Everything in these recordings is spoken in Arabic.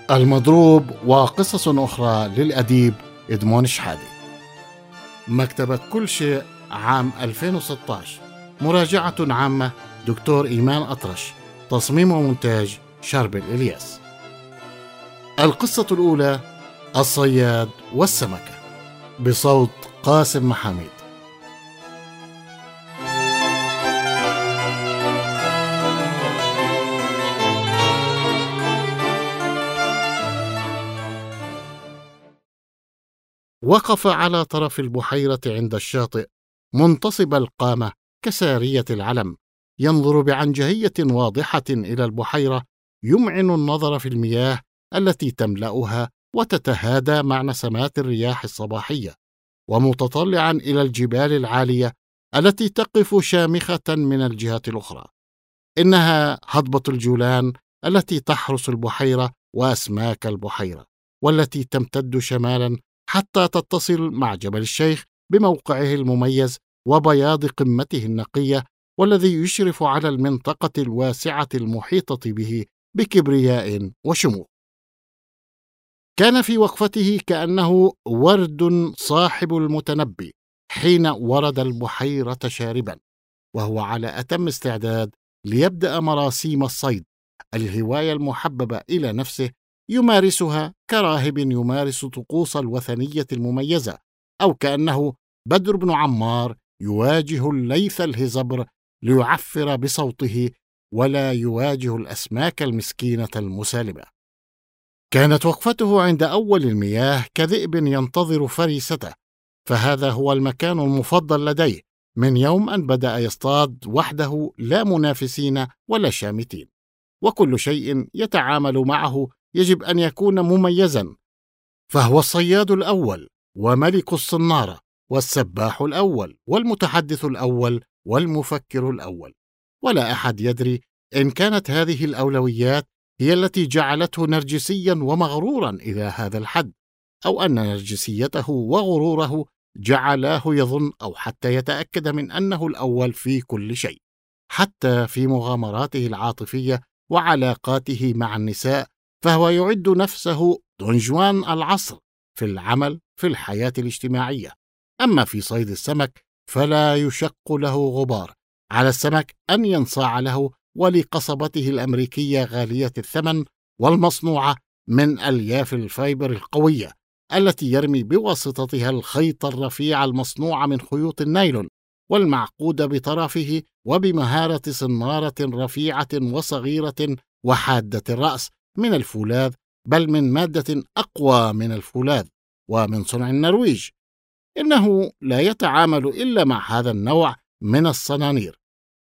المضروب وقصص أخرى للأديب إدمون شحادة. مكتبة كل شيء عام 2016. مراجعة عامة دكتور إيمان أطرش. تصميم ومونتاج شربل إلياس. القصة الأولى: الصياد والسمكة، بصوت قاسم محاميد. وقف على طرف البحيرة عند الشاطئ منتصب القامة كسارية العلم، ينظر بعنجهية واضحة إلى البحيرة، يمعن النظر في المياه التي تملأها وتتهادى مع نسمات الرياح الصباحية، ومتطلعا إلى الجبال العالية التي تقف شامخة من الجهة الأخرى. إنها هضبة الجولان التي تحرس البحيرة وأسماك البحيرة، والتي تمتد شمالا حتى تتصل مع جبل الشيخ بموقعه المميز وبياض قمته النقية، والذي يشرف على المنطقة الواسعة المحيطة به بكبرياء وشموخ. كان في وقفته كأنه ورد صاحب المتنبي حين ورد البحيرة شاربا، وهو على أتم استعداد ليبدأ مراسيم الصيد، الهواية المحببة إلى نفسه، يمارسها كراهب يمارس طقوس الوثنية المميزة، أو كأنه بدر بن عمار يواجه الليث الهزبر ليعفر بصوته ولا يواجه الأسماك المسكينة المسالمة. كانت وقفته عند أول المياه كذئب ينتظر فريسته، فهذا هو المكان المفضل لديه من يوم أن بدأ يصطاد وحده، لا منافسين ولا شامتين، وكل شيء يتعامل معه يجب أن يكون مميزا، فهو الصياد الأول وملك الصنارة والسباح الأول والمتحدث الأول والمفكر الأول، ولا أحد يدري إن كانت هذه الأولويات هي التي جعلته نرجسيا ومغرورا إلى هذا الحد، أو أن نرجسيته وغروره جعلاه يظن أو حتى يتأكد من أنه الأول في كل شيء، حتى في مغامراته العاطفية وعلاقاته مع النساء، فهو يعد نفسه دون جوان العصر في العمل في الحياة الاجتماعية. أما في صيد السمك فلا يشق له غبار على السمك أن ينصاع له ولقصبته الأمريكية غالية الثمن والمصنوعة من ألياف الفايبر القوية، التي يرمي بواسطتها الخيط الرفيع المصنوع من خيوط النايلون والمعقود بطرفه وبمهارة صنارة رفيعة وصغيرة وحادة الرأس من الفولاذ، بل من مادة أقوى من الفولاذ ومن صنع النرويج. إنه لا يتعامل إلا مع هذا النوع من الصنانير.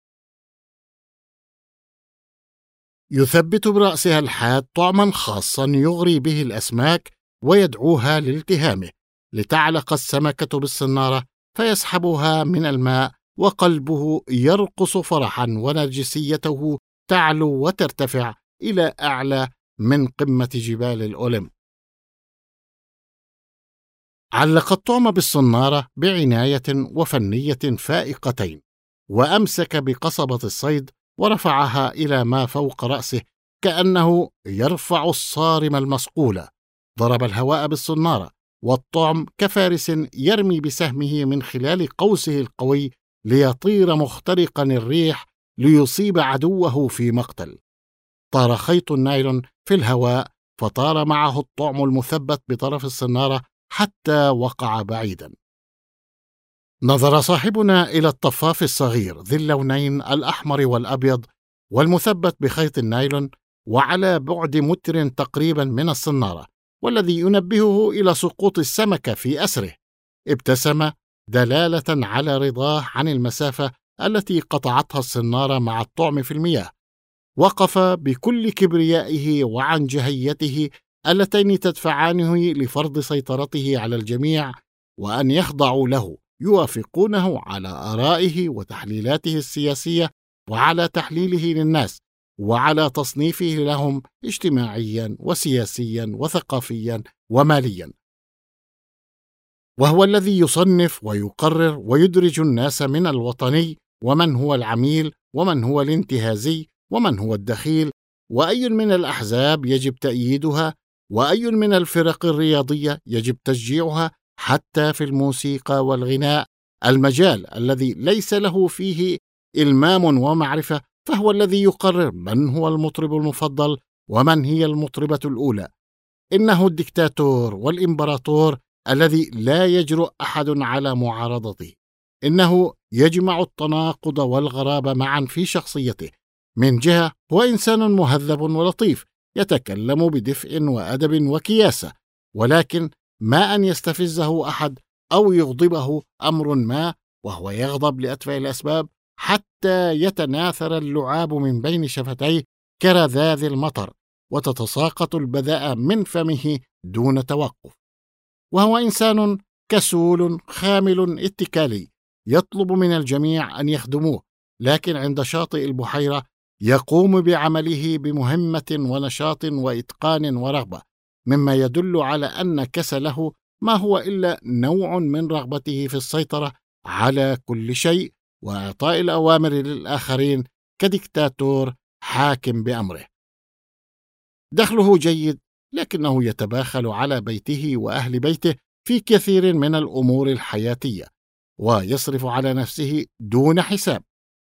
يثبت برأسها الحاد طعما خاصا يغري به الأسماك ويدعوها لالتهامه، لتعلق السمكة بالصنارة فيسحبها من الماء، وقلبه يرقص فرحا ونرجسيته تعلو وترتفع إلى أعلى من قمة جبال الأوليمب. علق الطعم بالصنارة بعناية وفنية فائقتين، وأمسك بقصبة الصيد ورفعها إلى ما فوق رأسه كأنه يرفع الصارم المصقول. ضرب الهواء بالصنارة، والطعم كفارس يرمي بسهمه من خلال قوسه القوي ليطير مخترقا الريح ليصيب عدوه في مقتل. طار خيط النايلون في الهواء، فطار معه الطعم المثبت بطرف الصنارة حتى وقع بعيدا. نظر صاحبنا إلى الطفاف الصغير ذي اللونين الأحمر والأبيض والمثبت بخيط النايلون وعلى بعد متر تقريبا من الصنارة، والذي ينبهه إلى سقوط السمكة في أسره. ابتسم دلالة على رضاه عن المسافة التي قطعتها الصنارة مع الطعم في المياه. وقف بكل كبريائه وعنجهيته اللتين تدفعانه لفرض سيطرته على الجميع، وأن يخضعوا له، يوافقونه على آرائه وتحليلاته السياسية، وعلى تحليله للناس، وعلى تصنيفه لهم اجتماعيا وسياسيا وثقافيا وماليا. وهو الذي يصنف ويقرر ويدرج الناس من الوطني، ومن هو العميل، ومن هو الانتهازي، ومن هو الدخيل، وأي من الأحزاب يجب تأييدها، وأي من الفرق الرياضية يجب تشجيعها حتى في الموسيقى والغناء، المجال الذي ليس له فيه إلمام ومعرفة فهو الذي يقرر من هو المطرب المفضل ومن هي المطربة الأولى. إنه الدكتاتور والإمبراطور الذي لا يجرؤ أحد على معارضته. إنه يجمع التناقض والغرابة معا في شخصيته. من جهة هو إنسان مهذب ولطيف يتكلم بدفء وأدب وكياسة، ولكن ما أن يستفزه أحد أو يغضبه أمر ما وهو يغضب لأتفه الأسباب حتى يتناثر اللعاب من بين شفتيه كرذاذ المطر وتتساقط البذاءة من فمه دون توقف. وهو إنسان كسول خامل اتكالي يطلب من الجميع أن يخدموه، لكن عند شاطئ البحيرة يقوم بعمله بمهمة ونشاط وإتقان ورغبة، مما يدل على أن كسله ما هو إلا نوع من رغبته في السيطرة على كل شيء وإعطاء الأوامر للآخرين كديكتاتور حاكم بأمره. دخله جيد، لكنه يتباخل على بيته وأهل بيته في كثير من الأمور الحياتية، ويصرف على نفسه دون حساب،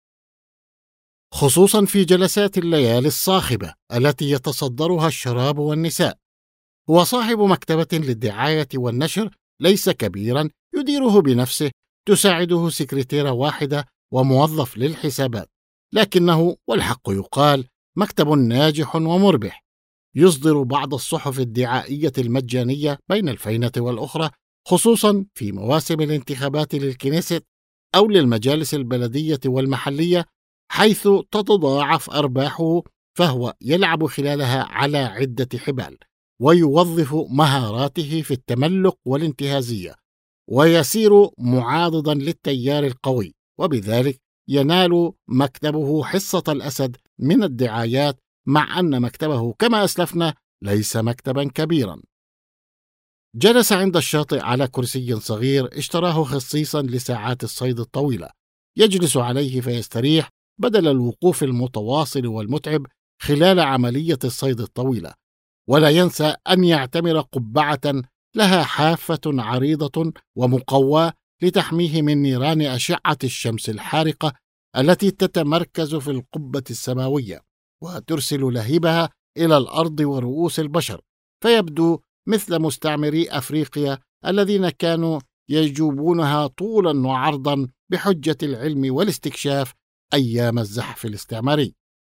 خصوصا في جلسات الليالي الصاخبة التي يتصدرها الشراب والنساء. هو صاحب مكتبة للدعاية والنشر ليس كبيرا يديره بنفسه، تساعده سكرتيرة واحدة وموظف للحسابات، لكنه والحق يقال مكتب ناجح ومربح. يصدر بعض الصحف الدعائية المجانية بين الفينة والأخرى، خصوصا في مواسم الانتخابات للكنيست أو للمجالس البلدية والمحلية، حيث تتضاعف أرباحه، فهو يلعب خلالها على عدة حبال ويوظف مهاراته في التملق والانتهازية، ويسير معاضدا للتيار القوي، وبذلك ينال مكتبه حصة الأسد من الدعايات، مع أن مكتبه كما أسلفنا ليس مكتبا كبيرا. جلس عند الشاطئ على كرسي صغير اشتراه خصيصا لساعات الصيد الطويلة، يجلس عليه فيستريح بدل الوقوف المتواصل والمتعب خلال عملية الصيد الطويلة، ولا ينسى أن يعتمر قبعة لها حافة عريضة ومقوى لتحميه من نيران أشعة الشمس الحارقة التي تتمركز في القبة السماوية وترسل لهيبها إلى الأرض ورؤوس البشر، فيبدو مثل مستعمري أفريقيا الذين كانوا يجوبونها طولا وعرضا بحجة العلم والاستكشاف أيام الزحف الاستعماري.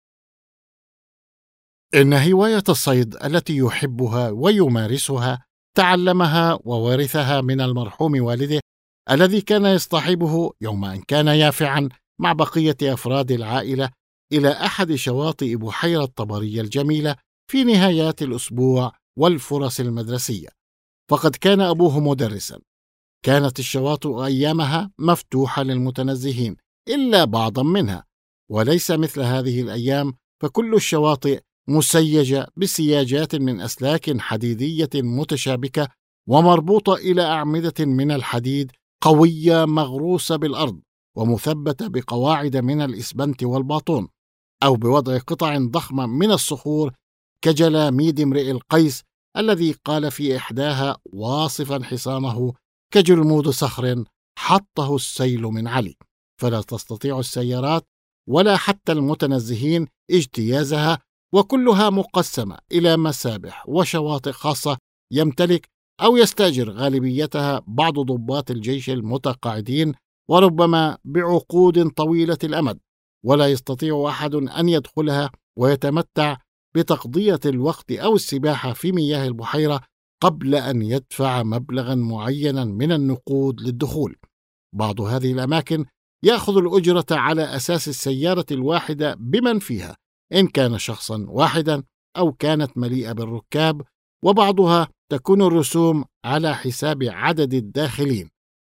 إن هواية الصيد التي يحبها ويمارسها تعلمها وورثها من المرحوم والده الذي كان يصطحبه يوم أن كان يافعا مع بقية أفراد العائلة إلى أحد شواطئ بحيرة طبرية الجميلة في نهايات الأسبوع والفرص المدرسية، فقد كان أبوه مدرسا. كانت الشواطئ أيامها مفتوحة للمتنزهين إلا بعضا منها، وليس مثل هذه الأيام، فكل الشواطئ مسيجة بسياجات من أسلاك حديدية متشابكة ومربوطة إلى أعمدة من الحديد قوية مغروسة بالأرض ومثبتة بقواعد من الإسبنت والباطون، أو بوضع قطع ضخمة من الصخور كجلاميد امرئ القيس الذي قال في إحداها واصفا حصانه كجلمود صخر حطه السيل من علي، فلا تستطيع السيارات ولا حتى المتنزهين اجتيازها، وكلها مقسمة إلى مسابح وشواطئ خاصة يمتلك أو يستأجر غالبيتها بعض ضباط الجيش المتقاعدين، وربما بعقود طويلة الأمد، ولا يستطيع أحد أن يدخلها ويتمتع بتقضية الوقت أو السباحة في مياه البحيرة قبل أن يدفع مبلغا معينا من النقود للدخول. بعض هذه الأماكن يأخذ الأجرة على أساس السيارة الواحدة بمن فيها، إن كان شخصا واحدا أو كانت مليئة بالركاب، وبعضها تكون الرسوم على حساب عدد الداخلين.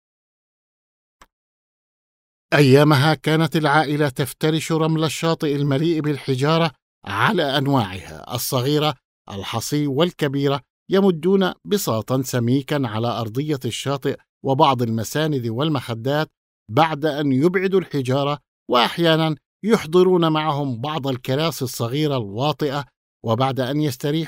أيامها كانت العائلة تفترش رمل الشاطئ المليء بالحجارة على أنواعها الصغيرة الحصي والكبيرة، يمدون بساطا سميكا على أرضية الشاطئ وبعض المساند والمخدات بعد أن يبعدوا الحجارة، وأحيانا يحضرون معهم بعض الكراسي الصغيرة الواطئة، وبعد أن يستريحوا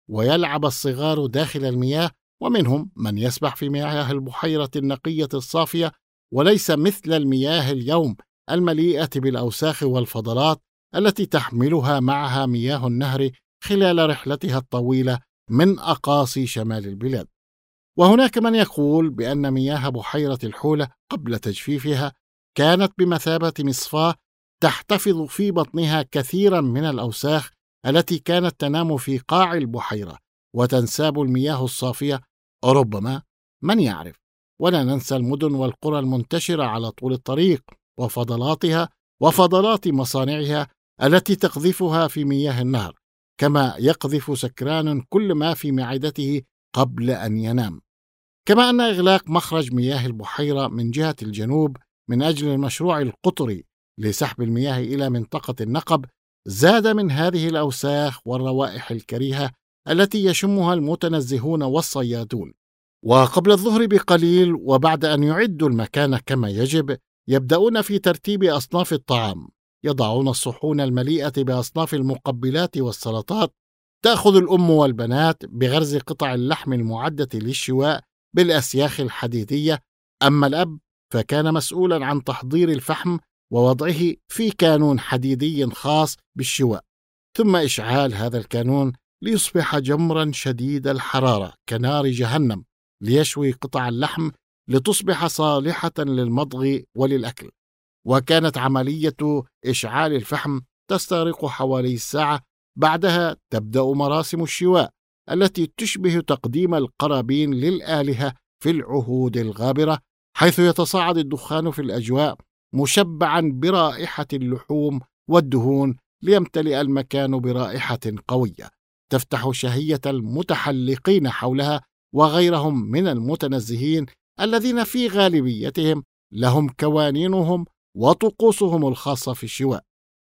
ويلعب الصغار داخل المياه، ومنهم من يسبح في مياه البحيرة النقية الصافية، وليس مثل المياه اليوم المليئة بالأوساخ والفضلات التي تحملها معها مياه النهر خلال رحلتها الطويلة من أقاصي شمال البلاد. وهناك من يقول بأن مياه بحيرة الحولة قبل تجفيفها كانت بمثابة مصفاة تحتفظ في بطنها كثيرا من الأوساخ التي كانت تنام في قاع البحيرة وتنساب المياه الصافية. ربما، من يعرف؟ ولا ننسى المدن والقرى المنتشرة على طول الطريق وفضلاتها وفضلات مصانعها التي تقذفها في مياه النهر، كما يقذف سكران كل ما في معدته قبل أن ينام. كما أن إغلاق مخرج مياه البحيرة من جهة الجنوب من أجل المشروع القطري لسحب المياه إلى منطقة النقب زاد من هذه الأوساخ والروائح الكريهة التي يشمها المتنزهون والصيادون. وقبل الظهر بقليل، وبعد أن يعدوا المكان كما يجب، يبدأون في ترتيب أصناف الطعام. يضعون الصحون المليئة بأصناف المقبلات والسلطات. تأخذ الأم والبنات بغرز قطع اللحم المعدة للشواء بالأسياخ الحديدية، أما الأب فكان مسؤولا عن تحضير الفحم ووضعه في كانون حديدي خاص بالشواء، ثم إشعال هذا الكانون ليصبح جمرا شديد الحرارة كنار جهنم ليشوي قطع اللحم لتصبح صالحة للمضغ وللأكل. وكانت عملية إشعال الفحم تستغرق حوالي ساعة. بعدها تبدأ مراسم الشواء التي تشبه تقديم القرابين للآلهة في العهود الغابرة، حيث يتصاعد الدخان في الأجواء مشبعا برائحة اللحوم والدهون ليمتلئ المكان برائحة قوية تفتح شهية المتحلقين حولها وغيرهم من المتنزهين الذين في غالبيتهم لهم كوانينهم وطقوسهم الخاصة في الشواء،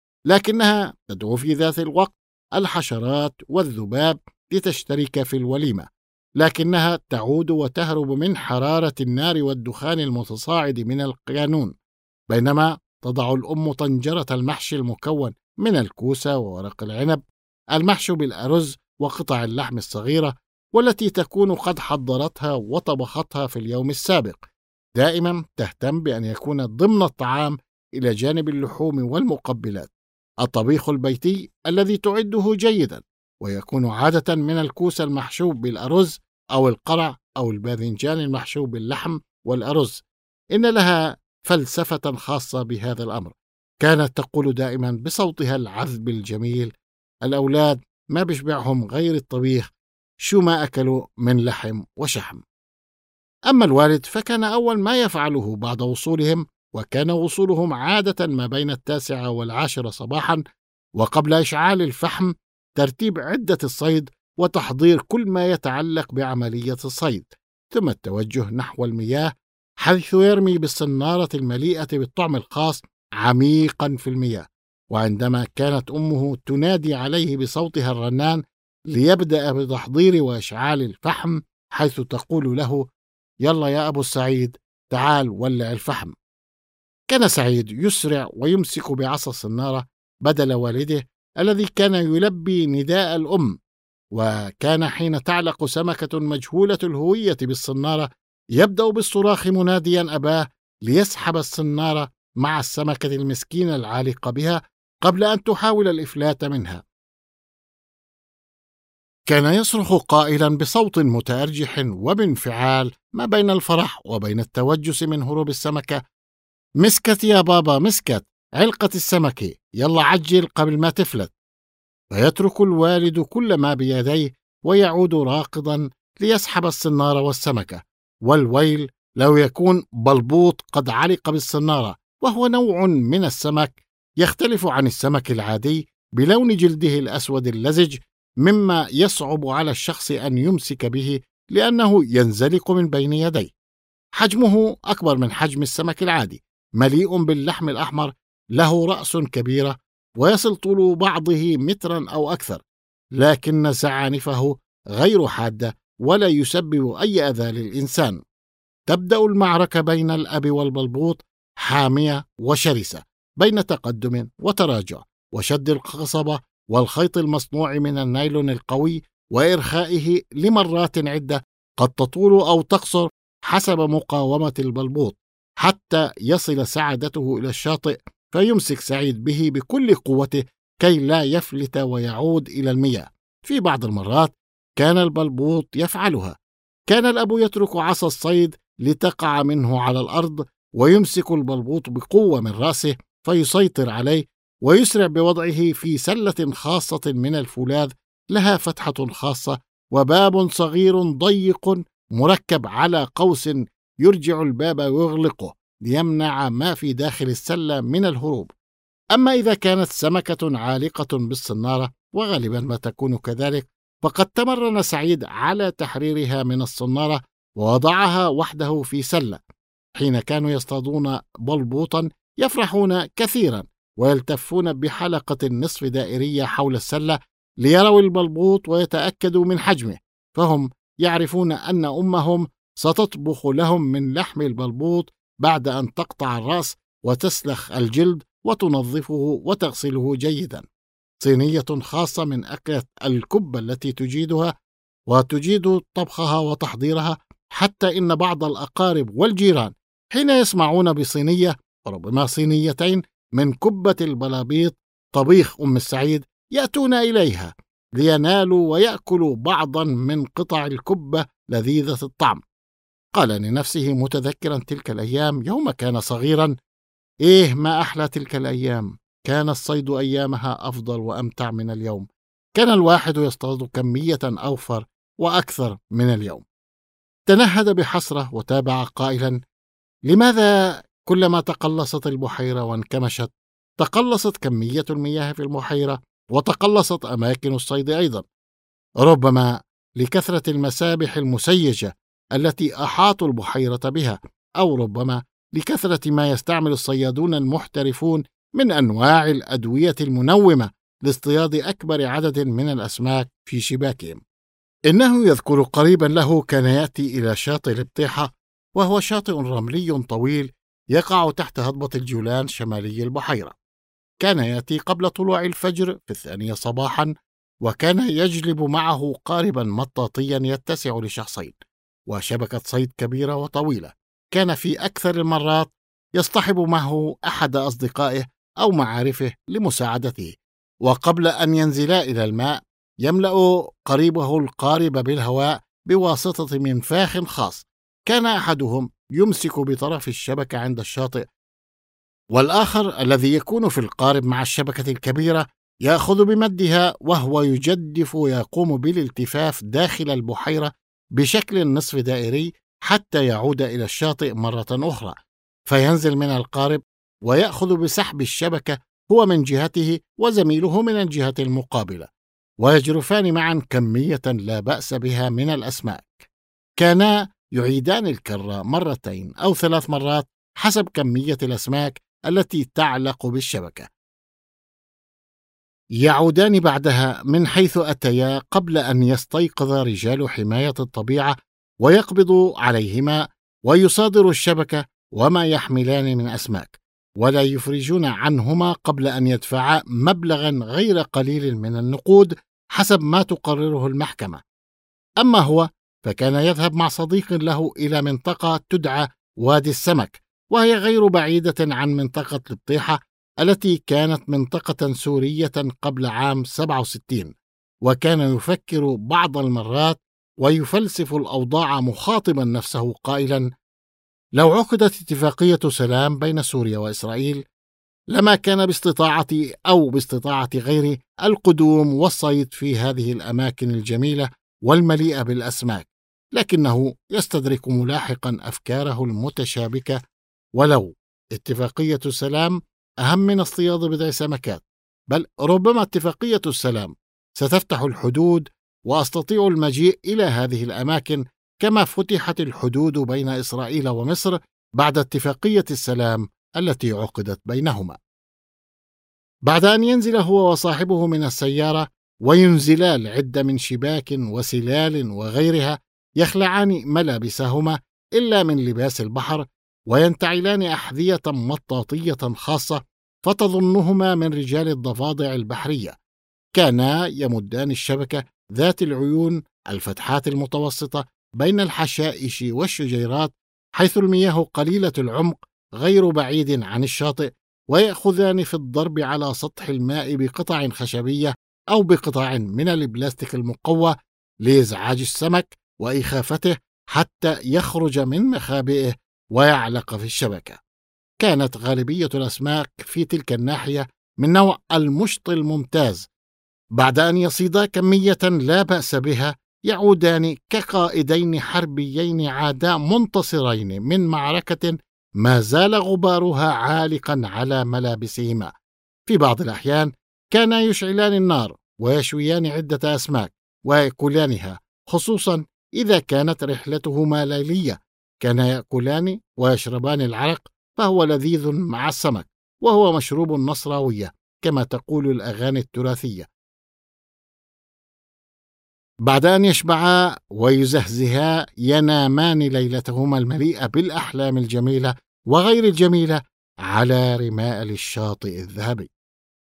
لكنها تدعو في ذات الوقت الحشرات والذباب لتشترك في الوليمة، لكنها تعود وتهرب من حرارة النار والدخان المتصاعد من القانون، بينما تضع الأم طنجرة المحشي المكون من الكوسة وورق العنب المحشو بالأرز وقطع اللحم الصغيرة، والتي تكون قد حضرتها وطبختها في اليوم السابق. دائما تهتم بأن يكون ضمن الطعام إلى جانب اللحوم والمقبلات الطبيخ البيتي الذي تعده جيدا، ويكون عادة من الكوسة المحشو بالأرز أو القرع أو الباذنجان المحشو باللحم والأرز. إن لها فلسفة خاصة بهذا الأمر. كانت تقول دائما بصوتها العذب الجميل: الأولاد ما بيشبعهم غير الطبيخ، شو ما أكلوا من لحم وشحم. أما الوالد فكان أول ما يفعله بعد وصولهم، وكان وصولهم عادة ما بين 9 و10 صباحا، وقبل إشعال الفحم ترتيب عدة الصيد وتحضير كل ما يتعلق بعملية الصيد، ثم التوجه نحو المياه، حيث يرمي بالصنارة المليئة بالطعم الخاص عميقا في المياه. وعندما كانت أمه تنادي عليه بصوتها الرنان ليبدأ بتحضير وإشعال الفحم، حيث تقول له: يلا يا أبو السعيد، تعال ولع الفحم. كان سعيد يسرع ويمسك بعصا الصنارة بدل والده الذي كان يلبي نداء الأم. وكان حين تعلق سمكة مجهولة الهوية بالصنارة يبدأ بالصراخ مناديا أباه ليسحب الصنارة مع السمكة المسكينة العالقة بها قبل أن تحاول الإفلات منها. كان يصرخ قائلا بصوت متأرجح وبانفعال ما بين الفرح وبين التوجس من هروب السمكة: مسكت يا بابا، مسكت، علقة السمكة، يلا عجل قبل ما تفلت. فيترك الوالد كل ما بيديه ويعود راكضا ليسحب الصنارة والسمكة. والويل لو يكون بلبوط قد علق بالصنارة، وهو نوع من السمك يختلف عن السمك العادي بلون جلده الأسود اللزج، مما يصعب على الشخص أن يمسك به لأنه ينزلق من بين يديه. حجمه أكبر من حجم السمك العادي، مليء باللحم الأحمر، له رأس كبيرة ويصل طول بعضه مترا أو أكثر، لكن زعانفه غير حادة ولا يسبب أي أذى للإنسان. تبدأ المعركة بين الأب والبلبوط حامية وشرسة، بين تقدم وتراجع وشد القصبة والخيط المصنوع من النايلون القوي وإرخائه لمرات عدة قد تطول أو تقصر حسب مقاومة البلبوط، حتى يصل سعادته إلى الشاطئ فيمسك سعيد به بكل قوته كي لا يفلت ويعود إلى المياه. في بعض المرات كان البلبوط يفعلها. كان الأب يترك عصا الصيد لتقع منه على الأرض، ويمسك البلبوط بقوة من رأسه فيسيطر عليه، ويسرع بوضعه في سلة خاصة من الفولاذ لها فتحة خاصة وباب صغير ضيق مركب على قوس يرجع الباب ويغلقه ليمنع ما في داخل السلة من الهروب. أما إذا كانت سمكة عالقة بالصنارة، وغالبا ما تكون كذلك، فقد تمرن سعيد على تحريرها من الصنارة ووضعها وحده في سلة. حين كانوا يصطادون بلبوطا يفرحون كثيرا ويلتفون بحلقة نصف دائرية حول السلة ليروا البلبوط ويتأكدوا من حجمه، فهم يعرفون أن أمهم ستطبخ لهم من لحم البلبوط بعد أن تقطع الرأس وتسلخ الجلد وتنظفه وتغسله جيدا. صينية خاصة من أكلة الكبة التي تجيدها وتجيد طبخها وتحضيرها، حتى إن بعض الأقارب والجيران حين يسمعون بصينية وربما صينيتين من كبة البلابيط طبيخ أم السعيد يأتون إليها لينالوا ويأكلوا بعضا من قطع الكبة لذيذة الطعم. قال لنفسه متذكرا تلك الأيام يوم كان صغيرا: إيه ما أحلى تلك الأيام، كان الصيد أيامها أفضل وأمتع من اليوم، كان الواحد يصطاد كمية أوفر وأكثر من اليوم. تنهد بحسرة وتابع قائلا: لماذا كلما تقلصت البحيرة وانكمشت تقلصت كمية المياه في البحيرة وتقلصت أماكن الصيد أيضا؟ ربما لكثرة المسابح المسيجة التي أحاطوا البحيرة بها، أو ربما لكثرة ما يستعمل الصيادون المحترفون من أنواع الأدوية المنومة لاصطياد أكبر عدد من الأسماك في شباكهم. إنه يذكر قريبا له كان يأتي إلى شاطئ البطيحة، وهو شاطئ رملي طويل يقع تحت هضبة الجولان شمالي البحيرة. كان يأتي قبل طلوع الفجر في 2 صباحا، وكان يجلب معه قاربا مطاطيا يتسع لشخصين وشبكة صيد كبيرة وطويلة. كان في أكثر المرات يصطحب معه أحد أصدقائه أو معارفه لمساعدته، وقبل أن ينزلا إلى الماء يملأ قريبه القارب بالهواء بواسطة منفاخ خاص. كان أحدهم يمسك بطرف الشبكة عند الشاطئ، والآخر الذي يكون في القارب مع الشبكة الكبيرة يأخذ بمدها، وهو يجدف ويقوم بالالتفاف داخل البحيرة بشكل نصف دائري حتى يعود إلى الشاطئ مرة أخرى، فينزل من القارب ويأخذ بسحب الشبكة هو من جهته وزميله من الجهة المقابلة، ويجرفان معا كمية لا بأس بها من الأسماك. كانا يعيدان الكرة 2 أو 3 مرات حسب كمية الأسماك التي تعلق بالشبكة. يعودان بعدها من حيث أتيا قبل أن يستيقظ رجال حماية الطبيعة ويقبضوا عليهما ويصادروا الشبكة وما يحملان من أسماك، ولا يفرجون عنهما قبل أن يدفعا مبلغا غير قليل من النقود حسب ما تقرره المحكمة. أما هو فكان يذهب مع صديق له إلى منطقة تدعى وادي السمك، وهي غير بعيدة عن منطقة البطيحة التي كانت منطقة سورية قبل عام 67. وكان يفكر بعض المرات ويفلسف الأوضاع مخاطبا نفسه قائلا: لو عقدت اتفاقية سلام بين سوريا وإسرائيل لما كان باستطاعتي أو باستطاعة غيري القدوم والصيد في هذه الأماكن الجميلة والمليئة بالأسماك، لكنه يستدرك ملاحقا أفكاره المتشابكة: ولو اتفاقية السلام أهم من اصطياد بضع سمكات، بل ربما اتفاقية السلام ستفتح الحدود وأستطيع المجيء إلى هذه الأماكن كما فتحت الحدود بين إسرائيل ومصر بعد اتفاقية السلام التي عقدت بينهما. بعد أن ينزل هو وصاحبه من السيارة وينزلا العدة من شباك وسلال وغيرها، يخلعان ملابسهما إلا من لباس البحر وينتعلان أحذية مطاطية خاصة فتظنهما من رجال الضفادع البحرية. كانا يمدان الشبكة ذات العيون الفتحات المتوسطة بين الحشائش والشجيرات، حيث المياه قليلة العمق غير بعيد عن الشاطئ، ويأخذان في الضرب على سطح الماء بقطع خشبية أو بقطع من البلاستيك المقوى لإزعاج السمك وإخافته حتى يخرج من مخابئه ويعلق في الشبكة. كانت غالبية الأسماك في تلك الناحية من نوع المشط الممتاز، بعد أن يصيدا كمية لا بأس بها يعودان كقائدين حربيين عادا منتصرين من معركة ما زال غبارها عالقا على ملابسهما. في بعض الأحيان كانا يشعلان النار ويشويان عدة أسماك ويأكلانها، خصوصا إذا كانت رحلتهما ليلية. كانا يأكلان ويشربان العرق، فهو لذيذ مع السمك، وهو مشروب النصراوية كما تقول الأغاني التراثية. بعد أن يشبعا ويزهزها ينامان ليلتهما المليئة بالأحلام الجميلة وغير الجميلة على رمال الشاطئ الذهبي.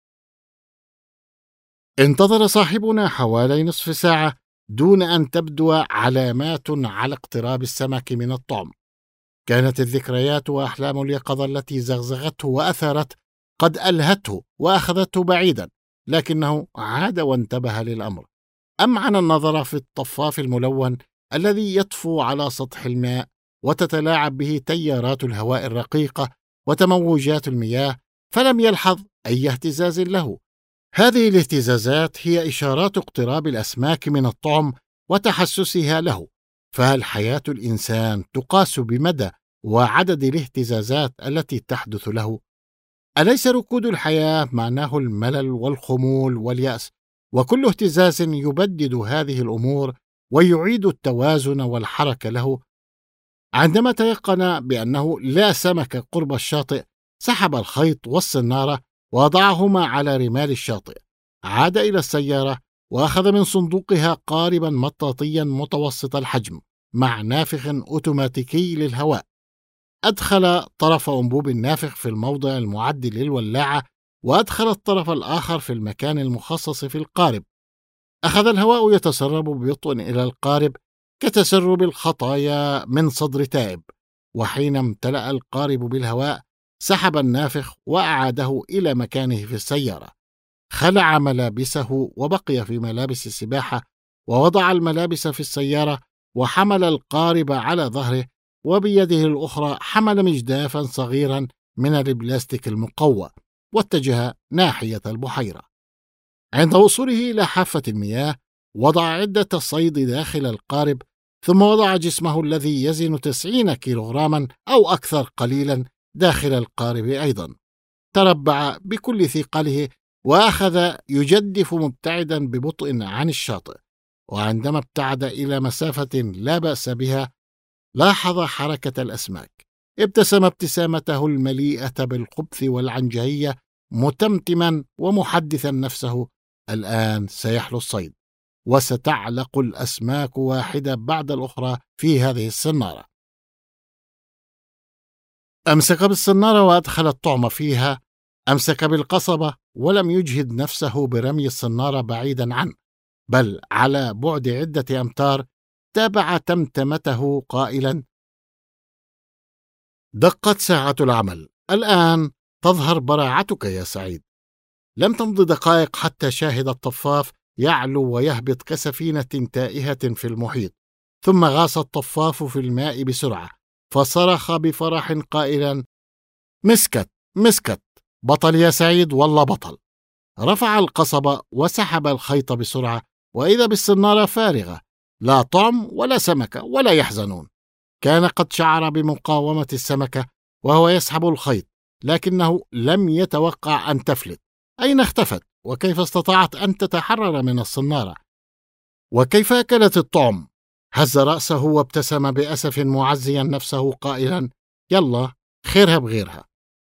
انتظر صاحبنا حوالي نصف ساعة دون أن تبدو علامات على اقتراب السمك من الطعم. كانت الذكريات وأحلام اليقظة التي زغزغته وأثارته قد ألهته وأخذته بعيدا، لكنه عاد وانتبه للأمر. أمعن النظر في الطفاف الملون الذي يطفو على سطح الماء وتتلاعب به تيارات الهواء الرقيقة وتموجات المياه، فلم يلحظ أي اهتزاز له. هذه الاهتزازات هي إشارات اقتراب الأسماك من الطعم وتحسسها له. فهل حياة الإنسان تقاس بمدى وعدد الاهتزازات التي تحدث له؟ أليس ركود الحياة معناه الملل والخمول واليأس؟ وكل اهتزاز يبدد هذه الأمور ويعيد التوازن والحركة له. عندما تيقن بأنه لا سمك قرب الشاطئ، سحب الخيط والسنارة ووضعهما على رمال الشاطئ. عاد إلى السيارة وأخذ من صندوقها قاربا مطاطيا متوسط الحجم مع نافخ أوتوماتيكي للهواء. أدخل طرف أنبوب النافخ في الموضع المعد للولاعة، وأدخل الطرف الآخر في المكان المخصص في القارب. أخذ الهواء يتسرب ببطء إلى القارب كتسرب الخطايا من صدر تائب، وحين امتلأ القارب بالهواء سحب النافخ وأعاده إلى مكانه في السيارة. خلع ملابسه وبقي في ملابس السباحة، ووضع الملابس في السيارة وحمل القارب على ظهره، وبيده الأخرى حمل مجدافا صغيرا من البلاستيك المقوى، واتجه ناحية البحيرة. عند وصوله إلى حافة المياه وضع عدة صيد داخل القارب، ثم وضع جسمه الذي يزن 90 كيلوغراما أو أكثر قليلا داخل القارب أيضا. تربع بكل ثقله وأخذ يجدف مبتعدا ببطء عن الشاطئ. وعندما ابتعد إلى مسافة لا بأس بها لاحظ حركة الأسماك. ابتسم ابتسامته المليئة بالخبث والعنجهية، متمتما ومحدثا نفسه: الآن سيحلو الصيد، وستعلق الأسماك واحدة بعد الأخرى في هذه الصنارة. أمسك بالصنارة وأدخل الطعم فيها. أمسك بالقصبة ولم يجهد نفسه برمي الصنارة بعيدا عنه، بل على بعد عدة أمتار. تابع تمتمته قائلا: دقت ساعة العمل، الآن تظهر براعتك يا سعيد. لم تمض دقائق حتى شاهد الطفاف يعلو ويهبط كسفينة تائهة في المحيط، ثم غاص الطفاف في الماء بسرعة، فصرخ بفرح قائلا: مسكت مسكت، بطل يا سعيد، والله بطل. رفع القصبة وسحب الخيط بسرعة، وإذا بالصنارة فارغة، لا طعم ولا سمكة ولا يحزنون. كان قد شعر بمقاومة السمكة وهو يسحب الخيط، لكنه لم يتوقع أن تفلت. أين اختفت؟ وكيف استطاعت أن تتحرر من الصنارة؟ وكيف أكلت الطعم؟ هز رأسه وابتسم بأسف معزيا نفسه قائلا: يلا، خيرها بغيرها.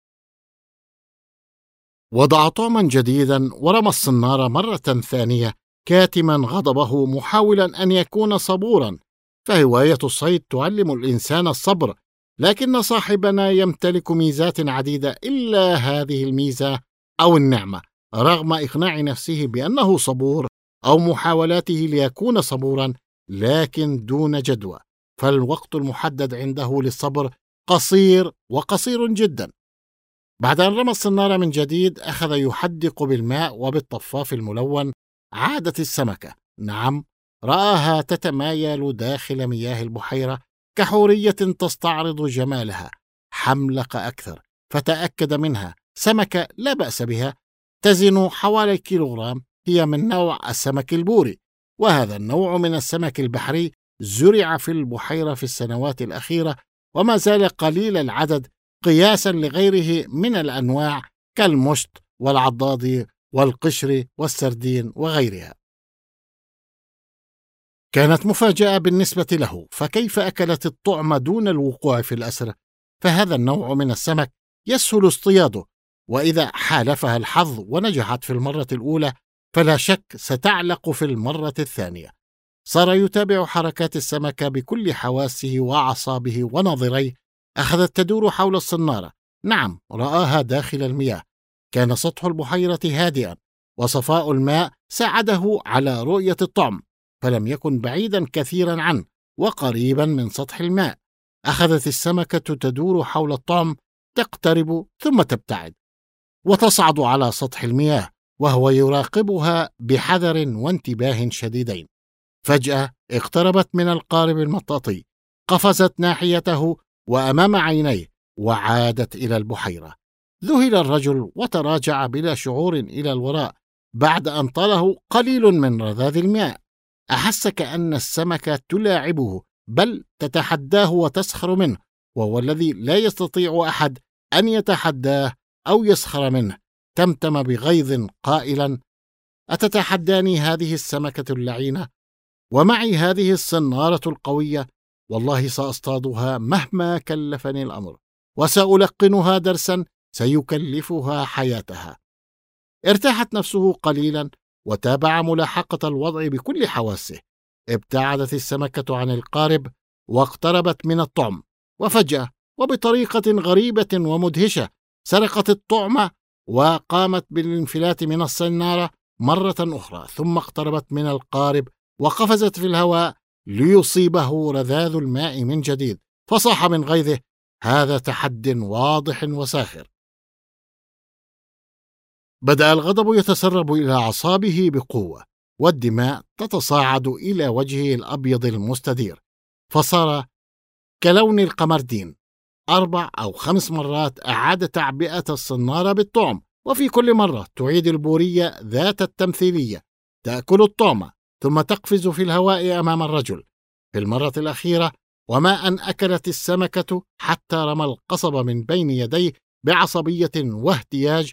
وضع طعما جديدا ورمى الصنارة مرة ثانية، كاتما غضبه محاولا أن يكون صبورا، فهواية الصيد تعلم الإنسان الصبر. لكن صاحبنا يمتلك ميزات عديدة، إلا هذه الميزة أو النعمة، رغم إقناع نفسه بأنه صبور، أو محاولاته ليكون صبورا، لكن دون جدوى، فالوقت المحدد عنده للصبر قصير وقصير جدا. بعد أن رمى الصنارة من جديد أخذ يحدق بالماء وبالطفاف الملون. عادت السمكة، نعم، رآها تتمايل داخل مياه البحيرة كحورية تستعرض جمالها. حملق أكثر فتأكد منها. سمكة لا بأس بها، تزن حوالي كيلوغرام، هي من نوع السمك البوري، وهذا النوع من السمك البحري زرع في البحيرة في السنوات الأخيرة، وما زال قليل العدد قياسا لغيره من الأنواع كالمشط والعضاضي والقشر والسردين وغيرها. كانت مفاجأة بالنسبة له، فكيف أكلت الطعم دون الوقوع في الأسر؟ فهذا النوع من السمك يسهل اصطياده، وإذا حالفها الحظ ونجحت في المرة الأولى فلا شك ستعلق في المرة الثانية. صار يتابع حركات السمكة بكل حواسه وأعصابه ونظريه. أخذت تدور حول الصنارة. نعم، رآها داخل المياه. كان سطح البحيرة هادئا، وصفاء الماء ساعده على رؤية الطعم، فلم يكن بعيدا كثيرا عنه وقريبا من سطح الماء. أخذت السمكة تدور حول الطعم، تقترب ثم تبتعد وتصعد على سطح المياه، وهو يراقبها بحذر وانتباه شديدين. فجأة اقتربت من القارب المطاطي، قفزت ناحيته وأمام عينيه، وعادت إلى البحيرة. ذهل الرجل وتراجع بلا شعور إلى الوراء بعد أن طاله قليل من رذاذ الماء. أحس كأن السمكة تلاعبه، بل تتحداه وتسخر منه، وهو الذي لا يستطيع أحد أن يتحداه أو يسخر منه. تمتم بغيظ قائلا: أتتحداني هذه السمكة اللعينة ومعي هذه الصنارة القوية؟ والله سأصطادها مهما كلفني الأمر، وسألقنها درسا سيكلفها حياتها. ارتاحت نفسه قليلا وتابع ملاحقة الوضع بكل حواسه. ابتعدت السمكة عن القارب واقتربت من الطعم، وفجأة وبطريقة غريبة ومدهشة سرقت الطعم وقامت بالانفلات من الصنارة مرة أخرى، ثم اقتربت من القارب وقفزت في الهواء ليصيبه رذاذ الماء من جديد، فصاح من غيظه: هذا تحد واضح وساخر. بدأ الغضب يتسرب إلى أعصابه بقوة، والدماء تتصاعد إلى وجهه الأبيض المستدير، فصار كلون القمردين. 4 أو 5 مرات أعاد تعبئة الصنارة بالطعم، وفي كل مرة تعيد البورية ذات التمثيلية، تأكل الطعم ثم تقفز في الهواء أمام الرجل. في المرة الأخيرة وما أن أكلت السمكة حتى رمى القصب من بين يديه بعصبية واهتياج.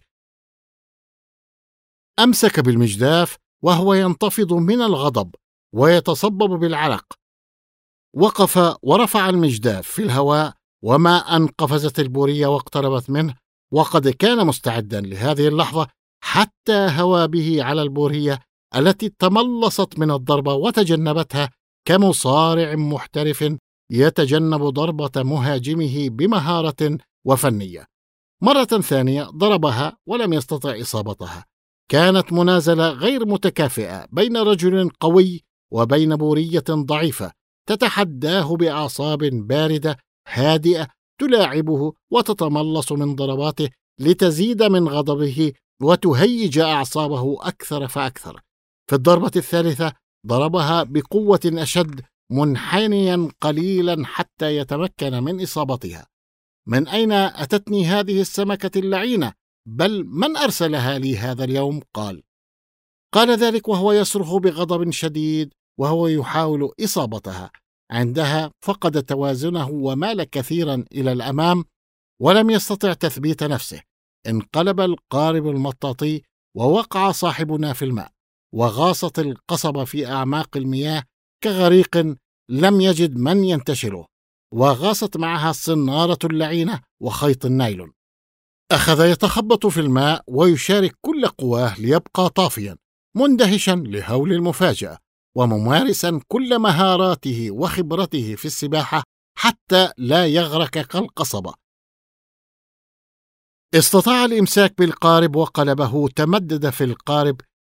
أمسك بالمجداف وهو ينتفض من الغضب ويتصبب بالعرق. وقف ورفع المجداف في الهواء، وما أن قفزت البورية واقتربت منه، وقد كان مستعدا لهذه اللحظة حتى هوى به على البورية التي تملصت من الضربة وتجنبتها كمصارع محترف يتجنب ضربة مهاجمه بمهارة وفنية. مرة ثانية ضربها ولم يستطع إصابتها. كانت منازلة غير متكافئة بين رجل قوي وبين بورية ضعيفة تتحداه بأعصاب باردة هادئة، تلاعبه وتتملص من ضرباته لتزيد من غضبه وتهيج أعصابه أكثر فأكثر. في الضربة الثالثة ضربها بقوة أشد، منحنيا قليلا حتى يتمكن من إصابتها. من أين أتتني هذه السمكة اللعينة؟ بل من أرسلها لي هذا اليوم؟ قال ذلك وهو يصرخ بغضب شديد وهو يحاول إصابتها. عندها فقد توازنه ومال كثيرا إلى الأمام ولم يستطع تثبيت نفسه. انقلب القارب المطاطي ووقع صاحبنا في الماء، وغاصت القصبة في أعماق المياه كغريق لم يجد من ينتشله، وغاصت معها الصنارة اللعينة وخيط النايلون. أخذ يتخبط في الماء ويشارك كل قواه ليبقى طافيا، مندهشا لهول المفاجأة، وممارسا كل مهاراته وخبرته في السباحة حتى لا يغرق كالقصبة. استطاع الإمساك بالقارب وقلبه، تمدد في القارب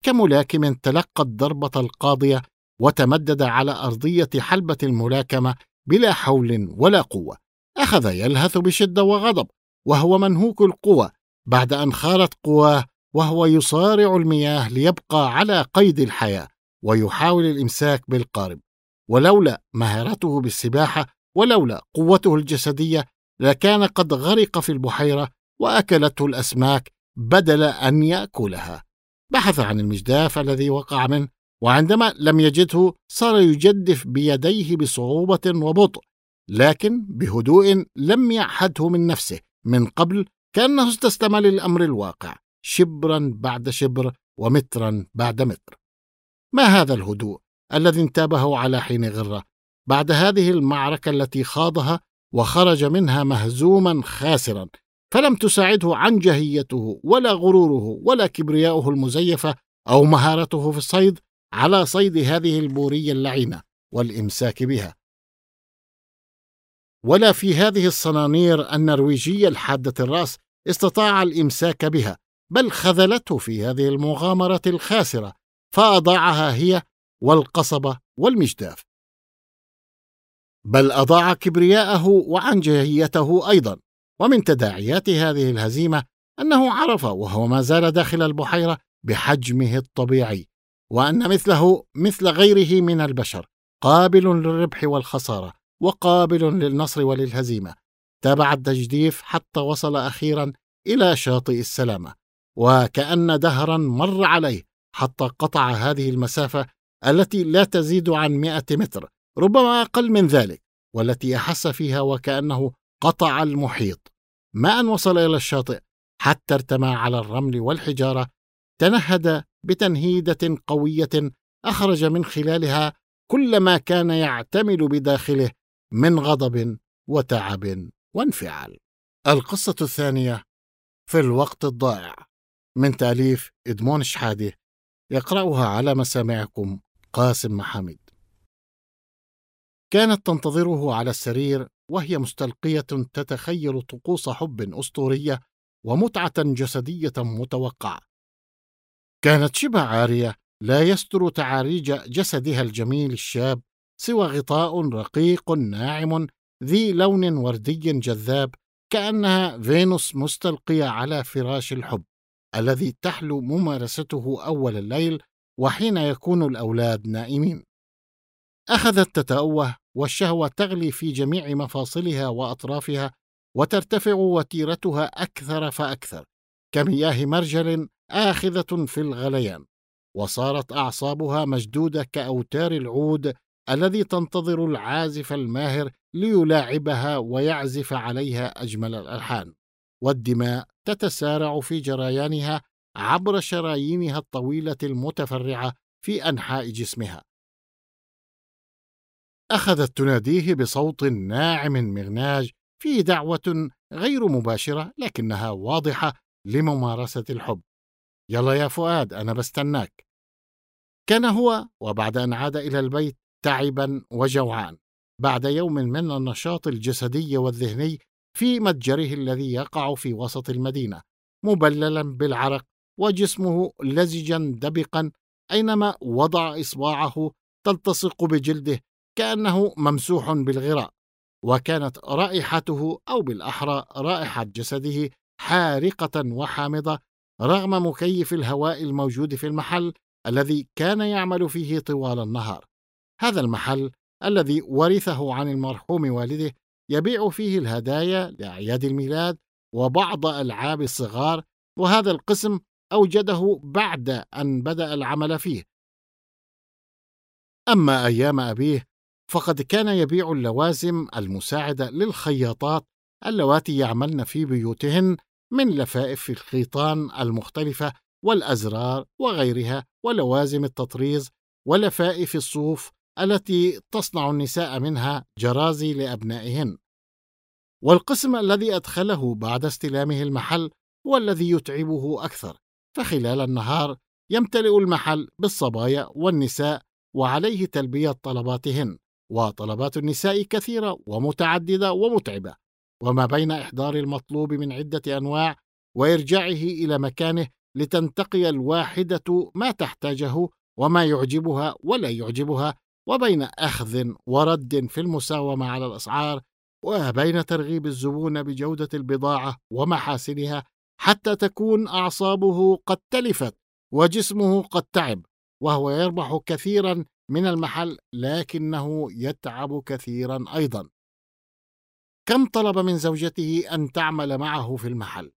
كملاكم تلقى الضربة القاضية وتمدد على أرضية حلبة الملاكمة بلا حول ولا قوة. أخذ يلهث بشدة وغضب وهو منهوك القوى بعد أن خارت قواه، وهو يصارع المياه ليبقى على قيد الحياة ويحاول الإمساك بالقارب. ولولا مهارته بالسباحة ولولا قوته الجسدية لكان قد غرق في البحيرة وأكلته الأسماك بدل أن يأكلها. بحث عن المجداف الذي وقع منه، وعندما لم يجده صار يجدف بيديه بصعوبة وبطء، لكن بهدوء لم يعهده من نفسه من قبل، كأنه استسلم للأمر الواقع شبرا بعد شبر ومترا بعد متر. ما هذا الهدوء الذي انتابه على حين غرة بعد هذه المعركة التي خاضها وخرج منها مهزوما خاسرا، فلم تساعده عنجهيته ولا غروره ولا كبرياؤه المزيفة أو مهارته في الصيد على صيد هذه البورية اللعينة والإمساك بها، ولا في هذه الصنانير النرويجية الحادة الرأس استطاع الإمساك بها، بل خذلته في هذه المغامرة الخاسرة فأضاعها هي والقصبة والمجداف، بل أضاع كبرياءه وعنجهيته أيضا. ومن تداعيات هذه الهزيمة أنه عرف وهو ما زال داخل البحيرة بحجمه الطبيعي، وأن مثله مثل غيره من البشر قابل للربح والخسارة وقابل للنصر وللهزيمة. تابع التجديف حتى وصل أخيرا إلى شاطئ السلامة، وكأن دهرا مر عليه حتى قطع هذه المسافة التي لا تزيد عن 100 متر، ربما أقل من ذلك، والتي أحس فيها وكأنه قطع المحيط. ما أن وصل إلى الشاطئ حتى ارتمى على الرمل والحجارة، تنهد بتنهيدة قوية أخرج من خلالها كل ما كان يعتمل بداخله من غضب وتعب وانفعال. القصة الثانية في الوقت الضائع، من تأليف إدمون شحادة، يقرأها على مسامعكم قاسم محمد. كانت تنتظره على السرير وهي مستلقية تتخيل طقوس حب أسطورية ومتعة جسدية متوقعة. كانت شبه عارية، لا يستر تعاريج جسدها الجميل الشاب سوى غطاء رقيق ناعم ذي لون وردي جذاب، كأنها فينوس مستلقية على فراش الحب الذي تحلو ممارسته أول الليل وحين يكون الأولاد نائمين. أخذت تتأوه والشهوة تغلي في جميع مفاصلها وأطرافها، وترتفع وتيرتها أكثر فأكثر كمياه مرجل آخذة في الغليان، وصارت أعصابها مشدودة كأوتار العود الذي تنتظر العازف الماهر ليلاعبها ويعزف عليها أجمل الألحان، والدماء تتسارع في جريانها عبر شرايينها الطويلة المتفرعة في أنحاء جسمها. أخذت تناديه بصوت ناعم مغناج فيه دعوة غير مباشرة لكنها واضحة لممارسة الحب: يلا يا فؤاد، أنا بستناك. كان هو وبعد أن عاد إلى البيت تعبا وجوعان بعد يوم من النشاط الجسدي والذهني في متجره الذي يقع في وسط المدينة، مبللا بالعرق وجسمه لزجا دبقا، أينما وضع إصبعه تلتصق بجلده كأنه ممسوح بالغراء، وكانت رائحته أو بالأحرى رائحة جسده حارقة وحامضة رغم مكيف الهواء الموجود في المحل الذي كان يعمل فيه طوال النهار. هذا المحل الذي ورثه عن المرحوم والده يبيع فيه الهدايا لأعياد الميلاد وبعض ألعاب الصغار، وهذا القسم أوجده بعد أن بدأ العمل فيه. أما أيام أبيه فقد كان يبيع اللوازم المساعدة للخياطات اللواتي يعملن في بيوتهن من لفائف الخيطان المختلفة والأزرار وغيرها، ولوازم التطريز ولفائف الصوف التي تصنع النساء منها جرازي لأبنائهن. والقسم الذي أدخله بعد استلامه المحل هو الذي يتعبه أكثر، فخلال النهار يمتلئ المحل بالصبايا والنساء وعليه تلبية طلباتهن، وطلبات النساء كثيرة ومتعددة ومتعبة، وما بين إحضار المطلوب من عدة أنواع وإرجاعه إلى مكانه لتنتقي الواحدة ما تحتاجه وما يعجبها ولا يعجبها، وبين أخذ ورد في المساومة على الأسعار، وبين ترغيب الزبون بجودة البضاعة ومحاسنها، حتى تكون أعصابه قد تلفت وجسمه قد تعب، وهو يربح كثيرا من المحل لكنه يتعب كثيرا أيضا. كم طلب من زوجته أن تعمل معه في المحل،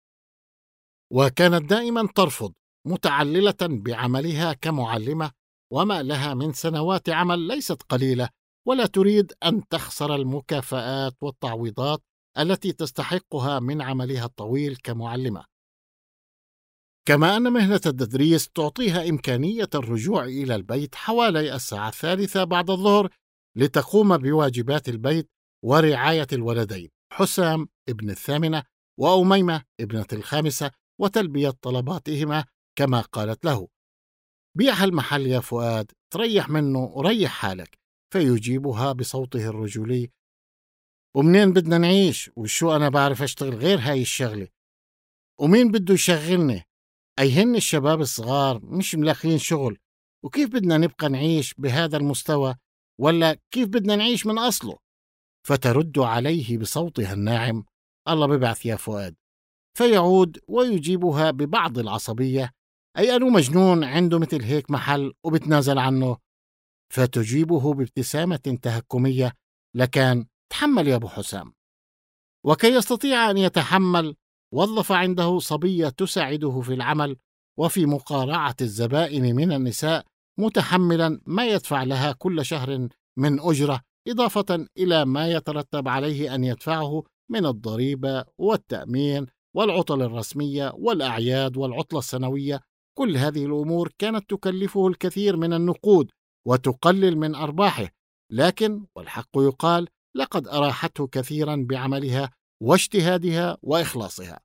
وكانت دائما ترفض، متعللة بعملها كمعلمة، وما لها من سنوات عمل ليست قليلة، ولا تريد أن تخسر المكافآت والتعويضات التي تستحقها من عملها الطويل كمعلمة. كما أن مهنة التدريس تعطيها إمكانية الرجوع إلى البيت حوالي الساعة 3 بعد الظهر لتقوم بواجبات البيت ورعاية الولدين حسام ابن 8 وأميمة ابنة 5 وتلبية طلباتهما، كما قالت له: بيع هالمحل يا فؤاد، تريح منه وريح حالك. فيجيبها بصوته الرجولي: ومنين بدنا نعيش؟ وشو أنا بعرف أشتغل غير هاي الشغلة؟ ومين بده يشغلني؟ أيهن الشباب الصغار مش ملاقين شغل، وكيف بدنا نبقى نعيش بهذا المستوى؟ ولا كيف بدنا نعيش من أصله؟ فترد عليه بصوتها الناعم: الله ببعث يا فؤاد. فيعود ويجيبها ببعض العصبية: أي أنو مجنون عنده مثل هيك محل وبتنازل عنه؟ فتجيبه بابتسامة تهكمية: لكان تحمل يا أبو حسام. وكي يستطيع أن يتحمل، وظف عنده صبية تساعده في العمل وفي مقارعة الزبائن من النساء، متحملا ما يدفع لها كل شهر من أجرة، إضافة إلى ما يترتب عليه أن يدفعه من الضريبة والتأمين والعطل الرسمية والأعياد والعطلة السنوية. كل هذه الأمور كانت تكلفه الكثير من النقود وتقلل من أرباحه، لكن والحق يقال لقد أراحته كثيرا بعملها واجتهادها وإخلاصها.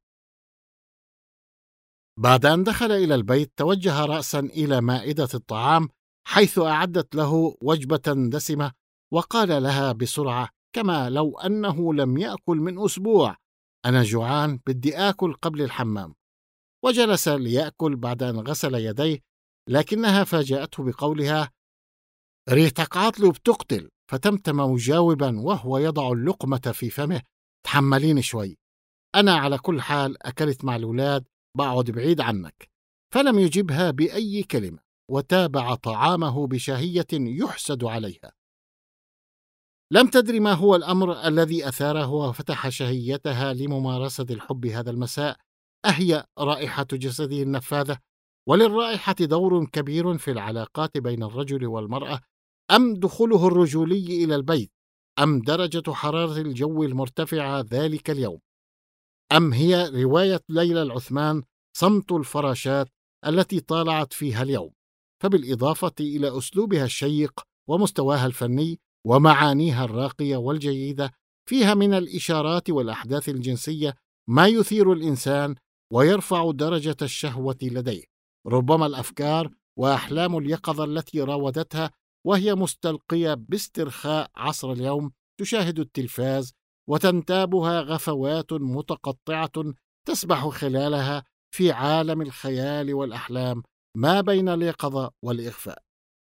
بعد أن دخل إلى البيت، توجه رأسا إلى مائدة الطعام، حيث أعدت له وجبة دسمة، وقال لها بسرعة كما لو أنه لم يأكل من أسبوع: أنا جوعان، بدي آكل قبل الحمام. وجلس ليأكل بعد أن غسل يديه، لكنها فاجأته بقولها: ريحتك عاطلة وبتقتل. فتمتم مجاوبا وهو يضع اللقمة في فمه: تحملين شوي، أنا على كل حال أكلت مع الأولاد، بقعد بعيد عنك. فلم يجبها بأي كلمة، وتابع طعامه بشهية يحسد عليها. لم تدري ما هو الأمر الذي أثاره وفتح شهيتها لممارسة الحب هذا المساء، أهي رائحة جسده النفاذة؟ وللرائحة دور كبير في العلاقات بين الرجل والمرأة، أم دخوله الرجولي إلى البيت، أم درجة حرارة الجو المرتفعة ذلك اليوم، أم هي رواية ليلى العثمان صمت الفراشات التي طالعت فيها اليوم؟ فبالإضافة إلى أسلوبها الشيق ومستواها الفني ومعانيها الراقية والجيدة، فيها من الإشارات والأحداث الجنسية ما يثير الإنسان ويرفع درجة الشهوة لديه. ربما الأفكار وأحلام اليقظة التي راودتها وهي مستلقية باسترخاء عصر اليوم تشاهد التلفاز، وتنتابها غفوات متقطعة تسبح خلالها في عالم الخيال والأحلام ما بين اليقظة والإغفاء.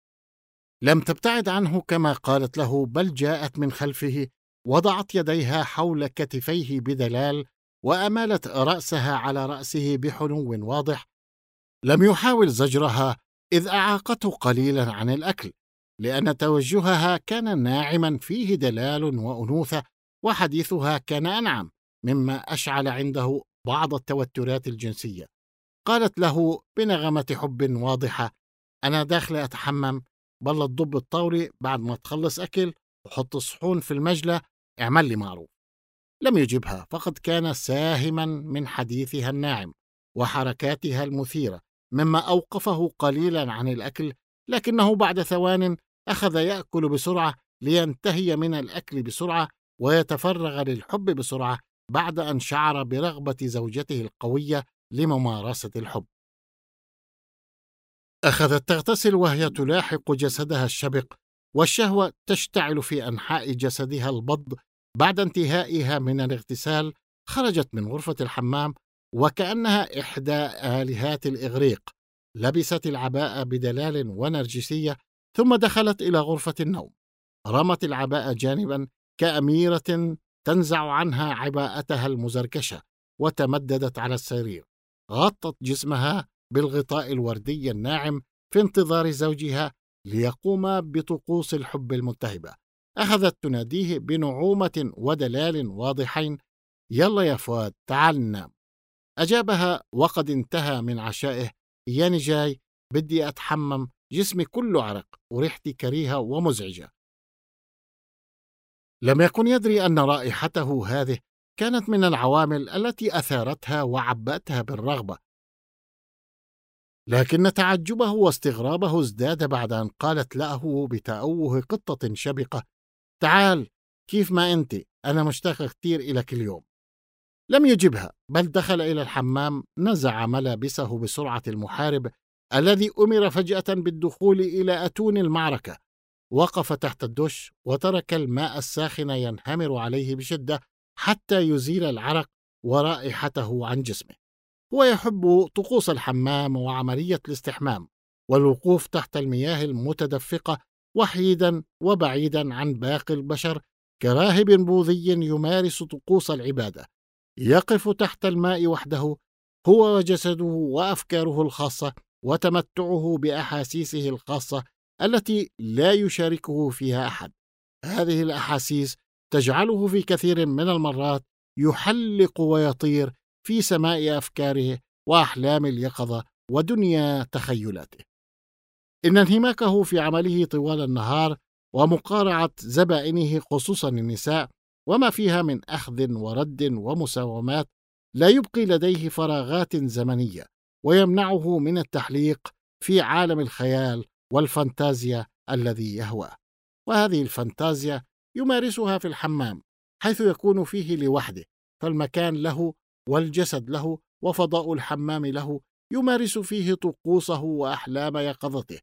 لم تبتعد عنه كما قالت له، بل جاءت من خلفه، وضعت يديها حول كتفيه بدلال، وأمالت رأسها على رأسه بحنو واضح. لم يحاول زجرها، إذ أعاقته قليلا عن الأكل، لأن توجهها كان ناعما فيه دلال وأنوثة، وحديثها كان أنعم، مما أشعل عنده بعض التوترات الجنسية. قالت له بنغمة حب واضحة: أنا داخلة أتحمم، بالله تضب الطاولة بعد ما تخلص أكل، وحط الصحون في المجلة، اعمل لي معروف. لم يجبها، فقد كان ساهما من حديثها الناعم وحركاتها المثيرة، مما أوقفه قليلا عن الأكل، لكنه بعد ثوان أخذ يأكل بسرعة لينتهي من الأكل بسرعة ويتفرغ للحب بسرعة، بعد أن شعر برغبة زوجته القوية لممارسة الحب. أخذت تغتسل وهي تلاحق جسدها الشبق، والشهوة تشتعل في أنحاء جسدها البض. بعد انتهائها من الاغتسال، خرجت من غرفة الحمام وكأنها إحدى آلهات الإغريق. لبست العباءة بدلال ونرجسية، ثم دخلت إلى غرفة النوم. رمت العباءة جانبا كأميرة تنزع عنها عباءتها المزركشة، وتمددت على السرير. غطت جسمها بالغطاء الوردي الناعم في انتظار زوجها ليقوم بطقوس الحب الملتهبة. أخذت تناديه بنعومة ودلال واضحين: يلا يا فؤاد، تعال ننام. أجابها وقد انتهى من عشائه: ياني جاي، بدي أتحمم، جسمي كله عرق وريحتي كريهة ومزعجة. لم يكن يدري أن رائحته هذه كانت من العوامل التي أثارتها وعبأتها بالرغبة. لكن تعجبه واستغرابه ازداد بعد أن قالت له بتأوه قطة شبقة: تعال، كيف ما أنت، أنا مشتاقة كثير إليك اليوم. لم يجبها، بل دخل إلى الحمام، نزع ملابسه بسرعة المحارب الذي أمر فجأة بالدخول إلى أتون المعركة. وقف تحت الدش وترك الماء الساخن ينهمر عليه بشدة حتى يزيل العرق ورائحته عن جسمه. هو يحب طقوس الحمام وعملية الاستحمام والوقوف تحت المياه المتدفقة وحيدا وبعيدا عن باقي البشر، كراهب بوذي يمارس طقوس العبادة. يقف تحت الماء وحده، هو وجسده وأفكاره الخاصة وتمتعه بأحاسيسه الخاصة التي لا يشاركه فيها أحد. هذه الأحاسيس تجعله في كثير من المرات يحلق ويطير في سماء أفكاره وأحلام اليقظة ودنيا تخيلاته. إن انهماكه في عمله طوال النهار ومقارعة زبائنه خصوصا النساء وما فيها من أخذ ورد ومساومات لا يبقي لديه فراغات زمنية، ويمنعه من التحليق في عالم الخيال والفانتازيا الذي يهواه. وهذه الفانتازيا يمارسها في الحمام، حيث يكون فيه لوحده، فالمكان له والجسد له وفضاء الحمام له، يمارس فيه طقوسه وأحلام يقظته،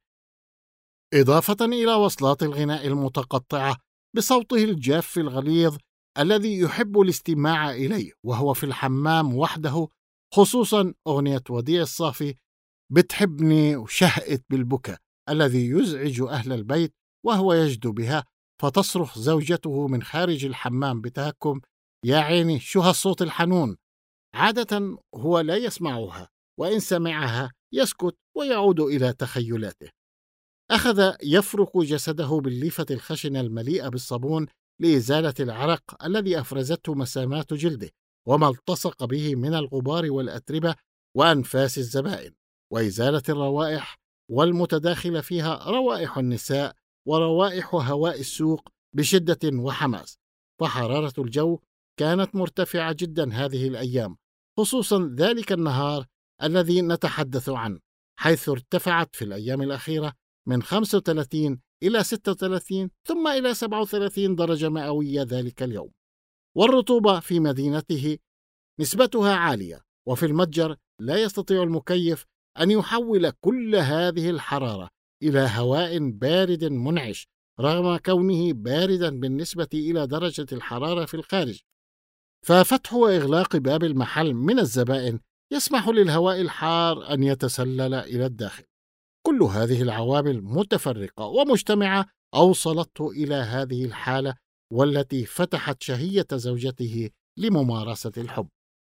إضافة إلى وصلات الغناء المتقطعة بصوته الجاف الغليظ الذي يحب الاستماع إليه وهو في الحمام وحده، خصوصا أغنية وديع الصافي بتحبني وشهقت بالبكاء الذي يزعج أهل البيت وهو يجدو بها، فتصرخ زوجته من خارج الحمام بتهكم: يا عيني شو هالصوت الحنون. عادة هو لا يسمعها، وإن سمعها يسكت ويعود إلى تخيلاته. أخذ يفرك جسده بالليفة الخشنة المليئة بالصابون لإزالة العرق الذي أفرزته مسامات جلده وما التصق به من الغبار والأتربة وأنفاس الزبائن، وإزالة الروائح والمتداخل فيها روائح النساء وروائح هواء السوق بشدة وحماس. فحرارة الجو كانت مرتفعة جدا هذه الأيام، خصوصا ذلك النهار الذي نتحدث عنه، حيث ارتفعت في الأيام الأخيرة من 35 إلى 36 ثم إلى 37 درجة مئوية ذلك اليوم. والرطوبة في مدينته نسبتها عالية، وفي المتجر لا يستطيع المكيف أن يحول كل هذه الحرارة إلى هواء بارد منعش، رغم كونه باردا بالنسبة إلى درجة الحرارة في الخارج. ففتح وإغلاق باب المحل من الزبائن يسمح للهواء الحار أن يتسلل إلى الداخل. كل هذه العوامل متفرقة ومجتمعة أوصلته إلى هذه الحالة، والتي فتحت شهية زوجته لممارسة الحب.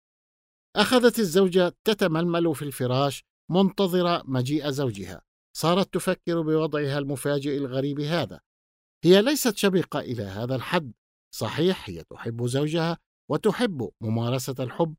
أخذت الزوجة تتململ في الفراش منتظرة مجيء زوجها. صارت تفكر بوضعها المفاجئ الغريب هذا. هي ليست شبيقة إلى هذا الحد. صحيح، هي تحب زوجها وتحب ممارسة الحب،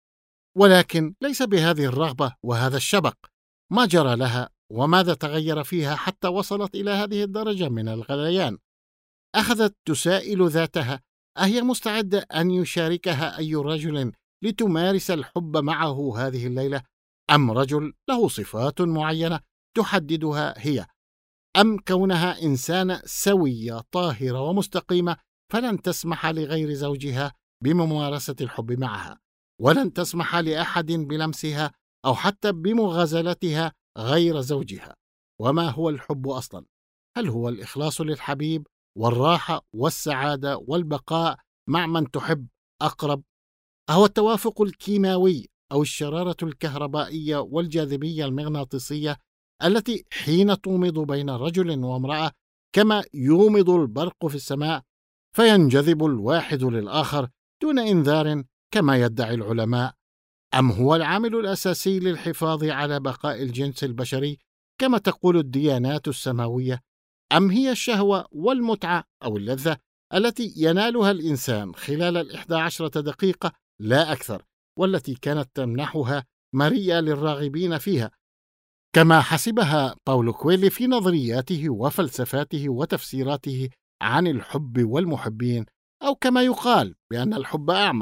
ولكن ليس بهذه الرغبة وهذا الشبق. ما جرى لها وماذا تغير فيها حتى وصلت إلى هذه الدرجة من الغليان؟ أخذت تسائل ذاتها: أهي مستعدة أن يشاركها أي رجل لتمارس الحب معه هذه الليلة، أم رجل له صفات معينة تحددها هي، أم كونها إنسانة سوية طاهرة ومستقيمة فلن تسمح لغير زوجها بممارسة الحب معها، ولن تسمح لأحد بلمسها أو حتى بمغازلتها غير زوجها؟ وما هو الحب أصلا؟ هل هو الإخلاص للحبيب والراحة والسعادة والبقاء مع من تحب أقرب؟ أهو التوافق الكيماوي أو الشرارة الكهربائية والجاذبية المغناطيسية التي حين تومض بين رجل وامرأة كما يومض البرق في السماء فينجذب الواحد للآخر دون إنذار كما يدعي العلماء، أم هو العامل الأساسي للحفاظ على بقاء الجنس البشري كما تقول الديانات السماوية، أم هي الشهوة والمتعة أو اللذة التي ينالها الإنسان خلال 11 دقيقة لا أكثر، والتي كانت تمنحها ماريا للراغبين فيها، كما حسبها باولو كويلي في نظرياته وفلسفاته وتفسيراته عن الحب والمحبين، أو كما يقال بأن الحب أعمى.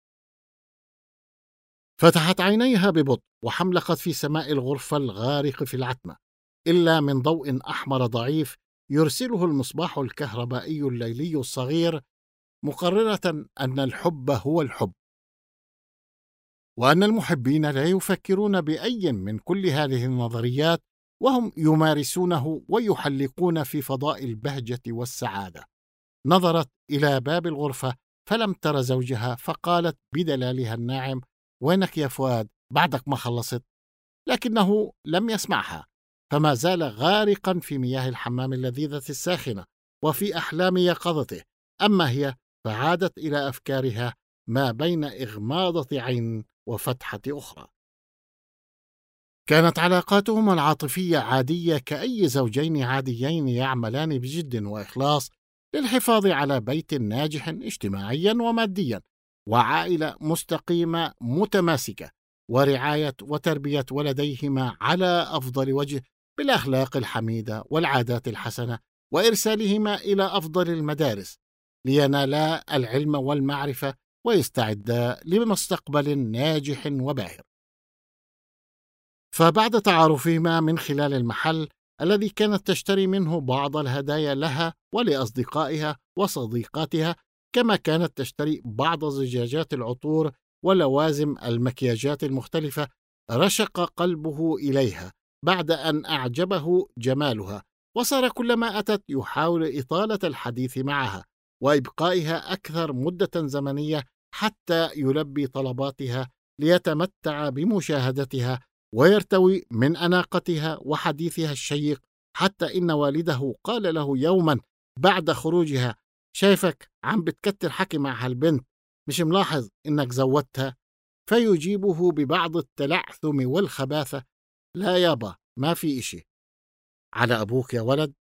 فتحت عينيها ببطء وحملقت في سماء الغرفة الغارق في العتمة، إلا من ضوء أحمر ضعيف يرسله المصباح الكهربائي الليلي الصغير، مقررة أن الحب هو الحب، وأن المحبين لا يفكرون بأي من كل هذه النظريات، وهم يمارسونه ويحلقون في فضاء البهجة والسعادة. نظرت إلى باب الغرفة فلم تر زوجها، فقالت بدلالها الناعم: وينك يا فؤاد؟ بعدك ما خلصت؟ لكنه لم يسمعها، فما زال غارقا في مياه الحمام اللذيذة الساخنة وفي أحلام يقظته. أما هي فعادت إلى أفكارها ما بين إغماضة عين وفتحة أخرى. كانت علاقاتهما العاطفية عادية كأي زوجين عاديين يعملان بجد وإخلاص للحفاظ على بيت ناجح اجتماعيا وماديا، وعائلة مستقيمة متماسكة، ورعاية وتربية ولديهما على أفضل وجه بالأخلاق الحميدة والعادات الحسنة، وإرسالهما إلى أفضل المدارس لينالا العلم والمعرفة ويستعدا لمستقبل ناجح وباهر. فبعد تعارفهما من خلال المحل الذي كانت تشتري منه بعض الهدايا لها ولأصدقائها وصديقاتها، كما كانت تشتري بعض زجاجات العطور ولوازم المكياجات المختلفة، رشق قلبه إليها بعد أن أعجبه جمالها، وصار كلما أتت يحاول إطالة الحديث معها وإبقائها أكثر مدة زمنية حتى يلبي طلباتها ليتمتع بمشاهدتها ويرتوي من أناقتها وحديثها الشيق، حتى إن والده قال له يوما بعد خروجها: شايفك عم بتكتر حكي مع هالبنت، مش ملاحظ إنك زودتها؟ فيجيبه ببعض التلعثم والخباثة: لا يابا، ما في إشي، على أبوك يا ولد.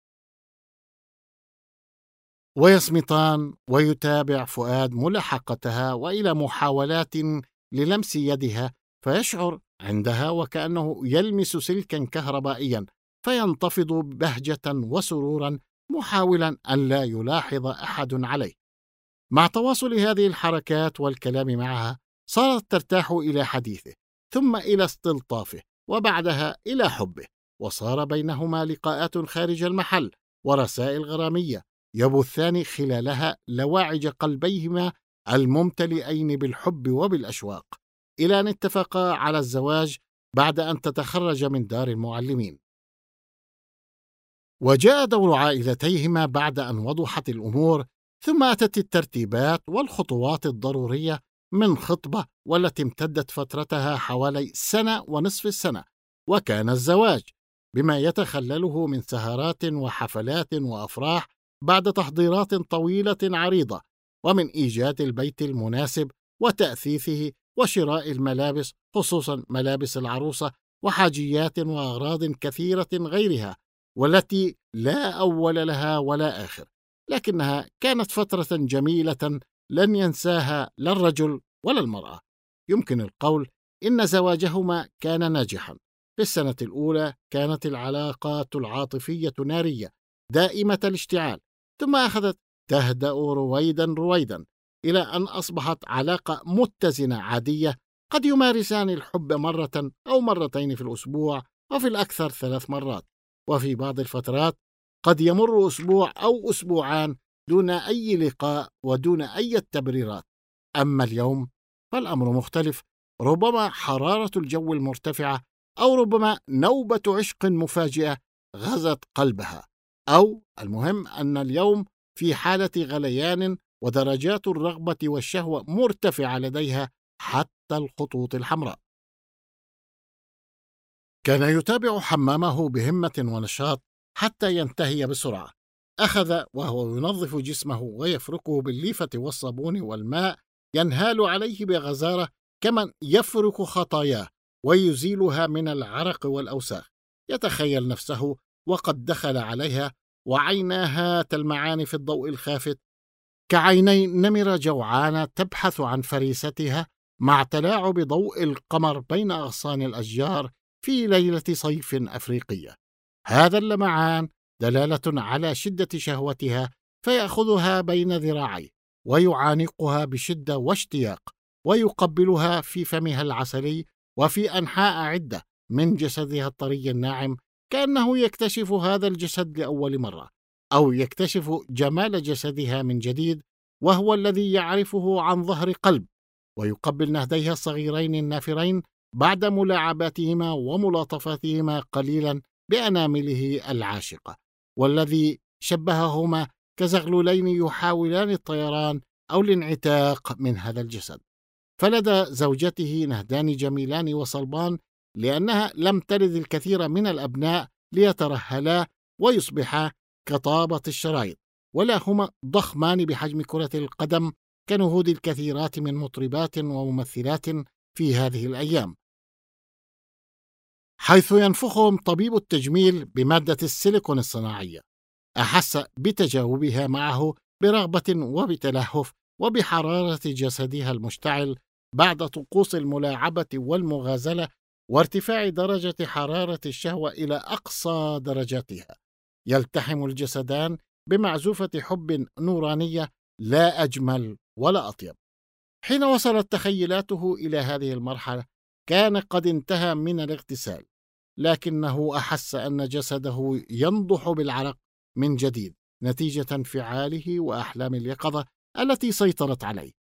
ويصمتان، ويتابع فؤاد ملاحقتها وإلى محاولات للمس يدها، فيشعر عندها وكأنه يلمس سلكا كهربائيا، فينتفض بهجة وسرورا محاولا أن لا يلاحظ أحد عليه. مع تواصل هذه الحركات والكلام معها صارت ترتاح إلى حديثه، ثم إلى استلطافه، وبعدها إلى حبه، وصار بينهما لقاءات خارج المحل ورسائل غرامية يبثان خلالها لواعج قلبيهما الممتلئين بالحب وبالأشواق، إلى أن اتفقا على الزواج بعد أن تتخرج من دار المعلمين. وجاء دور عائلتيهما بعد أن وضحت الأمور، ثم أتت الترتيبات والخطوات الضرورية من خطبة والتي امتدت فترتها حوالي 1.5 سنة، وكان الزواج بما يتخلله من سهرات وحفلات وأفراح بعد تحضيرات طويلة عريضة، ومن إيجاد البيت المناسب وتأثيثه وشراء الملابس، خصوصا ملابس العروسة وحاجيات وأغراض كثيرة غيرها، والتي لا أول لها ولا آخر، لكنها كانت فترة جميلة لن ينساها لا الرجل ولا المرأة. يمكن القول إن زواجهما كان ناجحا. في السنة الأولى كانت العلاقات العاطفية نارية دائمة الاشتعال، ثم أخذت تهدأ رويدا رويدا إلى أن أصبحت علاقة متزنة عادية، قد يمارسان الحب مرة أو مرتين في الأسبوع، وفي الأكثر 3 مرات، وفي بعض الفترات قد يمر أسبوع أو أسبوعان دون أي لقاء ودون أي تبريرات. أما اليوم فالأمر مختلف، ربما حرارة الجو المرتفعة، أو ربما نوبة عشق مفاجئة غزت قلبها، أو المهم أن اليوم في حالة غليان، ودرجات الرغبة والشهوة مرتفعة لديها حتى الخطوط الحمراء. كان يتابع حمامه بهمة ونشاط حتى ينتهي بسرعة. أخذ وهو ينظف جسمه ويفركه بالليفة والصابون والماء، ينهال عليه بغزارة كمن يفرك خطاياه ويزيلها من العرق والأوساخ. يتخيل نفسه وقد دخل عليها وعيناها تلمعان في الضوء الخافت كعيني نمرة جوعانة تبحث عن فريستها مع تلاعب ضوء القمر بين أغصان الأشجار في ليلة صيف أفريقية. هذا اللمعان دلالة على شدة شهوتها، فيأخذها بين ذراعيه ويعانقها بشدة واشتياق، ويقبلها في فمها العسلي وفي أنحاء عدة من جسدها الطري الناعم، كأنه يكتشف هذا الجسد لأول مرة، أو يكتشف جمال جسدها من جديد، وهو الذي يعرفه عن ظهر قلب. ويقبل نهديها الصغيرين النافرين بعد ملاعباتهما وملاطفاتهما قليلا بأنامله العاشقة، والذي شبههما كزغلولين يحاولان الطيران أو الانعتاق من هذا الجسد. فلدى زوجته نهدان جميلان وصلبان، لأنها لم تلد الكثير من الأبناء ليترهلا ويصبحا كطابة الشرايط، ولا هما ضخمان بحجم كرة القدم كنهود الكثيرات من مطربات وممثلات في هذه الأيام، حيث ينفخهم طبيب التجميل بمادة السيليكون الصناعية. أحس بتجاوبها معه برغبة وبتلهف وبحرارة جسدها المشتعل بعد طقوس الملاعبة والمغازلة وارتفاع درجة حرارة الشهوة إلى أقصى درجاتها. يلتحم الجسدان بمعزوفة حب نورانية لا أجمل ولا أطيب. حين وصلت تخيلاته إلى هذه المرحلة كان قد انتهى من الاغتسال، لكنه أحس أن جسده ينضح بالعرق من جديد نتيجة انفعاله وأحلام اليقظة التي سيطرت عليه.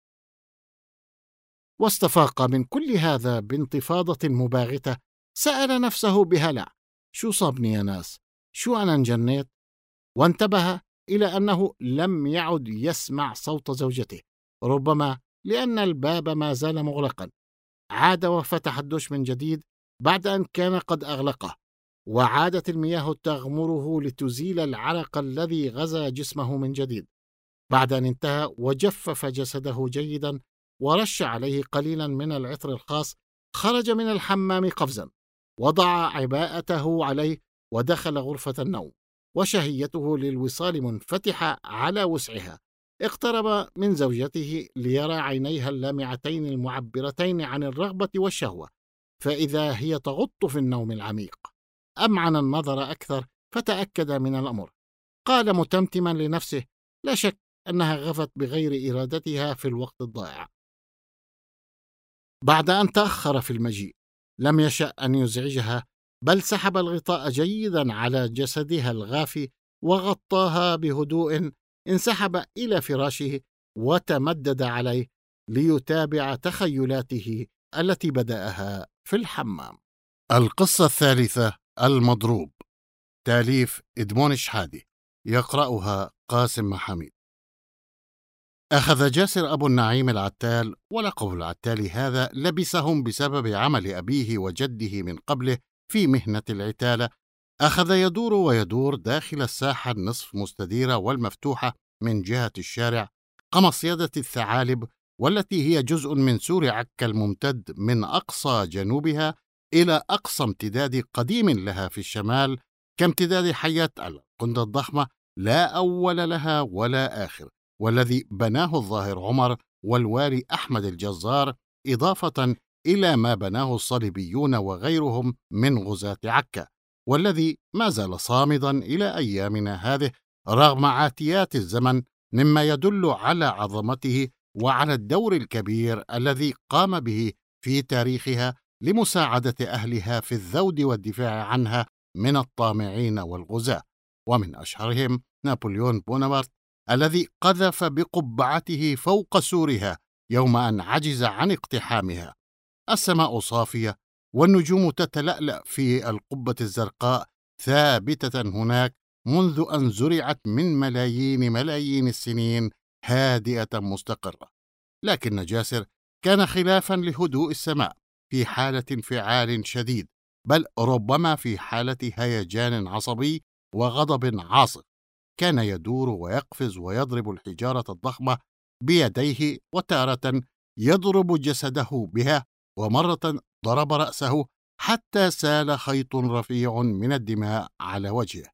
واستفاق من كل هذا بانتفاضة مباغتة، سأل نفسه بهلع: شو صابني يا ناس؟ شو أنا انجنيت؟ وانتبه إلى أنه لم يعد يسمع صوت زوجته، ربما لأن الباب ما زال مغلقا. عاد وفتح الدش من جديد بعد أن كان قد أغلقه، وعادت المياه تغمره لتزيل العرق الذي غزا جسمه من جديد. بعد أن انتهى وجفف جسده جيدا ورش عليه قليلا من العطر الخاص، خرج من الحمام قفزا، وضع عباءته عليه ودخل غرفة النوم، وشهيته للوصال منفتحة على وسعها. اقترب من زوجته ليرى عينيها اللامعتين المعبرتين عن الرغبة والشهوة، فإذا هي تغط في النوم العميق. أمعن النظر أكثر فتأكد من الأمر. قال متمتما لنفسه: لا شك أنها غفت بغير إرادتها في الوقت الضائع. بعد أن تأخر في المجيء لم يشأ أن يزعجها، بل سحب الغطاء جيدا على جسدها الغافي وغطاها بهدوء. انسحب إلى فراشه وتمدد عليه ليتابع تخيلاته التي بدأها في الحمام. القصة الثالثة: المضروب. تأليف إدمون شحادي، يقرأها قاسم محميد. أخذ جاسر أبو النعيم العتال، ولقب العتال هذا لبسهم بسبب عمل أبيه وجده من قبله في مهنة العتالة. أخذ يدور ويدور داخل الساحة النصف مستديرة والمفتوحة من جهة الشارع كمصيدة الثعالب، والتي هي جزء من سور عكا الممتد من أقصى جنوبها إلى أقصى امتداد قديم لها في الشمال، كامتداد حياة القندة الضخمة لا أول لها ولا آخر، والذي بناه الظاهر عمر والوالي أحمد الجزار، إضافة إلى ما بناه الصليبيون وغيرهم من غزاة عكا، والذي ما زال صامدا إلى أيامنا هذه رغم عاتيات الزمن، مما يدل على عظمته وعلى الدور الكبير الذي قام به في تاريخها لمساعدة أهلها في الذود والدفاع عنها من الطامعين والغزاة، ومن أشهرهم نابليون بونابرت الذي قذف بقبعته فوق سورها يوم أن عجز عن اقتحامها. السماء صافية والنجوم تتلألأ في القبة الزرقاء، ثابتة هناك منذ أن زرعت من ملايين السنين، هادئة مستقرة. لكن جاسر كان خلافا لهدوء السماء، في حالة انفعال شديد بل ربما في حالة هيجان عصبي وغضب عاصف. كان يدور ويقفز ويضرب الحجارة الضخمة بيديه، وتارة يضرب جسده بها، ومرة ضرب رأسه حتى سال خيط رفيع من الدماء على وجهه.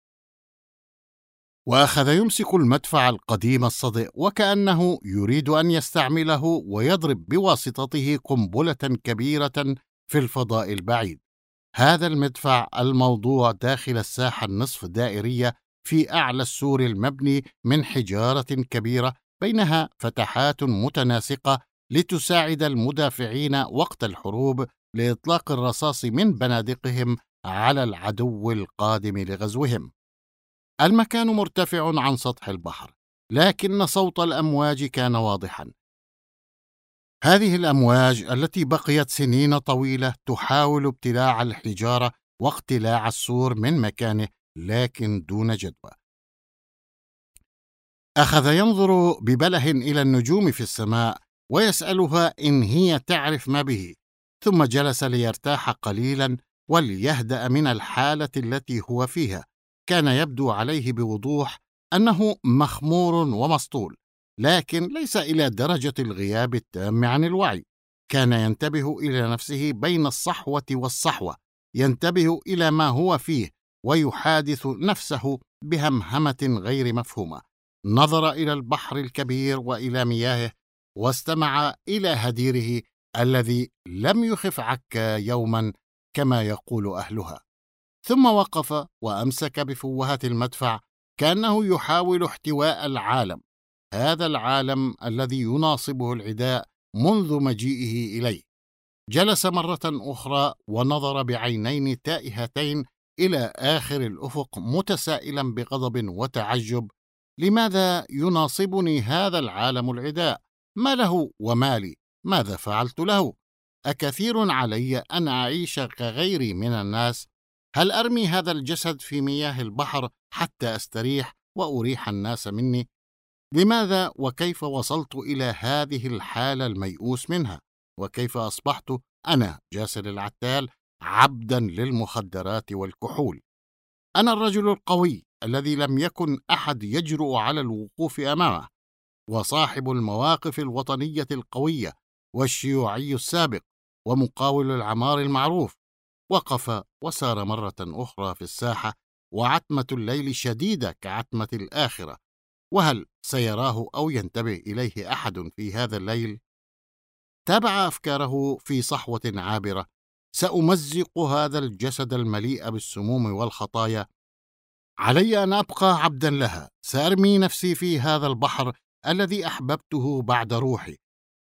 وأخذ يمسك المدفع القديم الصدئ وكأنه يريد أن يستعمله ويضرب بواسطته قنبلة كبيرة في الفضاء البعيد. هذا المدفع الموضوع داخل الساحة النصف دائرية في أعلى السور المبني من حجارة كبيرة بينها فتحات متناسقة لتساعد المدافعين وقت الحروب لإطلاق الرصاص من بنادقهم على العدو القادم لغزوهم. المكان مرتفع عن سطح البحر، لكن صوت الأمواج كان واضحا. هذه الأمواج التي بقيت سنين طويلة تحاول ابتلاع الحجارة واقتلاع السور من مكانه، لكن دون جدوى. أخذ ينظر ببله إلى النجوم في السماء ويسألها إن هي تعرف ما به، ثم جلس ليرتاح قليلا وليهدأ من الحالة التي هو فيها. كان يبدو عليه بوضوح أنه مخمور ومسطول، لكن ليس إلى درجة الغياب التام عن الوعي. كان ينتبه إلى نفسه بين الصحوة والصحوة، ينتبه إلى ما هو فيه ويحادث نفسه بهمهمة غير مفهومة. نظر إلى البحر الكبير وإلى مياهه، واستمع إلى هديره الذي لم يخف عكا يوما كما يقول أهلها. ثم وقف وأمسك بفوهة المدفع كأنه يحاول احتواء العالم، هذا العالم الذي يناصبه العداء منذ مجيئه إليه. جلس مرة أخرى ونظر بعينين تائهتين إلى آخر الأفق متسائلا بغضب وتعجب: لماذا يناصبني هذا العالم العداء؟ ما له ومالي؟ ماذا فعلت له؟ أكثير علي أن أعيش كغيري من الناس؟ هل أرمي هذا الجسد في مياه البحر حتى أستريح وأريح الناس مني؟ لماذا وكيف وصلت إلى هذه الحالة الميؤوس منها؟ وكيف أصبحت أنا جاسر العتال عبدا للمخدرات والكحول؟ أنا الرجل القوي الذي لم يكن أحد يجرؤ على الوقوف أمامه، وصاحب المواقف الوطنية القوية، والشيوعي السابق، ومقاول العمار المعروف. وقف وسار مرة أخرى في الساحة، وعتمة الليل شديدة كعتمة الآخرة. وهل سيراه أو ينتبه إليه أحد في هذا الليل؟ تابع أفكاره في صحوة عابرة: سأمزق هذا الجسد المليء بالسموم والخطايا، علي أن أبقى عبدا لها. سأرمي نفسي في هذا البحر الذي أحببته بعد روحي،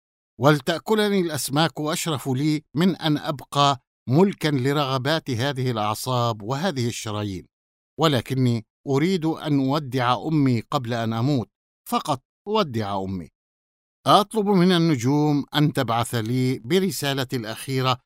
ولتأكلني الأسماك أشرف لي من أن أبقى ملكا لرغبات هذه الأعصاب وهذه الشرايين. ولكني أريد أن أودع أمي قبل أن أموت، فقط أودع أمي. أطلب من النجوم أن تبعث لي برسالة الأخيرة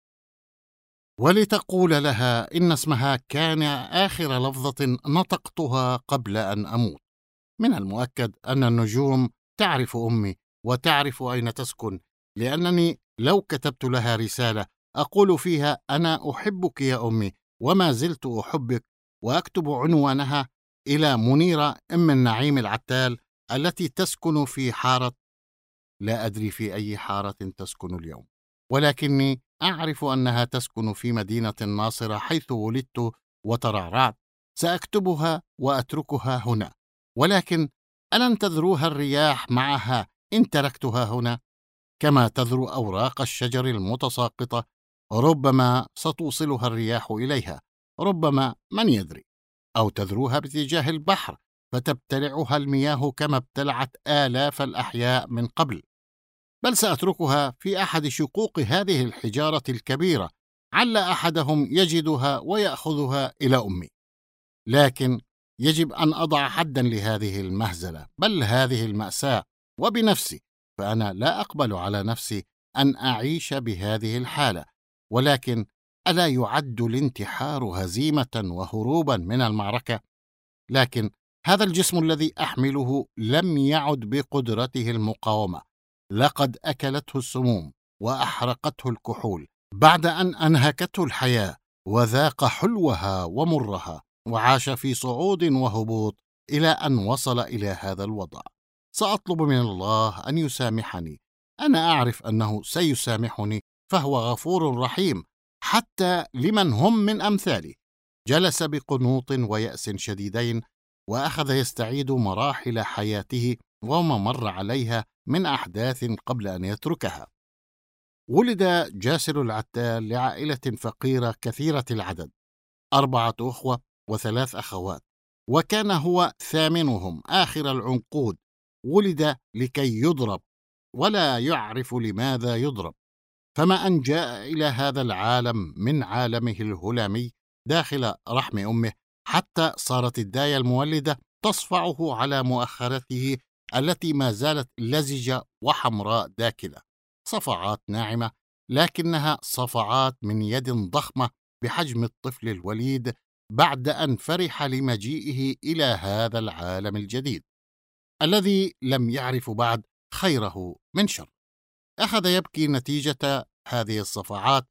ولتقول لها إن اسمها كان آخر لفظة نطقتها قبل أن أموت. من المؤكد أن النجوم تعرف أمي وتعرف أين تسكن، لأنني لو كتبت لها رسالة أقول فيها: أنا أحبك يا أمي وما زلت أحبك، وأكتب عنوانها إلى منيرة أم النعيم العتال التي تسكن في حارة، لا أدري في أي حارة تسكن اليوم، ولكني أعرف أنها تسكن في مدينة الناصرة حيث ولدت وترعرعت. سأكتبها وأتركها هنا، ولكن ألن تذروها الرياح معها إن تركتها هنا؟ كما تذرو أوراق الشجر المتساقطة، ربما ستوصلها الرياح إليها، ربما من يدري، أو تذروها باتجاه البحر فتبتلعها المياه كما ابتلعت آلاف الأحياء من قبل. بل سأتركها في أحد شقوق هذه الحجارة الكبيرة، عل أحدهم يجدها ويأخذها إلى أمي. لكن يجب أن أضع حدا لهذه المهزلة، بل هذه المأساة، وبنفسي، فأنا لا أقبل على نفسي أن أعيش بهذه الحالة. ولكن ألا يعد الانتحار هزيمة وهروبا من المعركة؟ لكن هذا الجسم الذي أحمله لم يعد بقدرته المقاومة، لقد أكلته السموم وأحرقته الكحول، بعد أن أنهكته الحياة وذاق حلوها ومرها، وعاش في صعود وهبوط إلى أن وصل إلى هذا الوضع. سأطلب من الله أن يسامحني. أنا أعرف أنه سيسامحني، فهو غفور رحيم حتى لمن هم من أمثالي. جلس بقنوط ويأس شديدين، وأخذ يستعيد مراحل حياته وما مر عليها من أحداث قبل أن يتركها. ولد جاسر العتال لعائلة فقيرة كثيرة العدد، 4 أخوة و3 أخوات، وكان هو ثامنهم آخر العنقود. ولد لكي يضرب، ولا يعرف لماذا يضرب. فما أن جاء إلى هذا العالم من عالمه الهلامي داخل رحم أمه، حتى صارت الداية المولدة تصفعه على مؤخرته التي ما زالت لزجة وحمراء داكنة، صفعات ناعمة، لكنها صفعات من يد ضخمة بحجم الطفل الوليد بعد أن فرح لمجيئه إلى هذا العالم الجديد الذي لم يعرف بعد خيره من شر. أخذ يبكي نتيجة هذه الصفعات،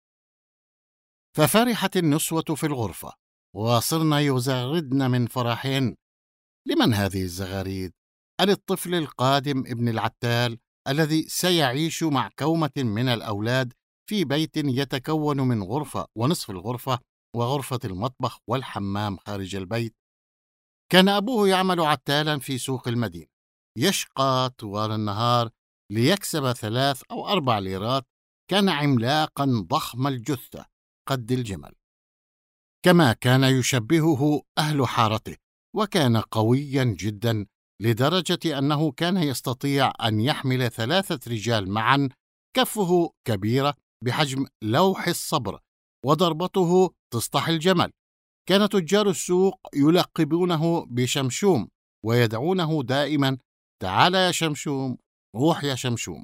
ففرحت النسوة في الغرفة وصرن يزغردن من فرحهن. لمن هذه الزغاريد؟ للطفل القادم ابن العتال الذي سيعيش مع كومة من الأولاد في بيت يتكون من غرفة ونصف الغرفة وغرفة المطبخ والحمام خارج البيت. كان أبوه يعمل عتالا في سوق المدينة، يشقى طوال النهار ليكسب 3 أو 4 ليرات. كان عملاقا ضخم الجثة قد الجمل، كما كان يشبهه أهل حارته، وكان قويا جدا لدرجة أنه كان يستطيع أن يحمل 3 رجال معا. كفه كبيرة بحجم لوح الصبر، وضربته تسطح الجمل. كان تجار السوق يلقبونه بشمشوم، ويدعونه دائما: تعال يا شمشوم، روح يا شمشوم.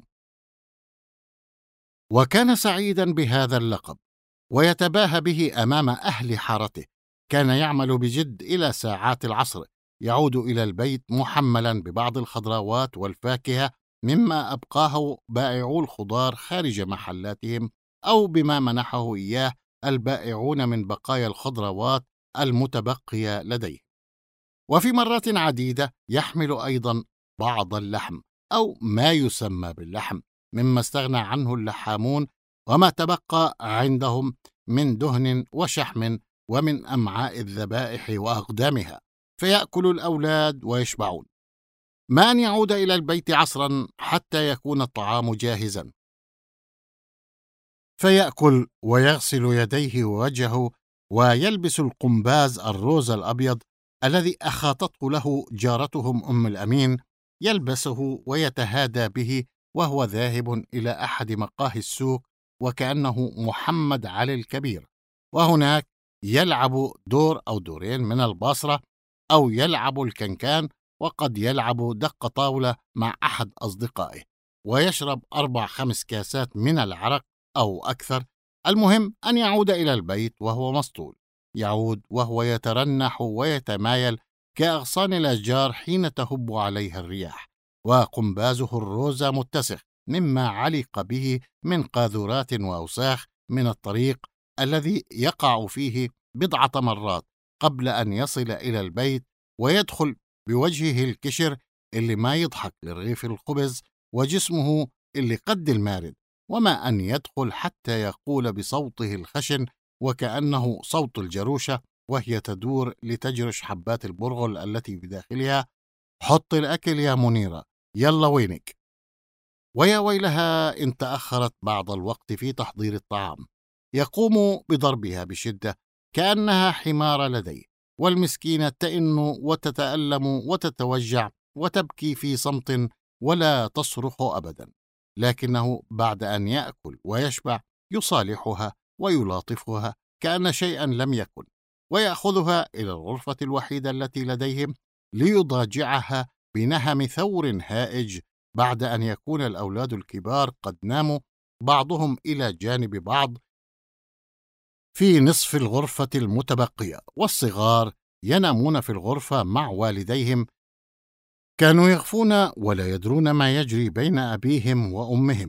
وكان سعيدا بهذا اللقب ويتباهى به أمام أهل حارته. كان يعمل بجد إلى ساعات العصر، يعود إلى البيت محملا ببعض الخضروات والفاكهة مما أبقاه بائعو الخضار خارج محلاتهم، أو بما منحه إياه البائعون من بقايا الخضروات المتبقية لديه. وفي مرات عديدة يحمل أيضا بعض اللحم، أو ما يسمى باللحم، مما استغنى عنه اللحامون، وما تبقى عندهم من دهن وشحم ومن أمعاء الذبائح وأقدامها، فيأكل الأولاد ويشبعون. ما أن يعود إلى البيت عصرا حتى يكون الطعام جاهزا، فيأكل ويغسل يديه ووجهه، ويلبس القمباز الروز الأبيض الذي أخاطته له جارتهم أم الأمين، يلبسه ويتهادى به وهو ذاهب إلى أحد مقاهي السوق، وكأنه محمد علي الكبير، وهناك يلعب دور أو دورين من الباصرة، أو يلعب الكنكان، وقد يلعب دق طاولة مع أحد أصدقائه، ويشرب 4-5 كاسات من العرق أو أكثر. المهم أن يعود إلى البيت وهو مسطول، يعود وهو يترنح ويتمايل كأغصان الأشجار حين تهب عليها الرياح، وقنبازه الروزة متسخ مما علق به من قاذورات وأوساخ من الطريق الذي يقع فيه 10 مرات قبل أن يصل إلى البيت، ويدخل بوجهه الكشر اللي ما يضحك لرغيف الخبز، وجسمه اللي قد المارد، وما أن يدخل حتى يقول بصوته الخشن وكأنه صوت الجروشة وهي تدور لتجرش حبات البرغل التي بداخلها: حط الأكل يا منيرة، يلا وينك. ويا ويلها إن تأخرت بعض الوقت في تحضير الطعام، يقوم بضربها بشدة كأنها حمار لديه، والمسكينة تئن وتتألم وتتوجع وتبكي في صمت ولا تصرخ أبدا، لكنه بعد أن يأكل ويشبع يصالحها ويلاطفها كأن شيئا لم يكن، ويأخذها إلى الغرفة الوحيدة التي لديهم ليضاجعها بنهم ثور هائج، بعد أن يكون الأولاد الكبار قد ناموا بعضهم إلى جانب بعض في نصف الغرفة المتبقية، والصغار ينامون في الغرفة مع والديهم. كانوا يغفون ولا يدرون ما يجري بين أبيهم وأمهم،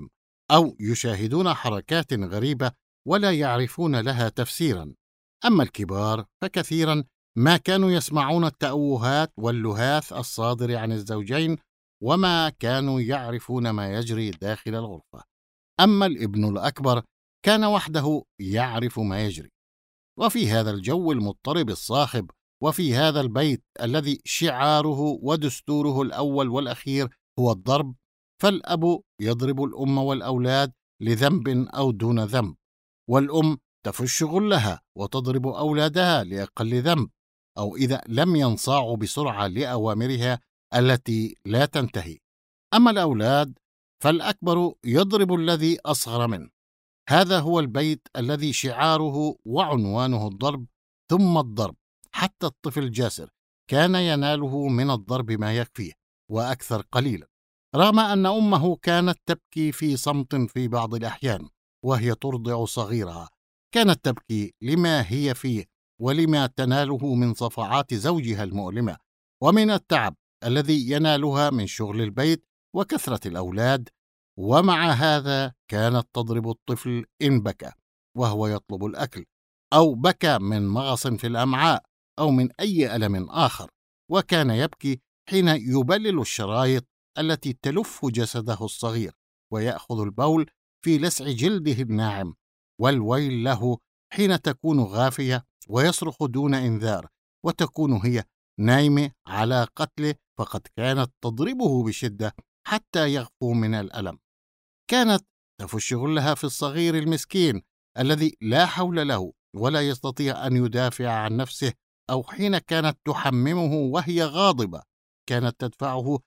أو يشاهدون حركات غريبة ولا يعرفون لها تفسيرا. أما الكبار فكثيرا ما كانوا يسمعون التأوهات واللهاث الصادر عن الزوجين، وما كانوا يعرفون ما يجري داخل الغرفة. أما الابن الأكبر كان وحده يعرف ما يجري. وفي هذا الجو المضطرب الصاخب، وفي هذا البيت الذي شعاره ودستوره الأول والأخير هو الضرب، فالأب يضرب الأم والأولاد لذنب أو دون ذنب، والأم تفش غلها وتضرب أولادها لأقل ذنب، أو إذا لم ينصاعوا بسرعة لأوامرها التي لا تنتهي. أما الأولاد فالأكبر يضرب الذي أصغر منه. هذا هو البيت الذي شعاره وعنوانه الضرب ثم الضرب. حتى الطفل جاسر كان يناله من الضرب ما يكفيه وأكثر قليلا، رغم أن أمه كانت تبكي في صمت في بعض الأحيان وهي ترضع صغيرها. كانت تبكي لما هي فيه ولما تناله من صفعات زوجها المؤلمة، ومن التعب الذي ينالها من شغل البيت وكثرة الأولاد. ومع هذا كانت تضرب الطفل إن بكى وهو يطلب الأكل، أو بكى من مغص في الأمعاء، أو من أي ألم آخر. وكان يبكي حين يبلل الشرايط التي تلف جسده الصغير، ويأخذ البول في لسع جلده الناعم. والويل له حين تكون غافية ويصرخ دون إنذار، وتكون هي نايمة على قتله، فقد كانت تضربه بشدة حتى يغفو من الألم. كانت تفش غلها في الصغير المسكين الذي لا حول له ولا يستطيع أن يدافع عن نفسه، أو حين كانت تحممه وهي غاضبة كانت تدفعه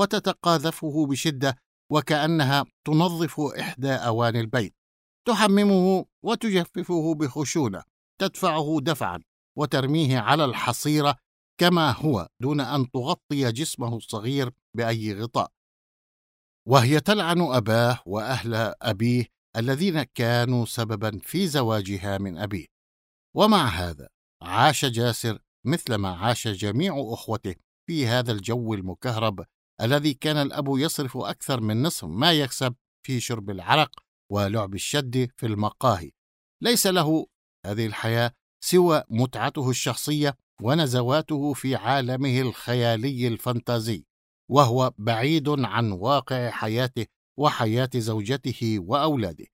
وتتقاذفه بشدة، وكأنها تنظف إحدى أواني البيت، تحممه وتجففه بخشونة، تدفعه دفعا وترميه على الحصيرة كما هو دون أن تغطي جسمه الصغير بأي غطاء. وهي تلعن أباه وأهل أبيه الذين كانوا سببا في زواجها من أبيه. ومع هذا عاش جاسر مثلما عاش جميع أخوته في هذا الجو المكهرب الذي كان الأب يصرف أكثر من نصف ما يكسب في شرب العرق ولعب الشد في المقاهي. ليس له هذه الحياة سوى متعته الشخصية ونزواته في عالمه الخيالي الفانتازي، وهو بعيد عن واقع حياته وحياة زوجته وأولاده.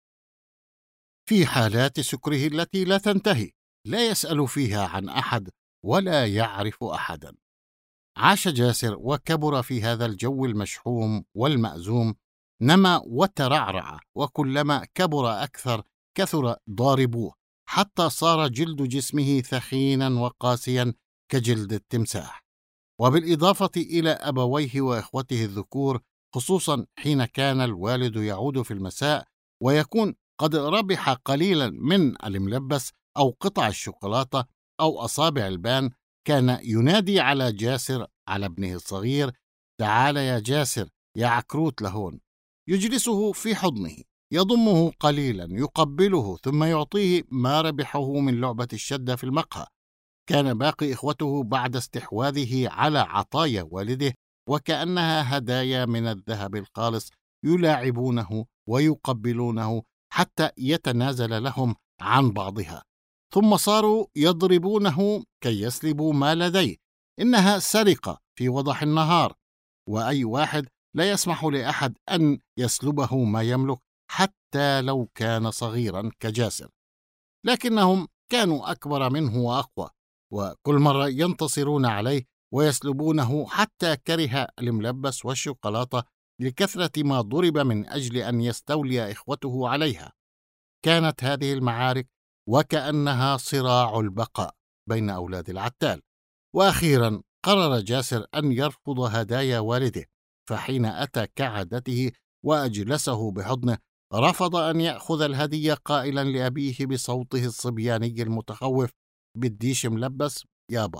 في حالات سكره التي لا تنتهي لا يسأل فيها عن أحد ولا يعرف أحدا. عاش جاسر وكبر في هذا الجو المشحوم والمأزوم، نما وترعرع، وكلما كبر أكثر كثر ضاربوه، حتى صار جلد جسمه ثخينا وقاسيا كجلد التمساح. وبالإضافة إلى أبويه وإخوته الذكور، خصوصا حين كان الوالد يعود في المساء ويكون قد ربح قليلا من الملبس أو قطع الشوكولاتة أو أصابع البان، كان ينادي على جاسر على ابنه الصغير: تعال يا جاسر، يا عكروت لهون. يجلسه في حضنه، يضمه قليلا، يقبله، ثم يعطيه ما ربحه من لعبة الشدة في المقهى. كان باقي إخوته بعد استحواذه على عطايا والده وكأنها هدايا من الذهب الخالص، يلاعبونه ويقبلونه حتى يتنازل لهم عن بعضها، ثم صاروا يضربونه كي يسلبوا ما لديه. إنها سرقة في وضح النهار، وأي واحد لا يسمح لأحد أن يسلبه ما يملك حتى لو كان صغيرا كجاسر. لكنهم كانوا أكبر منه وأقوى، وكل مرة ينتصرون عليه ويسلبونه، حتى كره الملبس والشوكولاتة لكثرة ما ضرب من أجل أن يستولي إخوته عليها. كانت هذه المعارك وكأنها صراع البقاء بين أولاد العتال. وأخيرا قرر جاسر أن يرفض هدايا والده، فحين أتى كعادته وأجلسه بحضنه رفض أن يأخذ الهدية، قائلا لأبيه بصوته الصبياني المتخوف: بديش ملبس يابا.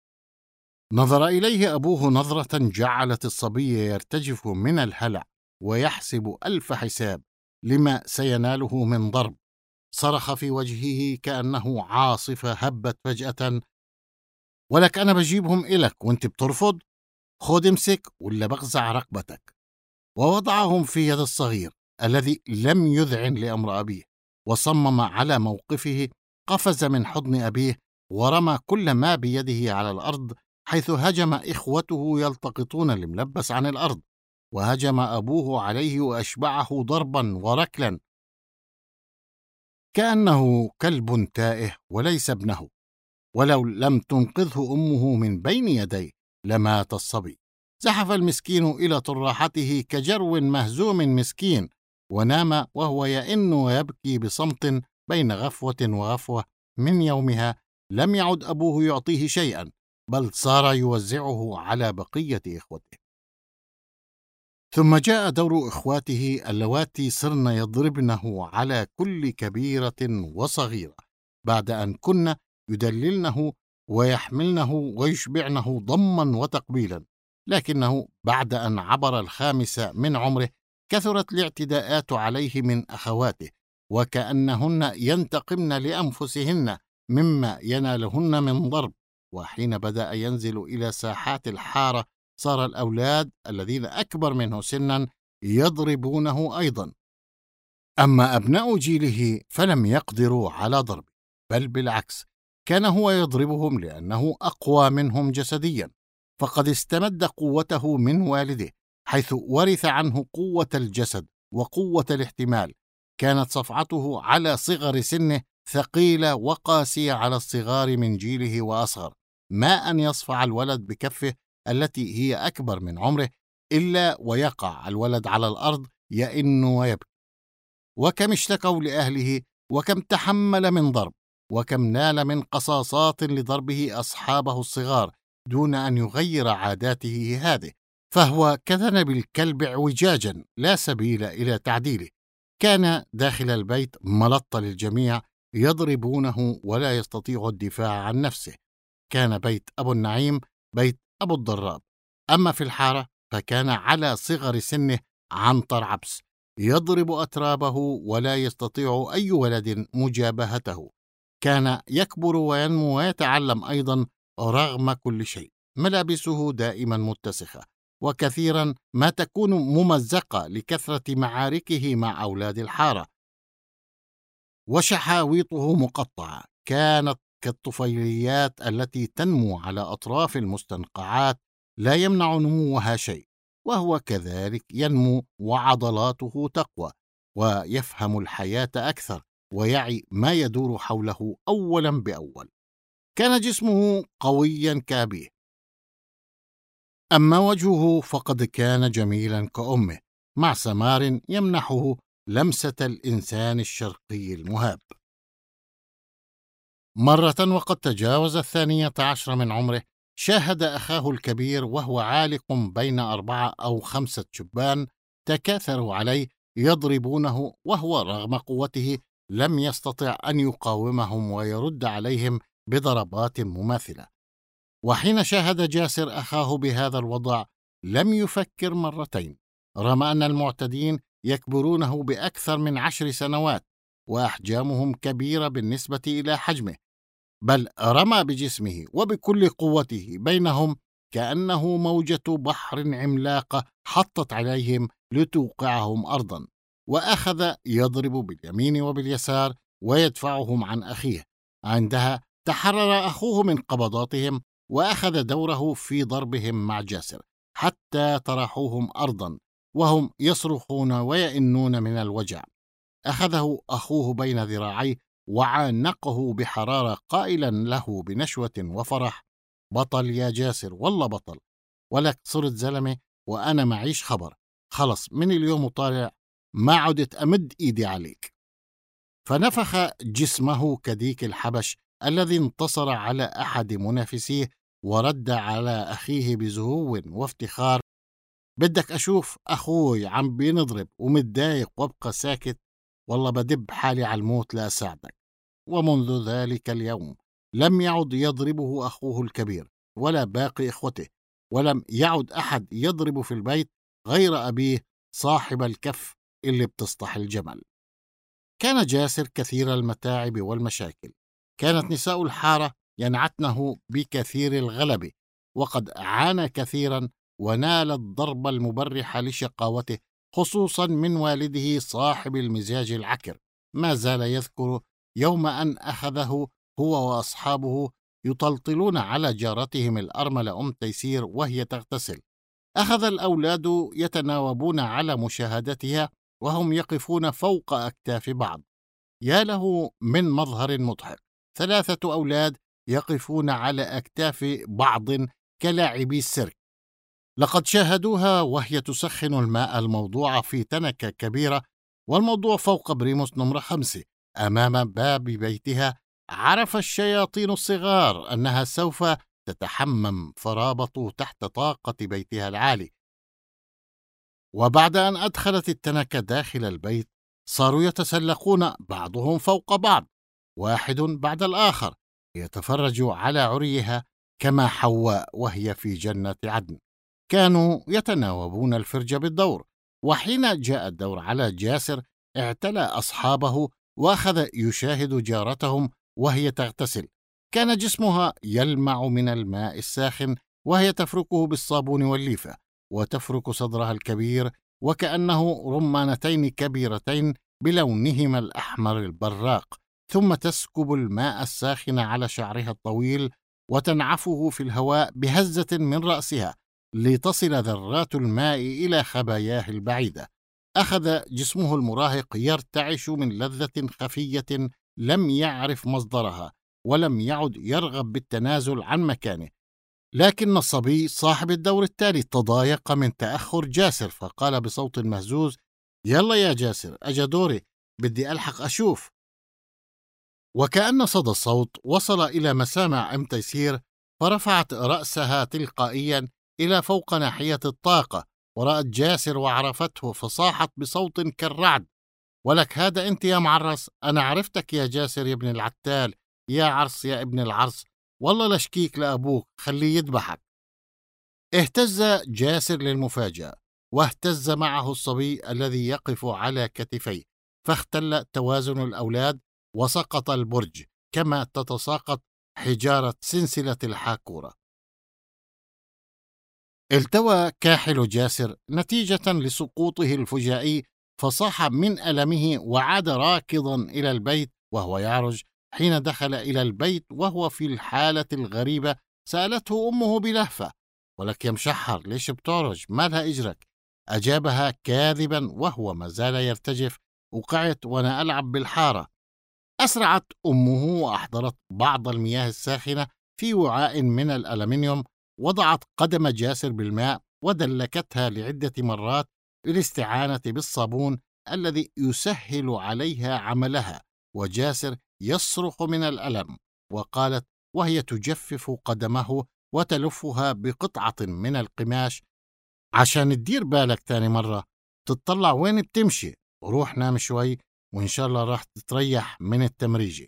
نظر إليه أبوه نظرة جعلت الصبي يرتجف من الهلع ويحسب ألف حساب لما سيناله من ضرب. صرخ في وجهه كأنه عاصفة هبت فجأة: ولك أنا بجيبهم إلك وانت بترفض؟ خد امسك ولا بغزع رقبتك. ووضعهم في يد الصغير الذي لم يذعن لأمر أبيه وصمم على موقفه قفز من حضن أبيه ورمى كل ما بيده على الأرض، حيث هجم إخوته يلتقطون الملبس عن الأرض، وهجم أبوه عليه وأشبعه ضربا وركلا كأنه كلب تائه وليس ابنه، ولو لم تنقذه أمه من بين يديه لمات الصبي. زحف المسكين إلى طراحته كجرو مهزوم مسكين، ونام وهو يئن ويبكي بصمت بين غفوة وغفوة. من يومها لم يعد أبوه يعطيه شيئا، بل صار يوزعه على بقية إخوته. ثم جاء دور إخواته اللواتي صرن يضربنه على كل كبيرة وصغيرة، بعد أن كن يدللنه ويحملنه ويشبعنه ضما وتقبيلا، لكنه بعد أن عبر 5 من عمره كثرت الاعتداءات عليه من أخواته، وكأنهن ينتقمن لأنفسهن مما ينالهن من ضرب. وحين بدأ ينزل إلى ساحات الحارة صار الأولاد الذين أكبر منه سنا يضربونه أيضا. أما أبناء جيله فلم يقدروا على ضربه، بل بالعكس كان هو يضربهم لأنه أقوى منهم جسديا، فقد استمد قوته من والده، حيث ورث عنه قوة الجسد وقوة الاحتمال. كانت صفعته على صغر سنه ثقيلة وقاسية على الصغار من جيله وأصغر، ما أن يصفع الولد بكفه التي هي أكبر من عمره إلا ويقع الولد على الأرض يئن ويبكي. وكم اشتكوا لأهله، وكم تحمل من ضرب، وكم نال من قصاصات لضربه أصحابه الصغار دون أن يغير عاداته هذه، فهو كذنب الكلب اعوجاجا لا سبيل إلى تعديله. كان داخل البيت ملط للجميع يضربونه ولا يستطيع الدفاع عن نفسه. كان بيت أبو النعيم بيت أبو الضراب. أما في الحارة فكان على صغر سنه عنتر عبس يضرب أترابه ولا يستطيع أي ولد مجابهته. كان يكبر وينمو ويتعلم أيضا رغم كل شيء. ملابسه دائما متسخة، وكثيرا ما تكون ممزقة لكثرة معاركه مع أولاد الحارة، وشحاويطه مقطعة كانت كالطفيليات التي تنمو على أطراف المستنقعات، لا يمنع نموها شيء، وهو كذلك ينمو وعضلاته تقوى، ويفهم الحياة أكثر ويعي ما يدور حوله أولا بأول. كان جسمه قويا كأبيه، أما وجهه فقد كان جميلا كأمه، مع سمار يمنحه لمسة الإنسان الشرقي المهاب. مرة وقد تجاوز 12 من عمره شاهد أخاه الكبير وهو عالق بين 4 أو 5 شبان تكاثروا عليه يضربونه، وهو رغم قوته لم يستطع أن يقاومهم ويرد عليهم بضربات مماثلة. وحين شاهد جاسر أخاه بهذا الوضع لم يفكر مرتين، رغم أن المعتدين يكبرونه بأكثر من 10 سنوات وأحجامهم كبيرة بالنسبة إلى حجمه، بل رمى بجسمه وبكل قوته بينهم كأنه موجة بحر عملاقة حطت عليهم لتوقعهم أرضا، وأخذ يضرب باليمين وباليسار ويدفعهم عن أخيه. عندها تحرر أخوه من قبضاتهم وأخذ دوره في ضربهم مع جاسر حتى طرحوهم أرضا وهم يصرخون ويئنون من الوجع. أخذه أخوه بين ذراعيه وعانقه بحرارة قائلا له بنشوة وفرح: بطل يا جاسر، والله بطل، ولك صرت زلمة وأنا معيش خبر، خلص من اليوم وطالع ما عدت أمد إيدي عليك. فنفخ جسمه كديك الحبش الذي انتصر على أحد منافسيه ورد على أخيه بزهو وافتخار: بدك أشوف أخوي عم بينضرب ومتضايق وابقى ساكت؟ والله بدب حالي على الموت لا أساعدك. ومنذ ذلك اليوم لم يعد يضربه أخوه الكبير ولا باقي إخوته، ولم يعد أحد يضرب في البيت غير أبيه صاحب الكف اللي بتسطح الجمل. كان جاسر كثير المتاعب والمشاكل، كانت نساء الحارة ينعتنه بكثير الغلبة، وقد عانى كثيرا ونال الضرب المبرح لشقاوته خصوصا من والده صاحب المزاج العكر. ما زال يذكر يوم أن أخذه هو وأصحابه يطلطلون على جارتهم الأرملة أم تيسير وهي تغتسل. أخذ الأولاد يتناوبون على مشاهدتها وهم يقفون فوق أكتاف بعض. يا له من مظهر مضحك، 3 أولاد يقفون على أكتاف بعض كلاعبي السيرك. لقد شاهدوها وهي تسخن الماء الموضوع في تنكة كبيرة والموضوع فوق بريموس نمرة 5 أمام باب بيتها. عرف الشياطين الصغار أنها سوف تتحمم، فرابطوا تحت طاقة بيتها العالي. وبعد أن أدخلت التنكة داخل البيت صاروا يتسلقون بعضهم فوق بعض، واحد بعد الآخر، ليتفرجوا على عريها كما حواء وهي في جنة عدن. كانوا يتناوبون الفرج بالدور، وحين جاء الدور على جاسر اعتلى أصحابه وأخذ يشاهد جارتهم وهي تغتسل. كان جسمها يلمع من الماء الساخن وهي تفركه بالصابون والليفة، وتفرك صدرها الكبير وكأنه رمانتين كبيرتين بلونهما الأحمر البراق، ثم تسكب الماء الساخن على شعرها الطويل وتنعفه في الهواء بهزة من رأسها لتصل ذرات الماء إلى خباياه البعيدة. أخذ جسمه المراهق يرتعش من لذة خفية لم يعرف مصدرها، ولم يعد يرغب بالتنازل عن مكانه. لكن الصبي صاحب الدور التالي تضايق من تأخر جاسر، فقال بصوت مهزوز: يلا يا جاسر، أجا دوري، بدي ألحق أشوف. وكأن صدى الصوت وصل إلى مسامع أم تيسير، فرفعت رأسها تلقائيا إلى فوق ناحية الطاقة ورأت جاسر وعرفته، فصاحت بصوت كالرعد: ولك هذا أنت يا معرس، أنا عرفتك يا جاسر يا ابن العتال، يا عرس يا ابن العرس، والله لشكيك لأبوك، خليه يذبحك. اهتز جاسر للمفاجأة، واهتز معه الصبي الذي يقف على كتفيه، فاختل توازن الأولاد وسقط البرج كما تتساقط حجارة سلسلة الحاكورة. التوى كاحل جاسر نتيجة لسقوطه الفجائي، فصاح من ألمه وعاد راكضا إلى البيت وهو يعرج. حين دخل إلى البيت وهو في الحالة الغريبة سألته أمه بلهفة: ولك يا مشحر، ليش بتعرج؟ مالها إجرك؟ أجابها كاذبا وهو ما زال يرتجف: وقعت وأنا ألعب بالحارة. أسرعت أمه وأحضرت بعض المياه الساخنة في وعاء من الألمنيوم، وضعت قدم جاسر بالماء ودلكتها لعدة مرات للاستعانة بالصابون الذي يسهل عليها عملها، وجاسر يصرخ من الألم. وقالت وهي تجفف قدمه وتلفها بقطعة من القماش: عشان تدير بالك تاني مرة تطلع وين بتمشي، وروح نام شوي وإن شاء الله راح تتريح من التمريجة.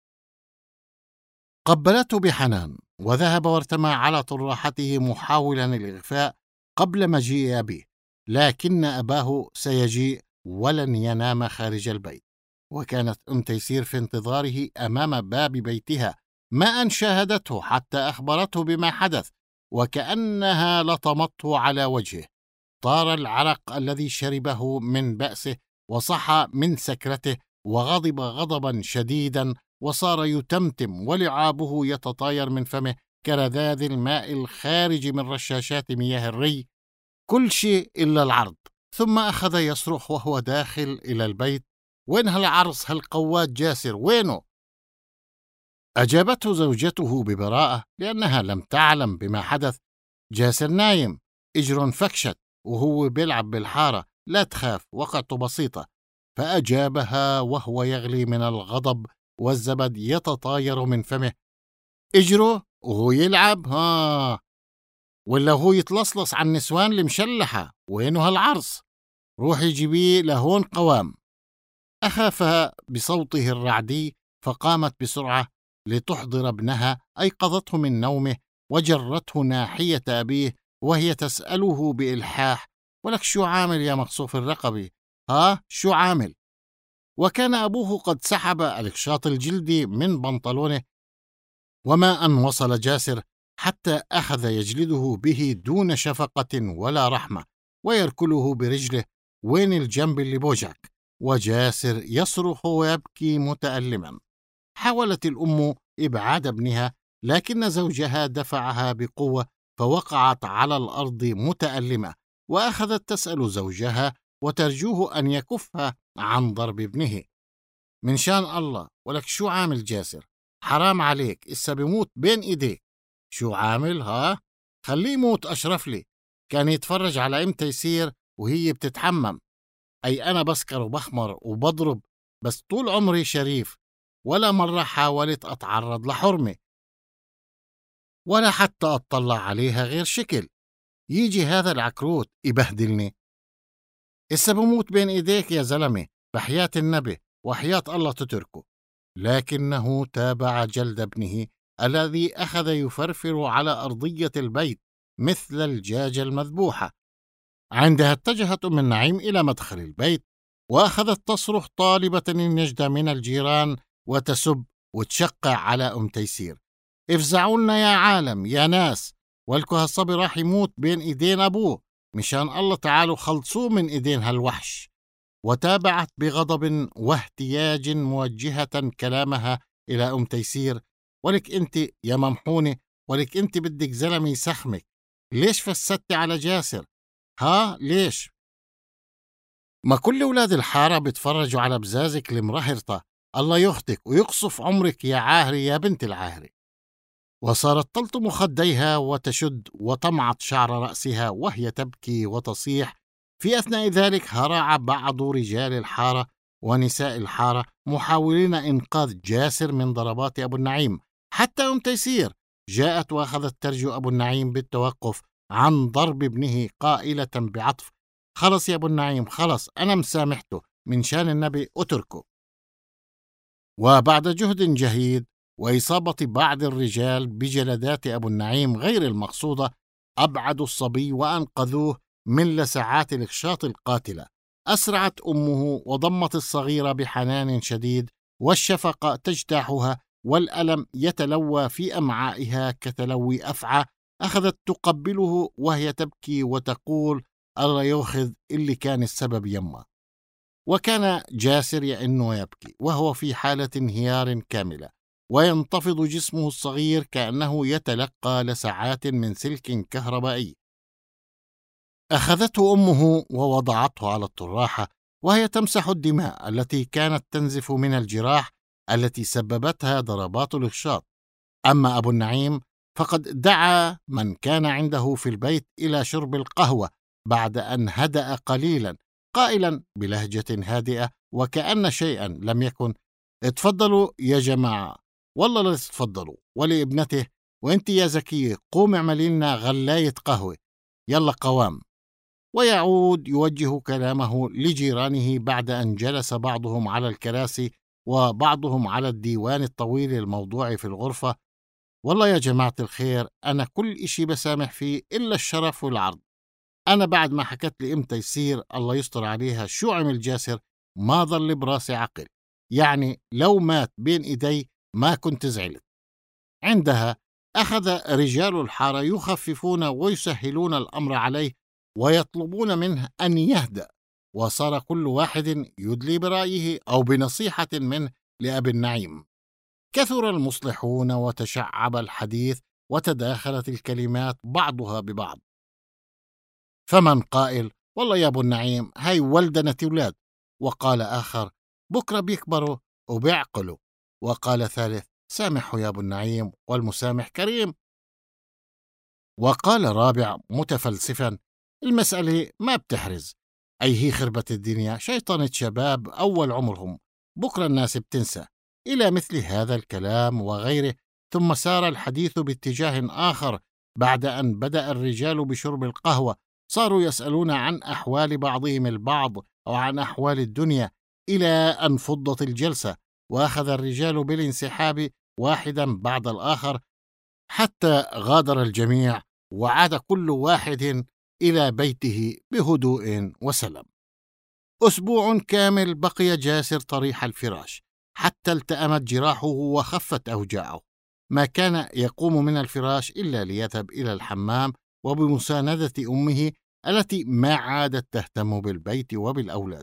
قبلته بحنان وذهب وارتمى على طراحته محاولا الإغفاء قبل مجيء أبيه، لكن أباه سيجيء ولن ينام خارج البيت. وكانت أم تيسير في انتظاره أمام باب بيتها، ما أن شاهدته حتى أخبرته بما حدث، وكأنها لطمته على وجهه. طار العرق الذي شربه من بأسه وصحى من سكرته، وغضب غضبا شديدا وصار يتمتم ولعابه يتطاير من فمه كرذاذ الماء الخارج من رشاشات مياه الري، كل شيء إلا العرض. ثم أخذ يصرخ وهو داخل إلى البيت: وين هالعرس هالقواد جاسر، وينه؟ أجابته زوجته ببراءة لأنها لم تعلم بما حدث: جاسر نايم، إجر انفكشت وهو بيلعب بالحارة، لا تخاف، وقعته بسيطة. فأجابها وهو يغلي من الغضب والزبد يتطاير من فمه: إجره وهو يلعب؟ ولا هو يتلصلص على النسوان المشلحة؟ وينه هالعرس؟ روحي جيبيه لهون قوام. أخافها بصوته الرعدي، فقامت بسرعة لتحضر ابنها، أيقظته من نومه وجرته ناحية أبيه وهي تسأله بإلحاح: ولك شو عامل يا مقصوف الرقبة؟ شو عامل؟ وكان أبوه قد سحب الإقشاط الجلدي من بنطلونه، وما أن وصل جاسر حتى أخذ يجلده به دون شفقة ولا رحمة، ويركله برجله وين الجنب اللي بوجعك؟ وجاسر يصرخ ويبكي متألما. حاولت الأم إبعاد ابنها، لكن زوجها دفعها بقوة، فوقعت على الأرض متألمة، وأخذت تسأل زوجها وترجوه أن يكف عن ضرب ابنه. من شان الله، ولك شو عامل جاسر؟ حرام عليك، إسا بموت بين إيديك. شو عامل ها؟ خليه يموت أشرف لي. كان يتفرج على أم تيسير وهي بتتحمم. أي أنا بسكر وبخمر وبضرب، بس طول عمري شريف، ولا مرة حاولت أتعرض لحرمة، ولا حتى أطلع عليها غير شكل. يجي هذا العكروت يبهدلني. إسا بموت بين إيديك يا زلمة، بحياة النبي وحياة الله تتركه. لكنه تابع جلد ابنه الذي أخذ يفرفر على أرضية البيت مثل الدجاجة المذبوحة. عندها اتجهت أم النعيم إلى مدخل البيت، وأخذت تصرخ طالبة النجدة من الجيران، وتسب وتشقع على أم تيسير. افزعوا لنا يا عالم يا ناس، والكو هالصبي راح يموت بين إيدين أبوه، مشان الله تعالوا خلصوه من إيدين هالوحش. وتابعت بغضب واهتياج موجهة كلامها إلى أم تيسير: ولك أنت يا ممحونة، ولك أنت بدك زلمة يسخمك، ليش فسدتي على جاسر؟ ها ليش؟ ما كل أولاد الحارة بيتفرجوا على بزازك المرهرطة، الله يخطك ويقصف عمرك يا عاهري يا بنت العاهري. وصارت تلطم خديها وتشد وتمعط شعر رأسها وهي تبكي وتصيح. في أثناء ذلك هرع بعض رجال الحارة ونساء الحارة محاولين إنقاذ جاسر من ضربات أبو النعيم، حتى أم تيسير جاءت وأخذت ترجو أبو النعيم بالتوقف عن ضرب ابنه، قائلة بعطف: خلص يا أبو النعيم، خلص، أنا مسامحته، من شان النبي أتركه. وبعد جهد جهيد وإصابة بعض الرجال بجلدات أبو النعيم غير المقصودة، أبعدوا الصبي وأنقذوه من لسعات الإخشاط القاتلة. أسرعت أمه وضمت الصغيرة بحنان شديد، والشفقة تجتاحها والألم يتلوى في أمعائها كتلوي أفعى. أخذت تقبله وهي تبكي وتقول: الله يأخذ اللي كان السبب يما. وكان جاسر يئن ويبكي وهو في حالة انهيار كاملة، وينتفض جسمه الصغير كأنه يتلقى لسعات من سلك كهربائي. أخذته أمه ووضعته على الطراحة، وهي تمسح الدماء التي كانت تنزف من الجراح التي سببتها ضربات الإخشاط. أما أبو النعيم فقد دعا من كان عنده في البيت إلى شرب القهوة بعد أن هدأ قليلا، قائلا بلهجة هادئة وكأن شيئا لم يكن: اتفضلوا يا جماعة، والله لا تتفضلوا، ولابنته: وانت يا زكية قوم اعملي لنا غلاية قهوة، يلا قوام. ويعود يوجه كلامه لجيرانه بعد أن جلس بعضهم على الكراسي وبعضهم على الديوان الطويل الموضوع في الغرفة: والله يا جماعة الخير، أنا كل إشي بسامح فيه إلا الشرف والعرض. أنا بعد ما حكت لي أم تيسير الله يستر عليها شو عمل جاسر، ما ظل براسي عقل، يعني لو مات بين إيدي ما كنت زعلت. عندها أخذ رجال الحارة يخففون ويسهلون الأمر عليه ويطلبون منه أن يهدأ، وصار كل واحد يدلي برأيه أو بنصيحة منه لأبي النعيم. كثر المصلحون وتشعب الحديث وتداخلت الكلمات بعضها ببعض، فمن قائل: والله يا أبو النعيم هاي ولدنة أولاد، وقال آخر: بكرة بيكبروا وبيعقلوا، وقال ثالث: سامحوا يا أبو النعيم والمسامح كريم، وقال رابع متفلسفا: المسألة ما بتحرز، أي هي خربت الدنيا، شيطنة شباب أول عمرهم، بكرة الناس بتنسى، إلى مثل هذا الكلام وغيره. ثم سار الحديث باتجاه آخر. بعد أن بدأ الرجال بشرب القهوة صاروا يسألون عن أحوال بعضهم البعض أو عن أحوال الدنيا، إلى أن فضت الجلسة وأخذ الرجال بالانسحاب واحدا بعد الآخر، حتى غادر الجميع وعاد كل واحد إلى بيته بهدوء وسلام. أسبوع كامل بقي جاسر طريح الفراش حتى التأمت جراحه وخفت أوجاعه. ما كان يقوم من الفراش إلا ليذهب إلى الحمام وبمساندة أمه التي ما عادت تهتم بالبيت وبالأولاد.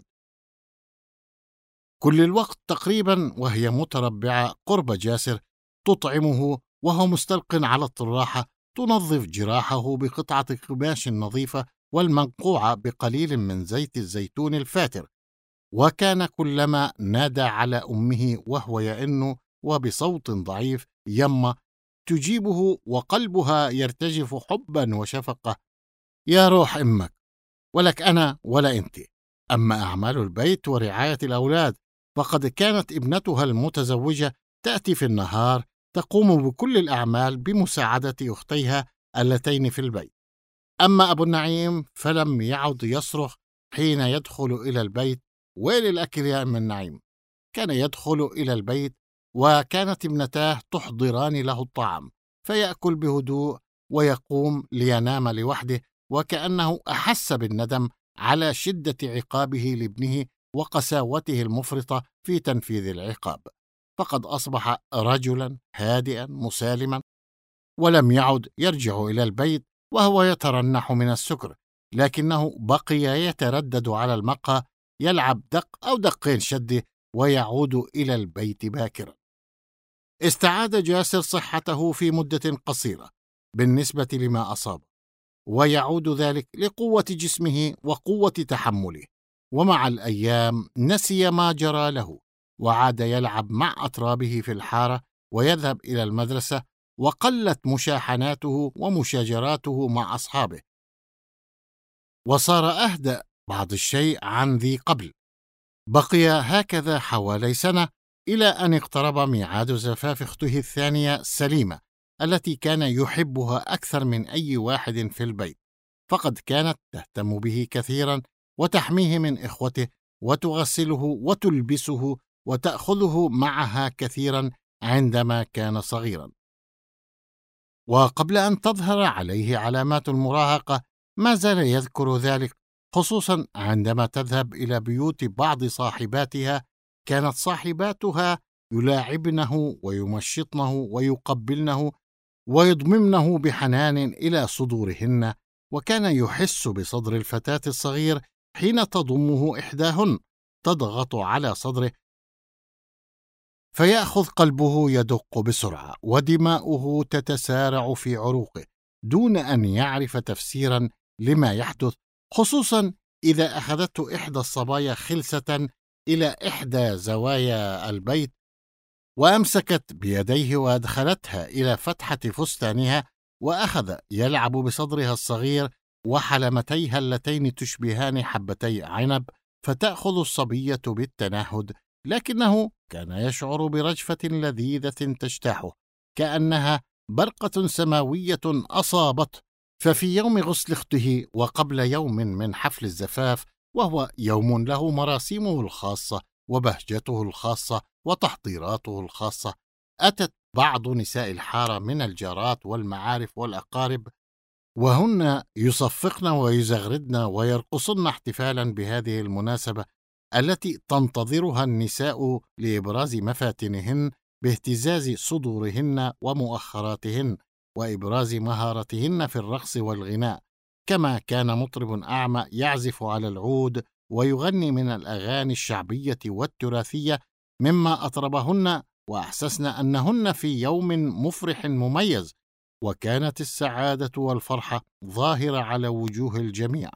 كل الوقت تقريبا وهي متربعة قرب جاسر، تطعمه وهو مستلق على الطراحة، تنظف جراحه بقطعة قماش نظيفة والمنقوعة بقليل من زيت الزيتون الفاتر. وكان كلما نادى على أمه وهو يئن وبصوت ضعيف يما، تجيبه وقلبها يرتجف حبا وشفقة: يا روح أمك، ولك أنا ولا أنت. أما أعمال البيت ورعاية الأولاد فقد كانت ابنتها المتزوجة تأتي في النهار، تقوم بكل الأعمال بمساعدة أختيها اللتين في البيت. أما أبو النعيم فلم يعد يصرخ حين يدخل إلى البيت: ويل الأكل يا أم النعيم. كان يدخل إلى البيت وكانت ابنتاه تحضران له الطعام، فيأكل بهدوء ويقوم لينام لوحده، وكأنه أحس بالندم على شدة عقابه لابنه وقساوته المفرطة في تنفيذ العقاب، فقد أصبح رجلا هادئا مسالما، ولم يعد يرجع إلى البيت وهو يترنح من السكر، لكنه بقي يتردد على المقهى، يلعب دق أو دقين شده ويعود إلى البيت باكرا. استعاد جاسر صحته في مدة قصيرة بالنسبة لما أصابه، ويعود ذلك لقوة جسمه وقوة تحمله، ومع الأيام نسي ما جرى له، وعاد يلعب مع أطرابه في الحارة ويذهب إلى المدرسة، وقلت مشاحناته ومشاجراته مع أصحابه، وصار أهدأ بعض الشيء عن ذي قبل. بقي هكذا حوالي سنة إلى أن اقترب ميعاد زفاف أخته الثانية سليمة، التي كان يحبها أكثر من أي واحد في البيت، فقد كانت تهتم به كثيرا وتحميه من إخوته، وتغسله وتلبسه وتأخذه معها كثيرا عندما كان صغيرا. وقبل أن تظهر عليه علامات المراهقة ما زال يذكر ذلك، خصوصا عندما تذهب إلى بيوت بعض صاحباتها. كانت صاحباتها يلاعبنه ويمشطنه ويقبلنه ويضممنه بحنان إلى صدورهن، وكان يحس بصدر الفتاة الصغير حين تضمه إحداهن، تضغط على صدره، فيأخذ قلبه يدق بسرعة ودماؤه تتسارع في عروقه دون أن يعرف تفسيرا لما يحدث، خصوصا إذا أخذته إحدى الصبايا خلسة إلى إحدى زوايا البيت وأمسكت بيديه وأدخلتها إلى فتحة فستانها، وأخذ يلعب بصدرها الصغير وحلمتيها اللتين تشبهان حبتي عنب، فتأخذ الصبية بالتنهد، لكنه كان يشعر برجفة لذيذة تجتاحه كأنها برقة سماوية أصابته. ففي يوم غسل أخته وقبل يوم من حفل الزفاف، وهو يوم له مراسيمه الخاصة وبهجته الخاصة وتحضيراته الخاصة، أتت بعض نساء الحارة من الجارات والمعارف والأقارب، وهن يصفقن ويزغردن ويرقصن احتفالا بهذه المناسبة التي تنتظرها النساء لإبراز مفاتنهن باهتزاز صدورهن ومؤخراتهن، وإبراز مهارتهن في الرقص والغناء، كما كان مطرب أعمى يعزف على العود ويغني من الأغاني الشعبية والتراثية، مما أطربهن وأحسسن أنهن في يوم مفرح مميز، وكانت السعادة والفرحة ظاهرة على وجوه الجميع.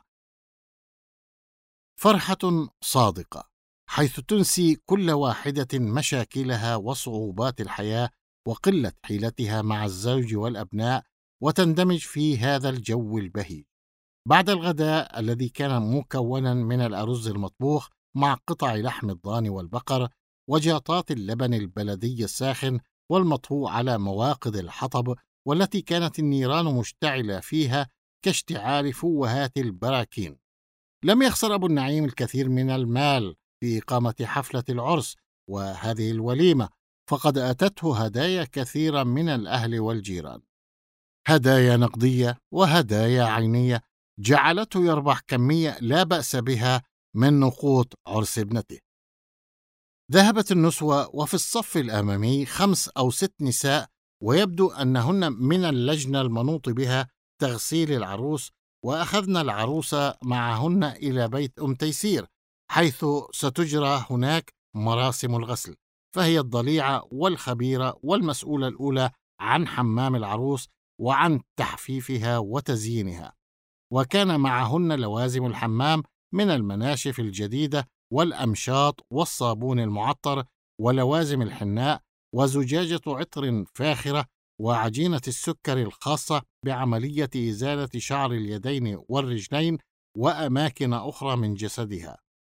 فرحة صادقة حيث تنسي كل واحدة مشاكلها وصعوبات الحياة وقلة حيلتها مع الزوج والأبناء، وتندمج في هذا الجو البهيج. بعد الغداء الذي كان مكونا من الأرز المطبوخ مع قطع لحم الضان والبقر وجاطات اللبن البلدي الساخن والمطهو على مواقد الحطب، والتي كانت النيران مشتعلة فيها كاشتعال فوهات البراكين، لم يخسر أبو النعيم الكثير من المال في إقامة حفلة العرس وهذه الوليمة، فقد أتته هدايا كثيرة من الأهل والجيران، هدايا نقدية وهدايا عينية، جعلته يربح كمية لا بأس بها من نقود عرس ابنته. ذهبت النسوة وفي الصف الأمامي 5 أو 6 نساء، ويبدو أنهن من اللجنة المنوط بها تغسيل العروس، وأخذن العروس معهن إلى بيت أم تيسير، حيث ستجرى هناك مراسم الغسل، فهي الضليعة والخبيرة والمسؤولة الأولى عن حمام العروس وعن تحفيفها وتزيينها. وكان معهن لوازم الحمام من المناشف الجديدة والأمشاط والصابون المعطر ولوازم الحناء وزجاجة عطر فاخرة وعجينة السكر الخاصة بعملية إزالة شعر اليدين والرجلين وأماكن أخرى من جسدها.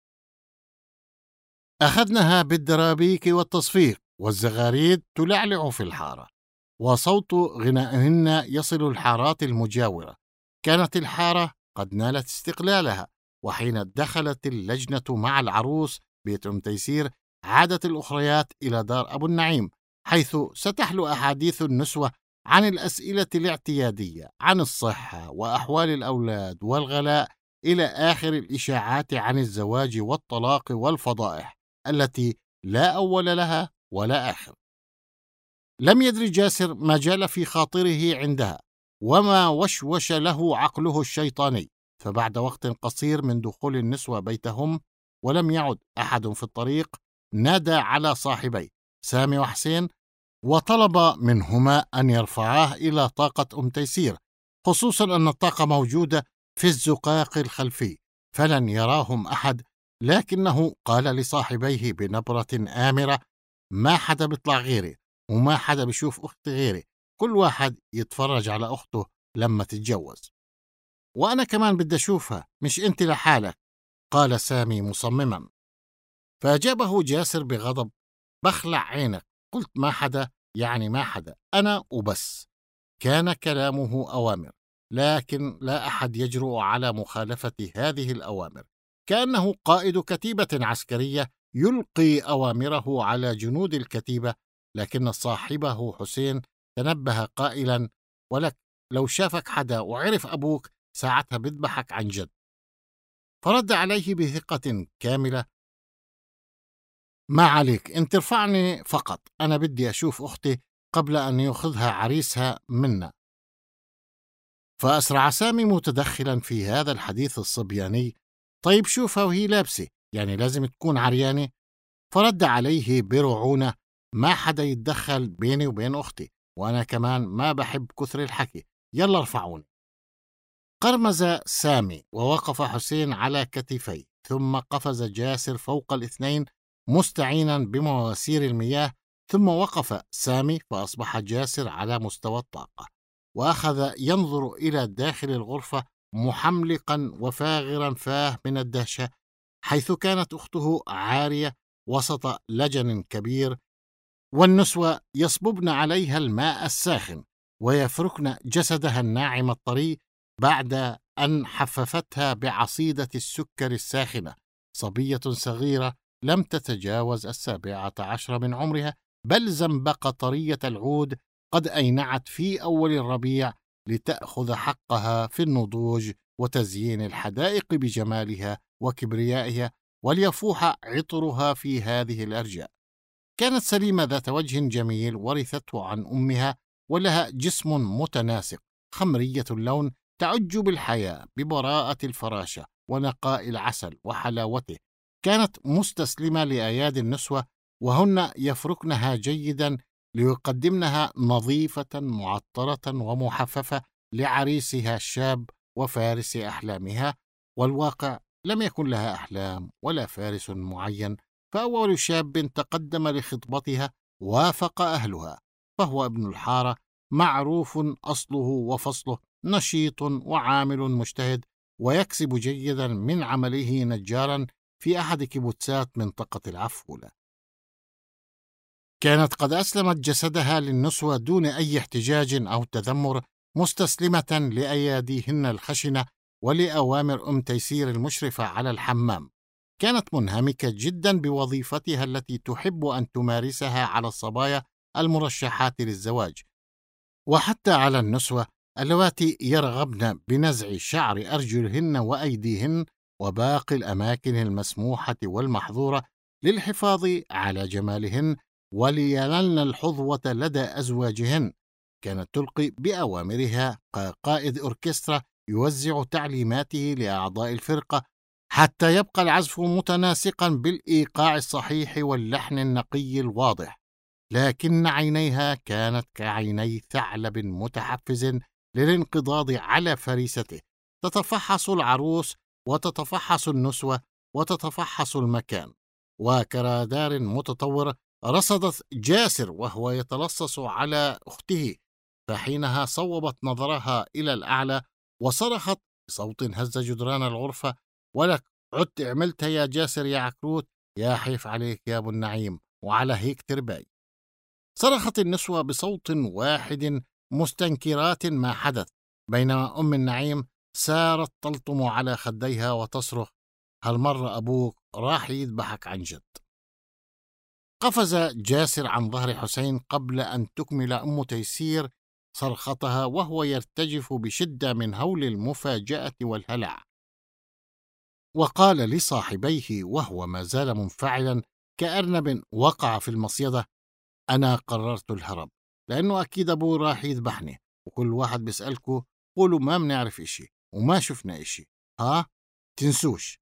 أخذنها بالدرابيك والتصفيق والزغاريد تلعلع في الحارة، وصوت غنائهن يصل الحارات المجاورة. كانت الحارة قد نالت استقلالها، وحين دخلت اللجنة مع العروس بيت أم تيسير عادت الأخريات إلى دار أبو النعيم، حيث ستحلو أحاديث النسوة عن الأسئلة الاعتيادية عن الصحة وأحوال الأولاد والغلاء، إلى آخر الإشاعات عن الزواج والطلاق والفضائح التي لا أول لها ولا آخر. لم يدري جاسر ما جال في خاطره عندها وما وشوش له عقله الشيطاني، فبعد وقت قصير من دخول النسوة بيتهم ولم يعد أحد في الطريق، نادى على صاحبيه سامي وحسين وطلب منهما أن يرفعاه إلى طاقة أم تيسير، خصوصا أن الطاقة موجودة في الزقاق الخلفي فلن يراهم أحد. لكنه قال لصاحبيه بنبرة آمرة: ما حدا بيطلع غيري وما حدا بيشوف أختي غيري، كل واحد يتفرج على أخته لما تتجوز، وأنا كمان بدي أشوفها مش أنت لحالك، قال سامي مصمما. فأجابه جاسر بغضب: بخلع عينك، قلت ما حدا يعني ما حدا، أنا وبس. كان كلامه أوامر، لكن لا أحد يجرؤ على مخالفة هذه الأوامر، كأنه قائد كتيبة عسكرية يلقي أوامره على جنود الكتيبة. لكن صاحبه حسين تنبه قائلا: ولك لو شافك حدا وعرف أبوك ساعتها بذبحك عن جد. فرد عليه بثقة كاملة: ما عليك، انت ارفعني فقط، أنا بدي أشوف أختي قبل أن يأخذها عريسها منا. فأسرع سامي متدخلا في هذا الحديث الصبياني: طيب شوفها وهي لابسة، يعني لازم تكون عريانة؟ فرد عليه برعونة: ما حدا يتدخل بيني وبين أختي، وأنا كمان ما بحب كثر الحكي، يلا ارفعوني. قرمز سامي ووقف حسين على كتفيه، ثم قفز جاسر فوق الاثنين مستعينا بمواسير المياه، ثم وقف سامي فأصبح جاسر على مستوى الطاقة، وأخذ ينظر إلى داخل الغرفة محملقا وفاغرا فاه من الدهشة، حيث كانت أخته عارية وسط لجن كبير، والنسوة يصببن عليها الماء الساخن ويفركن جسدها الناعم الطري بعد أن حففتها بعصيدة السكر الساخنة. صبية صغيرة لم تتجاوز 17 من عمرها، بل زنبق طرية العود قد أينعت في أول الربيع لتأخذ حقها في النضوج وتزيين الحدائق بجمالها وكبريائها، وليفوح عطرها في هذه الأرجاء. كانت سليمة ذات وجه جميل ورثته عن أمها، ولها جسم متناسق خمرية اللون تعج بالحياة ببراءة الفراشة ونقاء العسل وحلاوته. كانت مستسلمة لأيادي النسوة، وهن يفركنها جيدا ليقدمنها نظيفة معطرة ومحففة لعريسها الشاب وفارس أحلامها. والواقع لم يكن لها أحلام ولا فارس معين، فأول شاب تقدم لخطبتها وافق أهلها، فهو ابن الحارة، معروف أصله وفصله، نشيط وعامل مجتهد، ويكسب جيدا من عمله نجارا في أحد كيبوتسات منطقة العفولة. كانت قد أسلمت جسدها للنسوة دون أي احتجاج أو تذمر، مستسلمة لأياديهن الخشنة ولأوامر أم تيسير المشرفة على الحمام. كانت منهمكة جدا بوظيفتها التي تحب أن تمارسها على الصبايا المرشحات للزواج، وحتى على النسوة اللواتي يرغبن بنزع شعر أرجلهن وأيديهن وباقي الأماكن المسموحة والمحظورة للحفاظ على جمالهن ولينلن الحظوة لدى أزواجهن. كانت تلقي بأوامرها كقائد أوركسترا يوزع تعليماته لأعضاء الفرقة حتى يبقى العزف متناسقا بالإيقاع الصحيح واللحن النقي الواضح، لكن عينيها كانت كعيني ثعلب متحفز للانقضاض على فريسته، تتفحص العروس وتتفحص النسوة وتتفحص المكان. وكرادار متطور رصدت جاسر وهو يتلصص على أخته، فحينها صوبت نظرها إلى الأعلى وصرخت بصوت هز جدران الغرفة: ولك عدت عملتها يا جاسر يا عكروت، يا حيف عليك يا أبو النعيم، وعلى هيك ترباي. صرخت النسوة بصوت واحد مستنكرات ما حدث، بينما أم النعيم سارت تلطم على خديها وتصرخ: هالمرة أبوك راح يذبحك عن جد. قفز جاسر عن ظهر حسين قبل أن تكمل أم تيسير صرختها وهو يرتجف بشدة من هول المفاجأة والهلع، وقال لصاحبيه وهو ما زال منفعلا كأرنب وقع في المصيدة: أنا قررت الهرب، لأنه أكيد أبوه راح يذبحني، وكل واحد بيسألكوا قولوا ما بنعرف إشي وما شفنا إشي، ها تنسوش.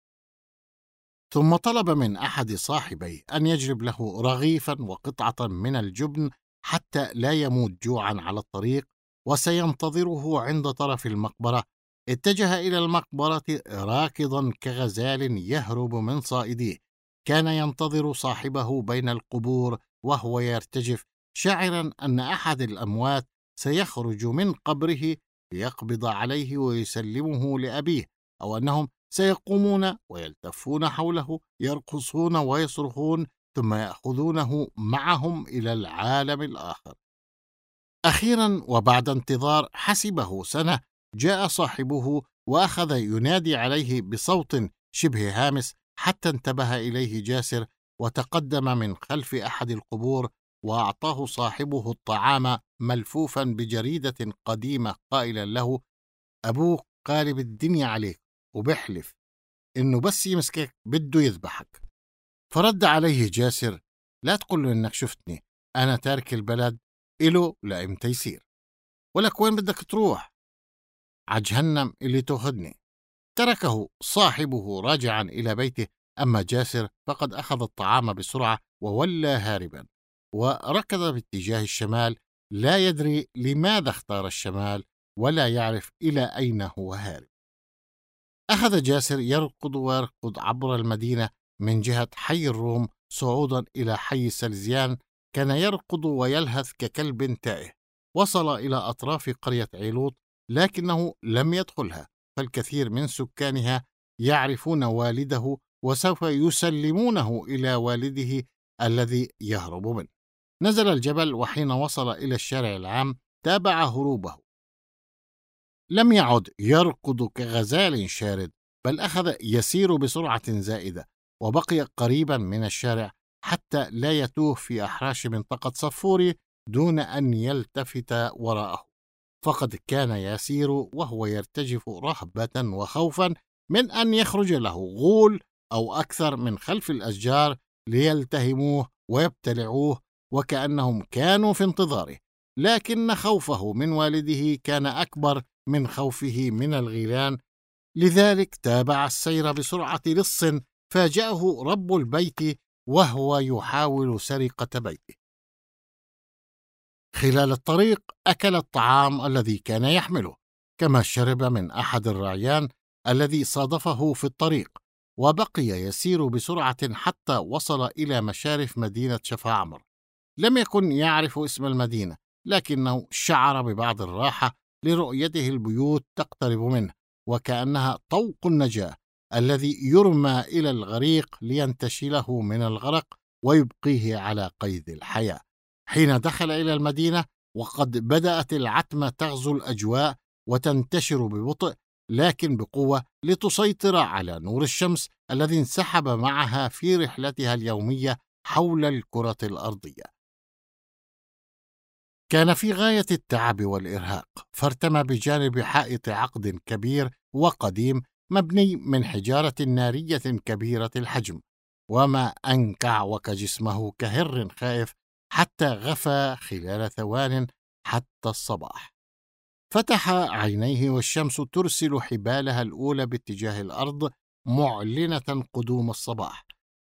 ثم طلب من أحد صاحبيه أن يجلب له رغيفا وقطعة من الجبن حتى لا يموت جوعا على الطريق، وسينتظره عند طرف المقبرة. اتجه إلى المقبرة راكضا كغزال يهرب من صائديه، كان ينتظر صاحبه بين القبور وهو يرتجف، شاعرا أن أحد الأموات سيخرج من قبره ليقبض عليه ويسلمه لأبيه، أو أنهم سيقومون ويلتفون حوله يرقصون ويصرخون ثم يأخذونه معهم إلى العالم الآخر. أخيرا وبعد انتظار حسبه سنة جاء صاحبه وأخذ ينادي عليه بصوت شبه هامس حتى انتبه إليه جاسر، وتقدم من خلف أحد القبور وأعطاه صاحبه الطعام ملفوفا بجريدة قديمة قائلا له: أبوك قالب الدنيا عليك وبحلف إنه بس يمسكك بده يذبحك. فرد عليه جاسر: لا تقول له إنك شفتني، أنا تارك البلد إله لأم تيسير، ولك وين بدك تروح؟ عجهنم اللي تأخذني. تركه صاحبه راجعا إلى بيته، أما جاسر فقد أخذ الطعام بسرعة وولى هاربا، وركض باتجاه الشمال، لا يدري لماذا اختار الشمال ولا يعرف إلى أين هو هارب. أخذ جاسر يركض ويركض عبر المدينة من جهة حي الروم صعودا إلى حي سلزيان، كان يركض ويلهث ككلب تائه. وصل إلى أطراف قرية عيلوط لكنه لم يدخلها، فالكثير من سكانها يعرفون والده وسوف يسلمونه إلى والده الذي يهرب منه. نزل الجبل، وحين وصل إلى الشارع العام تابع هروبه. لم يعد يركض كغزال شارد، بل أخذ يسير بسرعة زائدة، وبقي قريبا من الشارع حتى لا يتوه في أحراش منطقة صفوري دون أن يلتفت وراءه، فقد كان يسير وهو يرتجف رهبة وخوفا من أن يخرج له غول أو أكثر من خلف الأشجار ليلتهموه ويبتلعوه، وكأنهم كانوا في انتظاره. لكن خوفه من والده كان أكبر من خوفه من الغيلان، لذلك تابع السير بسرعة لص فاجأه رب البيت وهو يحاول سرقة بيته. خلال الطريق أكل الطعام الذي كان يحمله، كما شرب من أحد الرعيان الذي صادفه في الطريق، وبقي يسير بسرعة حتى وصل إلى مشارف مدينة شفاعمر. لم يكن يعرف اسم المدينة، لكنه شعر ببعض الراحة لرؤيته البيوت تقترب منه، وكأنها طوق النجاة الذي يرمى إلى الغريق لينتشله من الغرق ويبقيه على قيد الحياة. حين دخل إلى المدينة وقد بدأت العتمة تغزو الأجواء وتنتشر ببطء لكن بقوة لتسيطر على نور الشمس الذي انسحب معها في رحلتها اليومية حول الكرة الأرضية. كان في غاية التعب والإرهاق، فارتمى بجانب حائط عقد كبير وقديم مبني من حجارة نارية كبيرة الحجم، وما أنكع وكجسمه كهر خائف حتى غفى خلال ثوان حتى الصباح. فتح عينيه والشمس ترسل حبالها الأولى باتجاه الأرض معلنة قدوم الصباح.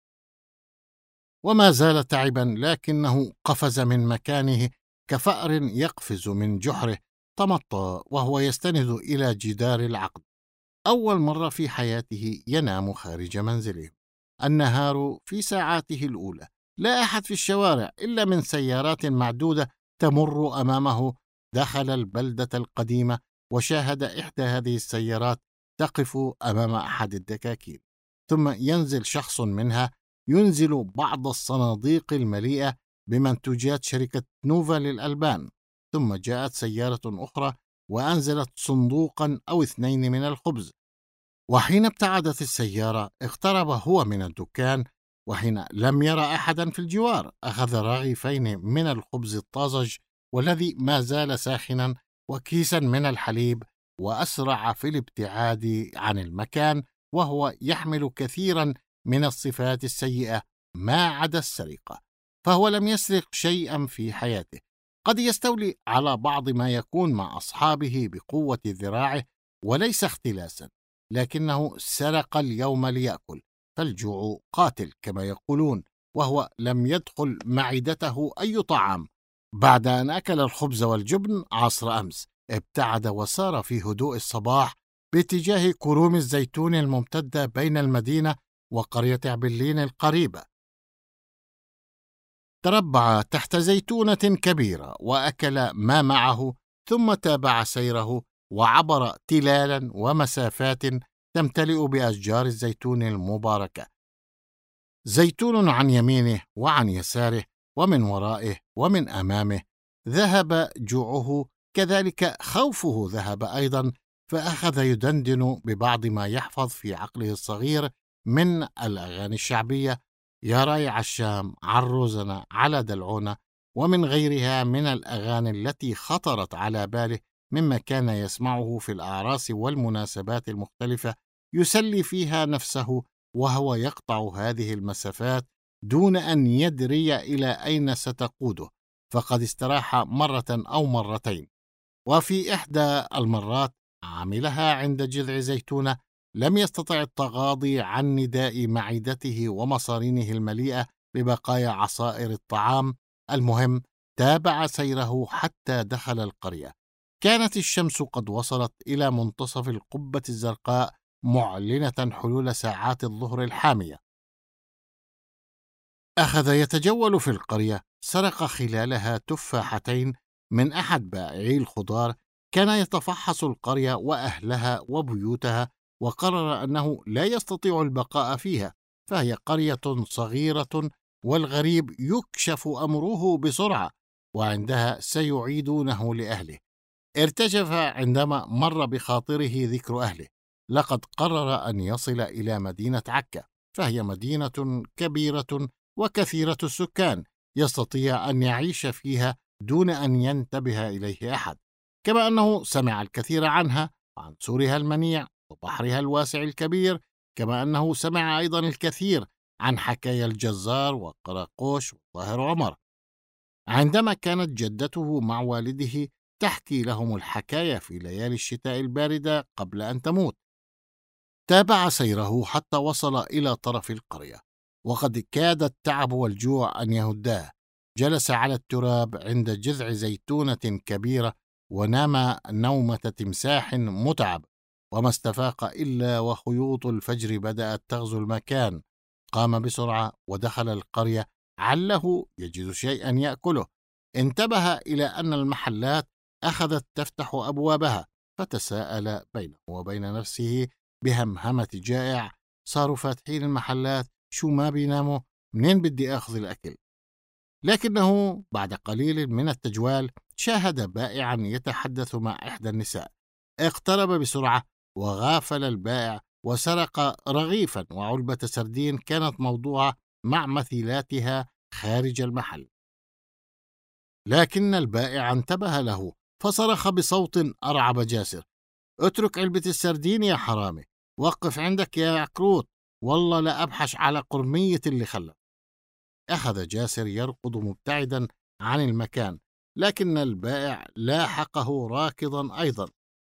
وما زال تعبا، لكنه قفز من مكانه كفأر يقفز من جحره. تمطى وهو يستند إلى جدار العقد. أول مرة في حياته ينام خارج منزله. النهار في ساعاته الأولى، لا أحد في الشوارع إلا من سيارات معدودة تمر أمامه. دخل البلدة القديمة وشاهد إحدى هذه السيارات تقف أمام أحد الدكاكين، ثم ينزل شخص منها ينزل بعض الصناديق المليئة بمنتوجات شركة نوفا للألبان. ثم جاءت سيارة أخرى وأنزلت صندوقا أو اثنين من الخبز. وحين ابتعدت السيارة اقترب هو من الدكان، وحين لم يرى أحدا في الجوار أخذ رغيفين من الخبز الطازج والذي ما زال ساخنا وكيسا من الحليب، وأسرع في الابتعاد عن المكان وهو يحمل كثيرا من الصفات السيئة ما عدا السرقة. فهو لم يسرق شيئا في حياته. قد يستولي على بعض ما يكون مع أصحابه بقوة ذراعه وليس اختلاسا، لكنه سرق اليوم ليأكل، فالجوع قاتل كما يقولون، وهو لم يدخل معدته أي طعام. بعد أن أكل الخبز والجبن عصر أمس ابتعد وسار في هدوء الصباح باتجاه كروم الزيتون الممتدة بين المدينة وقرية عبلين القريبة. تربع تحت زيتونة كبيرة وأكل ما معه، ثم تابع سيره وعبر تلالا ومسافات تمتلئ بأشجار الزيتون المباركة. زيتون عن يمينه وعن يساره ومن ورائه ومن أمامه. ذهب جوعه، كذلك خوفه ذهب أيضا، فأخذ يدندن ببعض ما يحفظ في عقله الصغير من الأغاني الشعبية: يا رايع الشام، عروزنا على دلعونا، ومن غيرها من الأغاني التي خطرت على باله مما كان يسمعه في الأعراس والمناسبات المختلفة، يسلي فيها نفسه وهو يقطع هذه المسافات دون أن يدري إلى أين ستقوده. فقد استراح مرة أو مرتين، وفي إحدى المرات عملها عند جذع زيتونة لم يستطع التغاضي عن نداء معدته ومصارينه المليئة ببقايا عصائر الطعام. المهم، تابع سيره حتى دخل القرية. كانت الشمس قد وصلت إلى منتصف القبة الزرقاء معلنة حلول ساعات الظهر الحامية. أخذ يتجول في القرية. سرق خلالها تفاحتين من أحد بائعي الخضار. كان يتفحص القرية وأهلها وبيوتها، وقرر أنه لا يستطيع البقاء فيها، فهي قرية صغيرة والغريب يكشف أمره بسرعة، وعندها سيعيدونه لأهله. ارتجف عندما مر بخاطره ذكر أهله. لقد قرر أن يصل إلى مدينة عكا، فهي مدينة كبيرة وكثيرة السكان، يستطيع أن يعيش فيها دون أن ينتبه إليه أحد، كما أنه سمع الكثير عنها وعن سورها المنيع وبحرها الواسع الكبير، كما أنه سمع أيضا الكثير عن حكايا الجزار وقراقوش وظاهر عمر. عندما كانت جدته مع والده تحكي لهم الحكاية في ليالي الشتاء الباردة قبل أن تموت. تابع سيره حتى وصل إلى طرف القرية، وقد كاد التعب والجوع أن يهداه. جلس على التراب عند جذع زيتونة كبيرة ونام نومة تمساح متعب، وما استفاق إلا وخيوط الفجر بدأت تغزو المكان. قام بسرعة ودخل القرية عله يجد شيئا يأكله. انتبه إلى أن المحلات أخذت تفتح أبوابها، فتساءل بينه وبين نفسه بهمهمة جائع: صاروا فاتحين المحلات، شو ما بيناموا؟ منين بدي أخذ الأكل؟ لكنه بعد قليل من التجوال شاهد بائعا يتحدث مع إحدى النساء. اقترب بسرعة وغافل البائع وسرق رغيفا وعلبة سردين كانت موضوعة مع مثيلاتها خارج المحل. لكن البائع انتبه له فصرخ بصوت أرعب جاسر: اترك علبة السردين يا حرامي، وقف عندك يا عكروت، والله لا أبحش على قرمية اللي خلف. أخذ جاسر يركض مبتعدا عن المكان، لكن البائع لاحقه راكضا أيضا.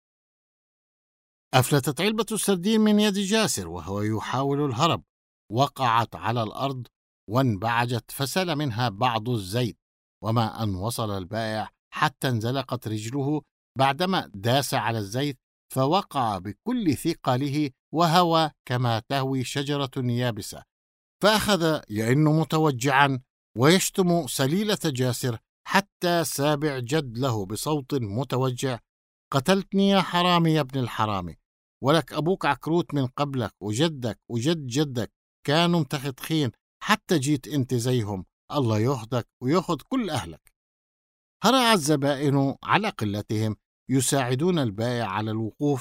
أفلتت علبة السردين من يد جاسر وهو يحاول الهرب، وقعت على الأرض وانبعجت فسال منها بعض الزيت، وما أن وصل البائع حتى انزلقت رجله بعدما داس على الزيت، فوقع بكل ثقله وهوى كما تهوي شجرة يابسة، فأخذ يئن متوجعا ويشتم سليلة جاسر حتى سابع جد له بصوت متوجع: قتلتني يا حرامي يا ابن الحرامي، ولك أبوك عكروت من قبلك وجدك وجد جدك كانوا متختخين حتى جيت انت زيهم، الله يهدك ويأخذ كل أهلك. هرع الزبائن على قلتهم يساعدون البائع على الوقوف،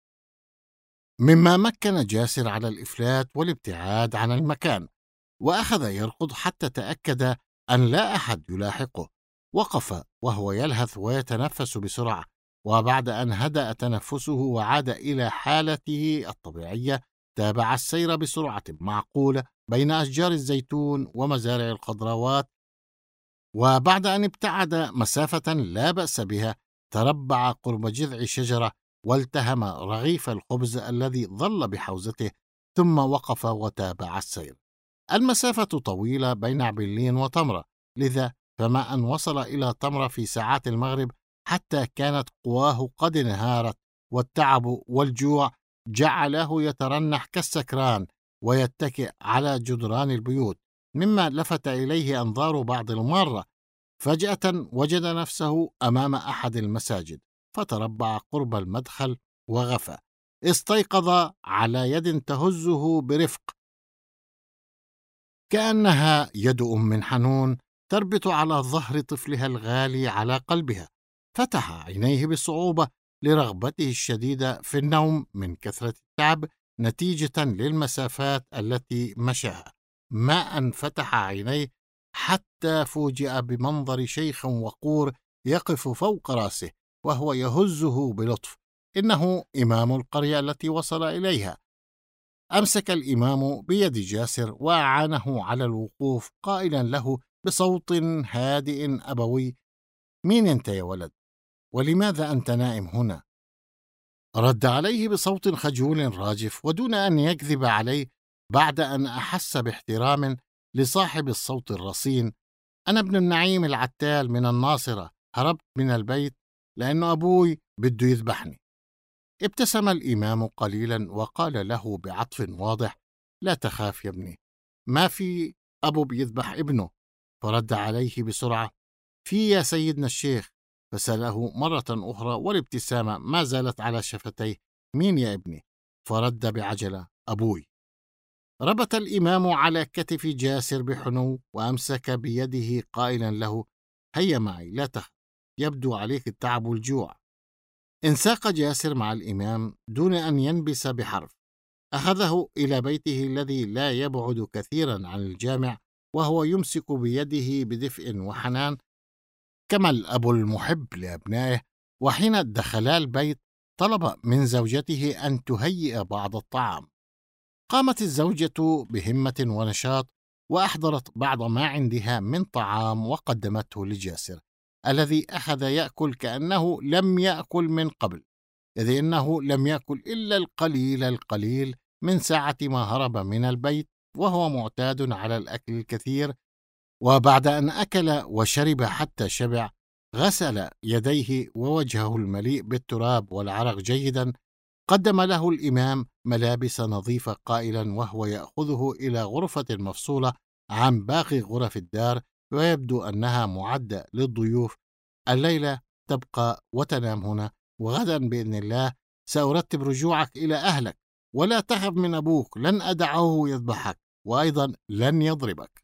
مما مكن جاسر على الإفلات والابتعاد عن المكان، وأخذ يركض حتى تأكد أن لا أحد يلاحقه. وقف وهو يلهث ويتنفس بسرعة، وبعد أن هدأ تنفسه وعاد إلى حالته الطبيعية تابع السير بسرعة معقولة بين أشجار الزيتون ومزارع الخضروات، وبعد أن ابتعد مسافة لا بأس بها تربع قرب جذع شجرة والتهم رغيف الخبز الذي ظل بحوزته، ثم وقف وتابع السير. المسافة طويلة بين عبلين وتمرة، لذا فما أن وصل إلى تمرة في ساعات المغرب حتى كانت قواه قد انهارت، والتعب والجوع جعله يترنح كالسكران ويتكئ على جدران البيوت، مما لفت إليه أنظار بعض المارة. فجأة وجد نفسه أمام أحد المساجد، فتربع قرب المدخل وغفى. استيقظ على يد تهزه برفق، كأنها يد أم حنون تربط على ظهر طفلها الغالي على قلبها. فتح عينيه بصعوبة لرغبته الشديدة في النوم من كثرة التعب نتيجة للمسافات التي مشاها. ما أن فتح عينيه حتى فوجئ بمنظر شيخ وقور يقف فوق رأسه وهو يهزه بلطف. إنه إمام القرية التي وصل إليها. أمسك الإمام بيد جاسر وأعانه على الوقوف قائلا له بصوت هادئ أبوي: مين أنت يا ولد؟ ولماذا أنت نائم هنا؟ رد عليه بصوت خجول راجف ودون أن يكذب عليه، بعد أن أحس باحترام لصاحب الصوت الرصين: أنا ابن النعيم العتال من الناصرة، هربت من البيت لأن أبوي بده يذبحني. ابتسم الإمام قليلا وقال له بعطف واضح: لا تخاف يا ابني، ما في أبو بيذبح ابنه. فرد عليه بسرعة: في يا سيدنا الشيخ. فسأله مرة أخرى والابتسامة ما زالت على شفتيه: مين يا ابني؟ فرد بعجلة: أبوي. ربط الإمام على كتف جاسر بحنو وأمسك بيده قائلا له: هيا معي لا تخف، يبدو عليك التعب والجوع. انساق جاسر مع الإمام دون أن ينبس بحرف. أخذه إلى بيته الذي لا يبعد كثيرا عن الجامع، وهو يمسك بيده بدفء وحنان كما الأب المحب لأبنائه. وحين دخلا البيت طلب من زوجته أن تهيئ بعض الطعام. قامت الزوجة بهمة ونشاط وأحضرت بعض ما عندها من طعام وقدمته لجاسر، الذي أخذ يأكل كأنه لم يأكل من قبل، إذ إنه لم يأكل إلا القليل من ساعة ما هرب من البيت، وهو معتاد على الأكل الكثير. وبعد أن أكل وشرب حتى شبع، غسل يديه ووجهه المليء بالتراب والعرق جيدا. قدم له الإمام ملابس نظيفة قائلا وهو يأخذه إلى غرفة مفصولة عن باقي غرف الدار، ويبدو أنها معدة للضيوف. الليلة تبقى وتنام هنا، وغدا بإذن الله سأرتب رجوعك إلى أهلك، ولا تخف من أبوك، لن أدعه يذبحك، وأيضا لن يضربك.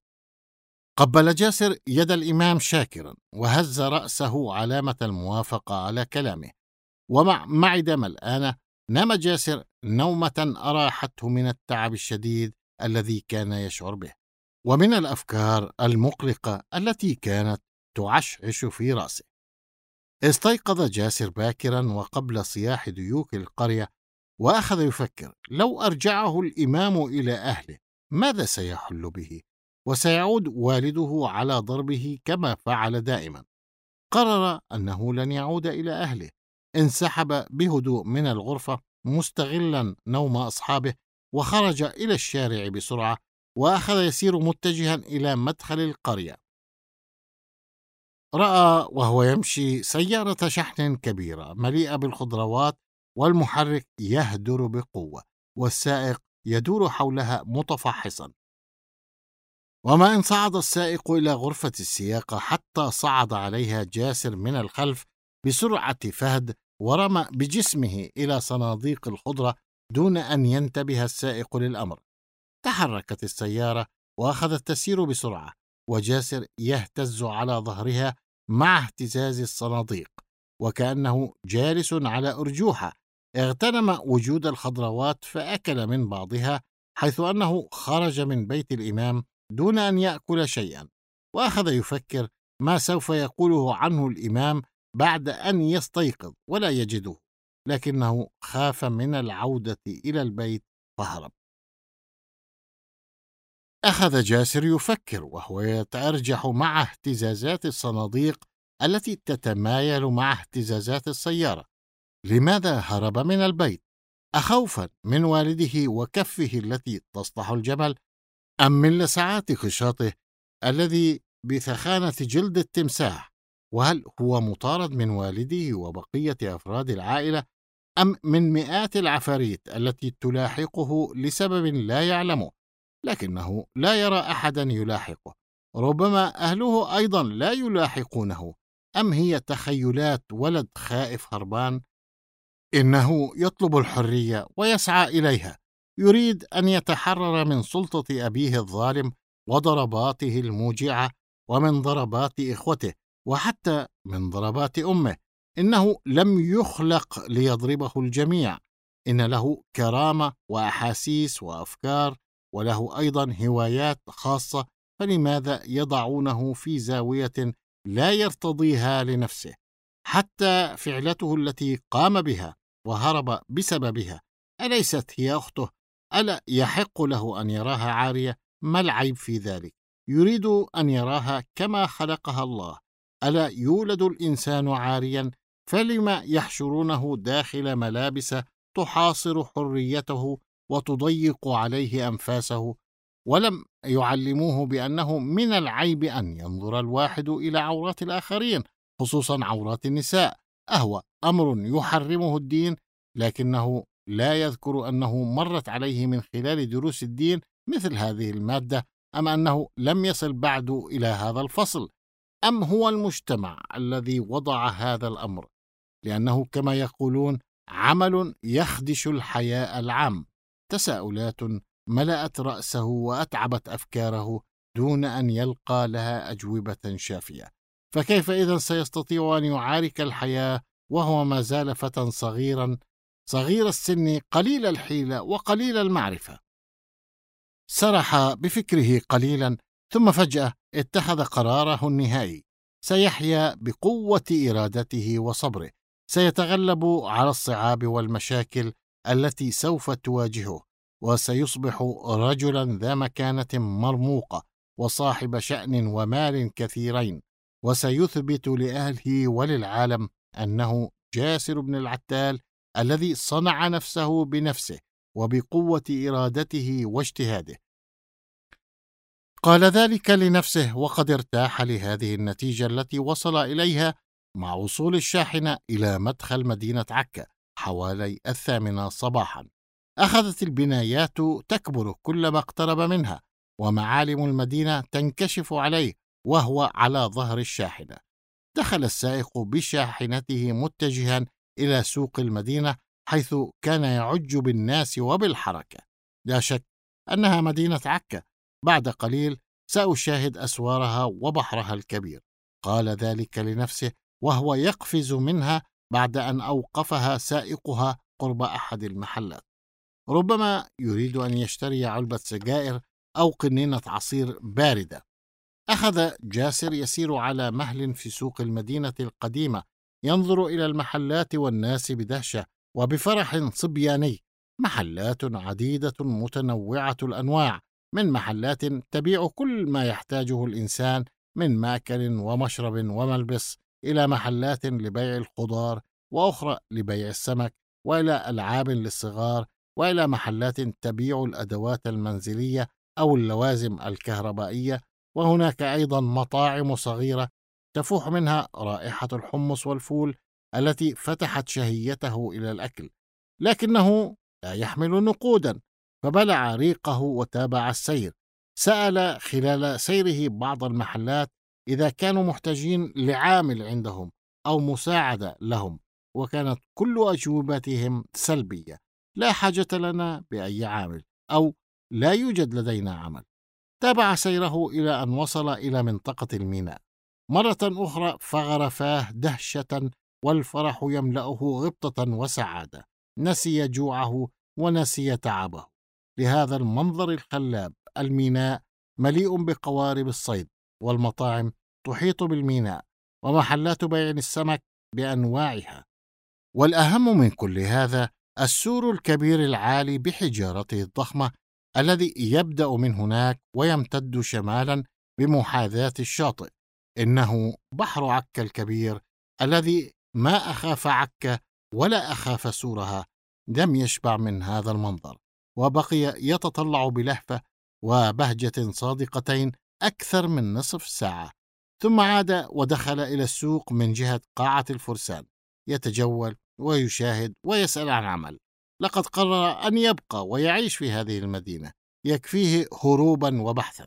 قبل جاسر يد الإمام شاكرا وهز رأسه علامة الموافقة على كلامه، ومع معدة ملآنة نام جاسر نومة أراحته من التعب الشديد الذي كان يشعر به، ومن الأفكار المقلقة التي كانت تعشعش في رأسه. استيقظ جاسر باكرا وقبل صياح ديوك القرية، وأخذ يفكر: لو أرجعه الإمام إلى أهله ماذا سيحل به؟ وسيعود والده على ضربه كما فعل دائما. قرر أنه لن يعود إلى أهله. انسحب بهدوء من الغرفة مستغلا نوم أصحابه، وخرج إلى الشارع بسرعة، وأخذ يسير متجها إلى مدخل القرية. رأى وهو يمشي سيارة شحن كبيرة مليئة بالخضروات، والمحرك يهدر بقوة، والسائق يدور حولها متفحصا. وما إن صعد السائق إلى غرفة السياقة حتى صعد عليها جاسر من الخلف بسرعة فهد، ورمى بجسمه إلى صناديق الخضرة دون أن ينتبه السائق للأمر. تحركت السيارة وأخذت تسير بسرعة، وجاسر يهتز على ظهرها مع اهتزاز الصناديق، وكأنه جالس على أرجوحة. اغتنم وجود الخضروات فأكل من بعضها، حيث أنه خرج من بيت الإمام دون أن يأكل شيئا، وأخذ يفكر ما سوف يقوله عنه الإمام بعد أن يستيقظ ولا يجده، لكنه خاف من العودة إلى البيت فهرب. أخذ جاسر يفكر وهو يتأرجح مع اهتزازات الصناديق التي تتمايل مع اهتزازات السيارة. لماذا هرب من البيت؟ أخوفا من والده وكفه التي تصلح الجمل، أم من لسعات خشاطه الذي بثخانة جلد التمساح؟ وهل هو مطارد من والده وبقية أفراد العائلة، أم من مئات العفاريت التي تلاحقه لسبب لا يعلمه، لكنه لا يرى أحدا يلاحقه؟ ربما أهله أيضا لا يلاحقونه، أم هي تخيلات ولد خائف هربان؟ إنه يطلب الحرية ويسعى إليها، يريد أن يتحرر من سلطة أبيه الظالم وضرباته الموجعة، ومن ضربات إخوته، وحتى من ضربات أمه. إنه لم يخلق ليضربه الجميع، إن له كرامة وأحاسيس وأفكار، وله أيضا هوايات خاصة، فلماذا يضعونه في زاوية لا يرتضيها لنفسه؟ حتى فعلته التي قام بها وهرب بسببها أليست هي أخته؟ ألا يحق له أن يراها عارية؟ ما العيب في ذلك؟ يريد أن يراها كما خلقها الله. ألا يولد الإنسان عاريا؟ فلما يحشرونه داخل ملابس تحاصر حريته وتضيق عليه أنفاسه؟ ولم يعلموه بأنه من العيب أن ينظر الواحد إلى عورات الآخرين، خصوصا عورات النساء. أهو أمر يحرمه الدين، لكنه لا يذكر أنه مرت عليه من خلال دروس الدين مثل هذه المادة، أم أنه لم يصل بعد إلى هذا الفصل، أم هو المجتمع الذي وضع هذا الأمر؟ لأنه كما يقولون عمل يخدش الحياء العام. تساؤلات ملأت رأسه وأتعبت أفكاره دون أن يلقى لها أجوبة شافية. فكيف إذن سيستطيع أن يعارك الحياة وهو ما زال فتى صغيرا، صغير السن، قليل الحيلة وقليل المعرفة؟ سرح بفكره قليلا، ثم فجأة اتخذ قراره النهائي. سيحيا بقوة إرادته وصبره، سيتغلب على الصعاب والمشاكل التي سوف تواجهه، وسيصبح رجلا ذا مكانة مرموقة وصاحب شأن ومال كثيرين، وسيثبت لأهله وللعالم أنه جاسر بن العتال الذي صنع نفسه بنفسه وبقوة إرادته واجتهاده. قال ذلك لنفسه وقد ارتاح لهذه النتيجة التي وصل إليها مع وصول الشاحنة إلى مدخل مدينة عكا حوالي 8 صباحا. أخذت البنايات تكبر كلما اقترب منها، ومعالم المدينة تنكشف عليه وهو على ظهر الشاحنة. دخل السائق بشاحنته متجها إلى سوق المدينة، حيث كان يعج بالناس وبالحركة. لا شك أنها مدينة عكا. بعد قليل سأشاهد أسوارها وبحرها الكبير، قال ذلك لنفسه وهو يقفز منها بعد أن أوقفها سائقها قرب أحد المحلات. ربما يريد أن يشتري علبة سجائر أو قنينة عصير باردة. أخذ جاسر يسير على مهل في سوق المدينة القديمة، ينظر إلى المحلات والناس بدهشة وبفرح صبياني. محلات عديدة متنوعة الأنواع، من محلات تبيع كل ما يحتاجه الإنسان من مأكل ومشرب وملبس، إلى محلات لبيع الخضار، وأخرى لبيع السمك، وإلى ألعاب للصغار، وإلى محلات تبيع الأدوات المنزلية أو اللوازم الكهربائية. وهناك أيضا مطاعم صغيرة تفوح منها رائحة الحمص والفول التي فتحت شهيته إلى الأكل، لكنه لا يحمل نقودا، فبلع ريقه وتابع السير. سأل خلال سيره بعض المحلات إذا كانوا محتاجين لعامل عندهم أو مساعدة لهم، وكانت كل أجوبتهم سلبية: لا حاجة لنا بأي عامل، أو لا يوجد لدينا عمل. تابع سيره إلى أن وصل إلى منطقة الميناء. مرة أخرى فغر فاه دهشة والفرح يملأه غبطة وسعادة، نسي جوعه ونسي تعبه لهذا المنظر الخلاب. الميناء مليء بقوارب الصيد، والمطاعم تحيط بالميناء، ومحلات بيع السمك بأنواعها. والأهم من كل هذا السور الكبير العالي بحجارته الضخمة الذي يبدأ من هناك ويمتد شمالا بمحاذاة الشاطئ. إنه بحر عكا الكبير الذي ما أخاف عكا ولا أخاف سورها. لم يشبع من هذا المنظر، وبقي يتطلع بلهفة وبهجة صادقتين أكثر من نصف ساعة، ثم عاد ودخل إلى السوق من جهة قاعة الفرسان، يتجول ويشاهد ويسأل عن عمل. لقد قرر أن يبقى ويعيش في هذه المدينة، يكفيه هروبا وبحثا.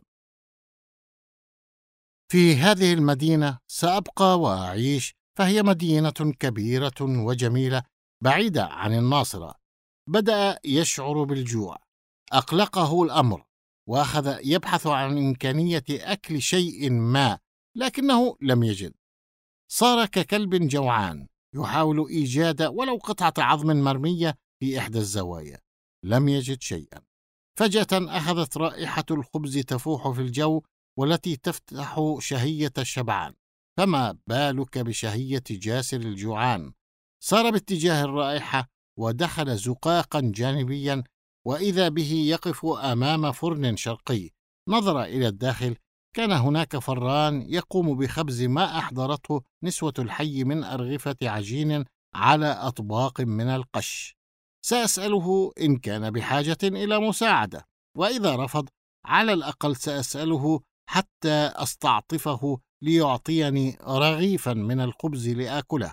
في هذه المدينة سأبقى وأعيش، فهي مدينة كبيرة وجميلة بعيدة عن الناصرة. بدأ يشعر بالجوع، أقلقه الأمر، وأخذ يبحث عن إمكانية أكل شيء ما، لكنه لم يجد. صار ككلب جوعان يحاول إيجاد ولو قطعة عظم مرمية في إحدى الزوايا. لم يجد شيئا. فجأة أخذت رائحة الخبز تفوح في الجو، والتي تفتح شهية الشبعان. فما بالك بشهية جاسر الجوعان؟ سار باتجاه الرائحة ودخل زقاقا جانبيا، وإذا به يقف أمام فرن شرقي. نظر إلى الداخل، كان هناك فران يقوم بخبز ما أحضرته نسوة الحي من أرغفة عجين على أطباق من القش. سأسأله إن كان بحاجة إلى مساعدة، وإذا رفض على الأقل سأسأله حتى أستعطفه ليعطيني رغيفا من الخبز لآكله.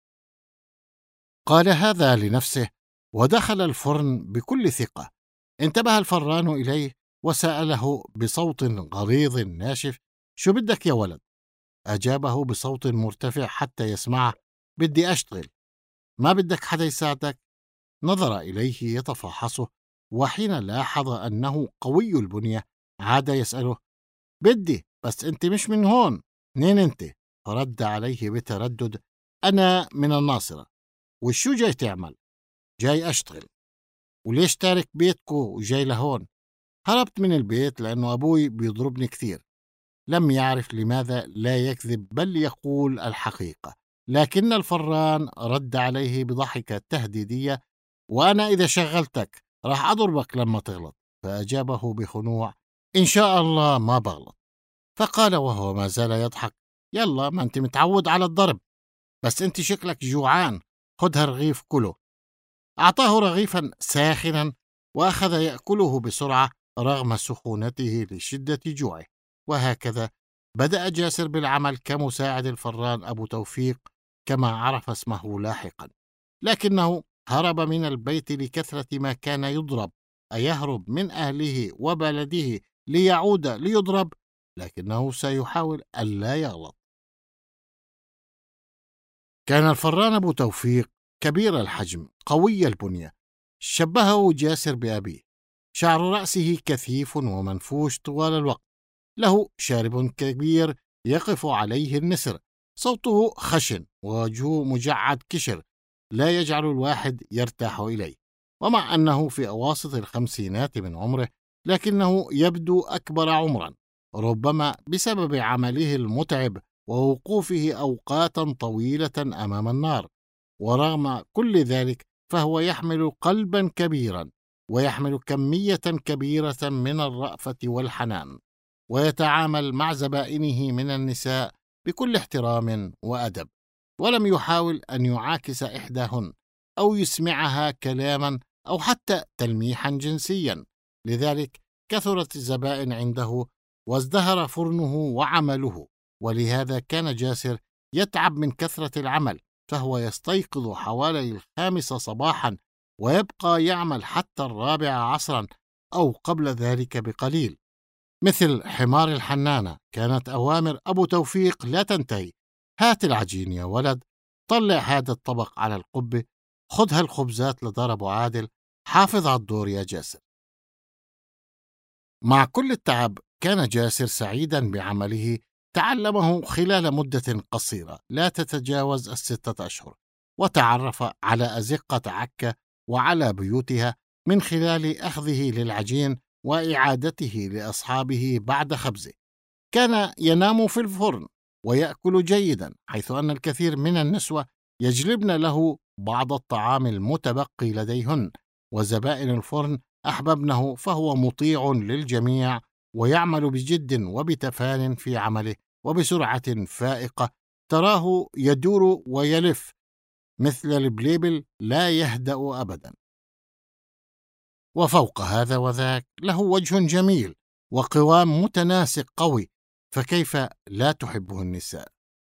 قال هذا لنفسه، ودخل الفرن بكل ثقة. انتبه الفران إليه وسأله بصوت غليظ ناشف: شو بدك يا ولد؟ أجابه بصوت مرتفع حتى يسمعه: بدي أشتغل. ما بدك حدا يساعدك؟ نظر إليه يتفحصه، وحين لاحظ أنه قوي البنية عاد يسأله: بدي، بس أنت مش من هون، منين أنت؟ فرد عليه بتردد: أنا من الناصرة. وشو جاي تعمل؟ جاي أشتغل. وليش تارك بيتكو وجاي لهون؟ هربت من البيت لأنه أبوي بيضربني كثير. لم يعرف لماذا لا يكذب بل يقول الحقيقة، لكن الفران رد عليه بضحكة تهديدية: وأنا إذا شغلتك راح أضربك لما تغلط. فأجابه بخنوع: إن شاء الله ما بغلط. فقال وهو ما زال يضحك: يلا، ما أنت متعود على الضرب، بس أنت شكلك جوعان، خذ هالرغيف كله. أعطاه رغيفا ساخنا وأخذ يأكله بسرعة رغم سخونته لشدة جوعه. وهكذا بدأ جاسر بالعمل كمساعد الفران أبو توفيق، كما عرف اسمه لاحقا. لكنه هرب من البيت لكثرة ما كان يضرب. أيهرب من أهله وبلده ليعود ليضرب؟ لكنه سيحاول ألا يغلط. كان الفران أبو توفيق كبير الحجم قوي البنية، شبهه جاسر بأبيه. شعر رأسه كثيف ومنفوش طوال الوقت، له شارب كبير يقف عليه النسر، صوته خشن ووجهه مجعد كشر لا يجعل الواحد يرتاح إليه. ومع أنه في أواسط الخمسينات من عمره، لكنه يبدو أكبر عمرا، ربما بسبب عمله المتعب ووقوفه أوقاتا طويلة أمام النار. ورغم كل ذلك فهو يحمل قلبا كبيرا، ويحمل كمية كبيرة من الرأفة والحنان، ويتعامل مع زبائنه من النساء بكل احترام وأدب، ولم يحاول أن يعاكس إحداهن أو يسمعها كلاما أو حتى تلميحا جنسيا. لذلك كثرت الزبائن عنده وازدهر فرنه وعمله، ولهذا كان جاسر يتعب من كثرة العمل، فهو يستيقظ حوالي 5 صباحا ويبقى يعمل حتى 4 عصرا أو قبل ذلك بقليل. مثل حمار الحنانة كانت أوامر أبو توفيق لا تنتهي: هات العجين يا ولد، طلع هذا الطبق على القبة، خذ هالخبزات لدار أبو عادل، حافظ على الدور يا جاسر. مع كل التعب كان جاسر سعيدا بعمله، تعلمه خلال مدة قصيرة لا تتجاوز 6 أشهر، وتعرف على أزقة عكا وعلى بيوتها من خلال أخذه للعجين وإعادته لأصحابه بعد خبزه. كان ينام في الفرن ويأكل جيدا، حيث أن الكثير من النسوة يجلبن له بعض الطعام المتبقي لديهن، وزبائن الفرن أحببنه، فهو مطيع للجميع ويعمل بجد وبتفان في عمله وبسرعة فائقة، تراه يدور ويلف مثل البليبل لا يهدأ أبدا. وفوق هذا وذاك له وجه جميل وقوام متناسق قوي، فكيف لا تحبه النساء؟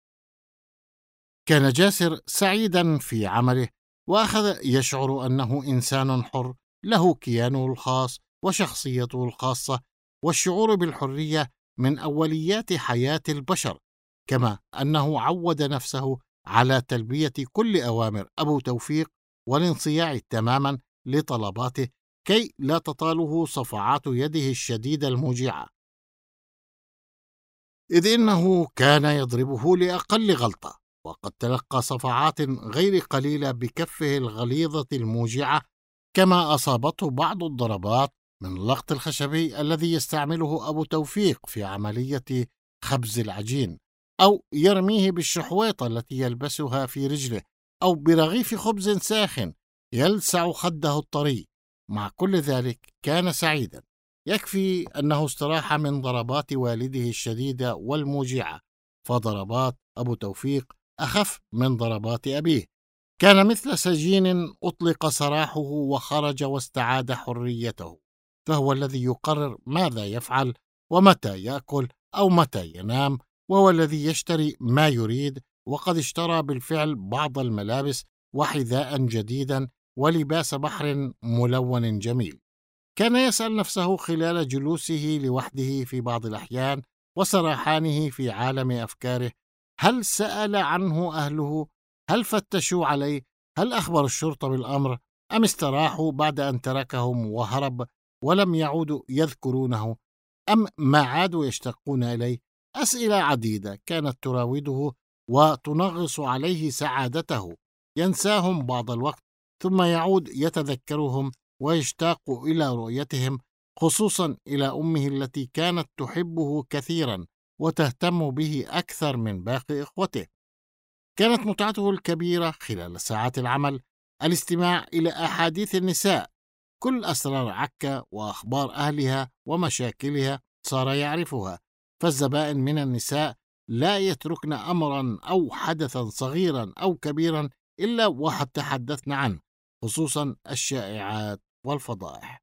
كان جاسر سعيدا في عمله، وأخذ يشعر أنه إنسان حر له كيانه الخاص وشخصيته الخاصة، والشعور بالحرية من أوليات حياة البشر، كما أنه عود نفسه على تلبية كل أوامر أبو توفيق والانصياع تماما لطلباته كي لا تطاله صفعات يده الشديدة الموجعة، إذ إنه كان يضربه لأقل غلطة، وقد تلقى صفعات غير قليلة بكفه الغليظة الموجعة، كما أصابته بعض الضربات من اللقط الخشبي الذي يستعمله أبو توفيق في عملية خبز العجين، أو يرميه بالشحويطة التي يلبسها في رجله، أو برغيف خبز ساخن يلسع خده الطري. مع كل ذلك كان سعيدا، يكفي أنه استراح من ضربات والده الشديدة والموجعة، فضربات أبو توفيق أخف من ضربات أبيه. كان مثل سجين أطلق سراحه وخرج واستعاد حريته، فهو الذي يقرر ماذا يفعل ومتى يأكل أو متى ينام، وهو الذي يشتري ما يريد، وقد اشترى بالفعل بعض الملابس وحذاء جديدا ولباس بحر ملون جميل. كان يسأل نفسه خلال جلوسه لوحده في بعض الأحيان وسرحانه في عالم أفكاره: هل سأل عنه أهله؟ هل فتشوا عليه؟ هل أخبر الشرطة بالأمر؟ أم استراحوا بعد أن تركهم وهرب ولم يعودوا يذكرونه؟ أم ما عادوا يشتاقون إليه؟ أسئلة عديدة كانت تراوده وتنغص عليه سعادته، ينساهم بعض الوقت ثم يعود يتذكرهم ويشتاق إلى رؤيتهم، خصوصا إلى أمه التي كانت تحبه كثيرا وتهتم به أكثر من باقي إخوته. كانت متعته الكبيرة خلال ساعات العمل الاستماع إلى أحاديث النساء، كل أسرار عكا وأخبار أهلها ومشاكلها صار يعرفها، فالزبائن من النساء لا يتركن أمرا أو حدثا صغيرا أو كبيرا إلا وقد تحدثنا عنه، خصوصا الشائعات والفضائح.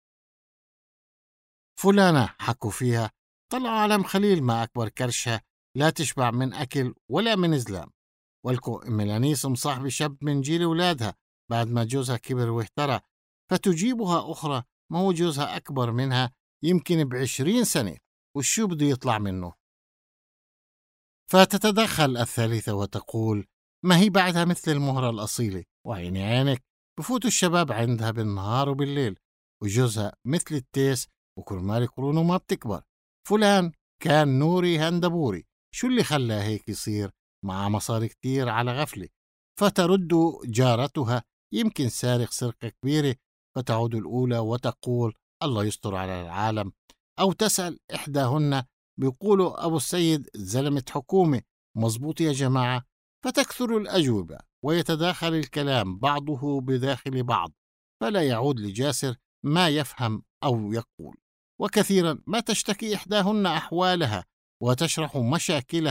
فلانة حكوا فيها طلعوا على أم خليل ما أكبر كرشها، لا تشبع من أكل ولا من زلام، والكو ميلانيس مصاحبة شاب من جيل ولادها بعد ما جوزها كبر واهترى، فتجيبها أخرى ما هو جوزها أكبر منها يمكن ب20 سنة، والشو بده يطلع منه؟ فتتدخل الثالثة وتقول: ما هي بعدها مثل المهرة الأصيلة، وعيني عينك بفوتوا الشباب عندها بالنهار وبالليل، وجوزها مثل التيس وكرمال قرونه ما بتكبر. فلان كان نوري هندبوري، شو اللي خلاه هيك يصير؟ مع مصاري كتير على غفلة. فترد جارتها: يمكن سارق سرقة كبيرة. فتعود الأولى وتقول: الله يستر على العالم. أو تسأل إحداهن: بيقولوا أبو السيد زلمة حكومة، مظبوط يا جماعة؟ فتكثر الأجوبة ويتداخل الكلام بعضه بداخل بعض، فلا يعود لجاسر ما يفهم أو يقول. وكثيرا ما تشتكي إحداهن أحوالها وتشرح مشاكلها،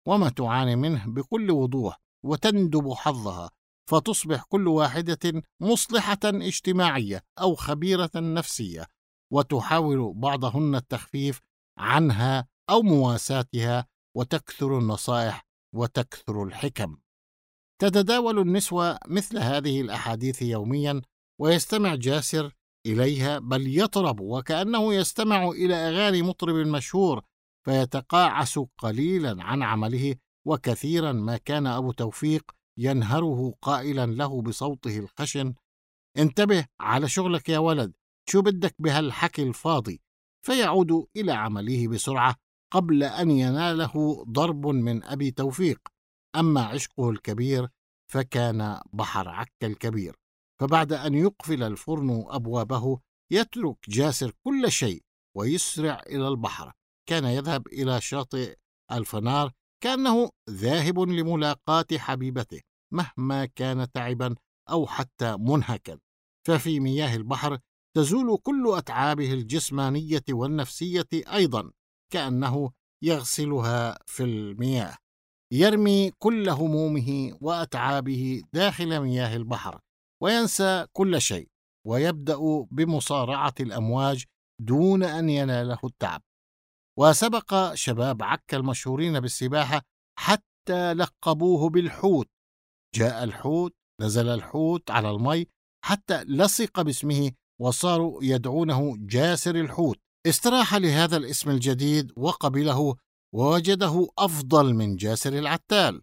وما تعاني منه بكل وضوح، وتندب حظها فتصبح كل واحدة مصلحة اجتماعية أو خبيرة نفسية، وتحاول بعضهن التخفيف عنها أو مواساتها، وتكثر النصائح وتكثر الحكم. تتداول النسوة مثل هذه الأحاديث يوميا، ويستمع جاسر إليها، بل يطرب وكأنه يستمع إلى أغاني مطرب مشهور، فيتقاعس قليلا عن عمله. وكثيرا ما كان أبو توفيق ينهره قائلا له بصوته الخشن: انتبه على شغلك يا ولد، شو بدك بهالحكي الفاضي؟ فيعود إلى عمله بسرعة قبل أن يناله ضرب من أبي توفيق. أما عشقه الكبير فكان بحر عكا الكبير، فبعد أن يقفل الفرن أبوابه يترك جاسر كل شيء ويسرع إلى البحر. كان يذهب إلى شاطئ الفنار كأنه ذاهب لملاقاة حبيبته مهما كان تعبا أو حتى منهكا. ففي مياه البحر تزول كل أتعابه الجسمانية والنفسية أيضا، كأنه يغسلها في المياه، يرمي كل همومه وأتعابه داخل مياه البحر وينسى كل شيء، ويبدأ بمصارعة الأمواج دون أن يناله التعب. وسبق شباب عكا المشهورين بالسباحة حتى لقبوه بالحوت. جاء الحوت، نزل الحوت على المي حتى لصق باسمه، وصاروا يدعونه جاسر الحوت. استراح لهذا الاسم الجديد وقبله، ووجده أفضل من جاسر العتال،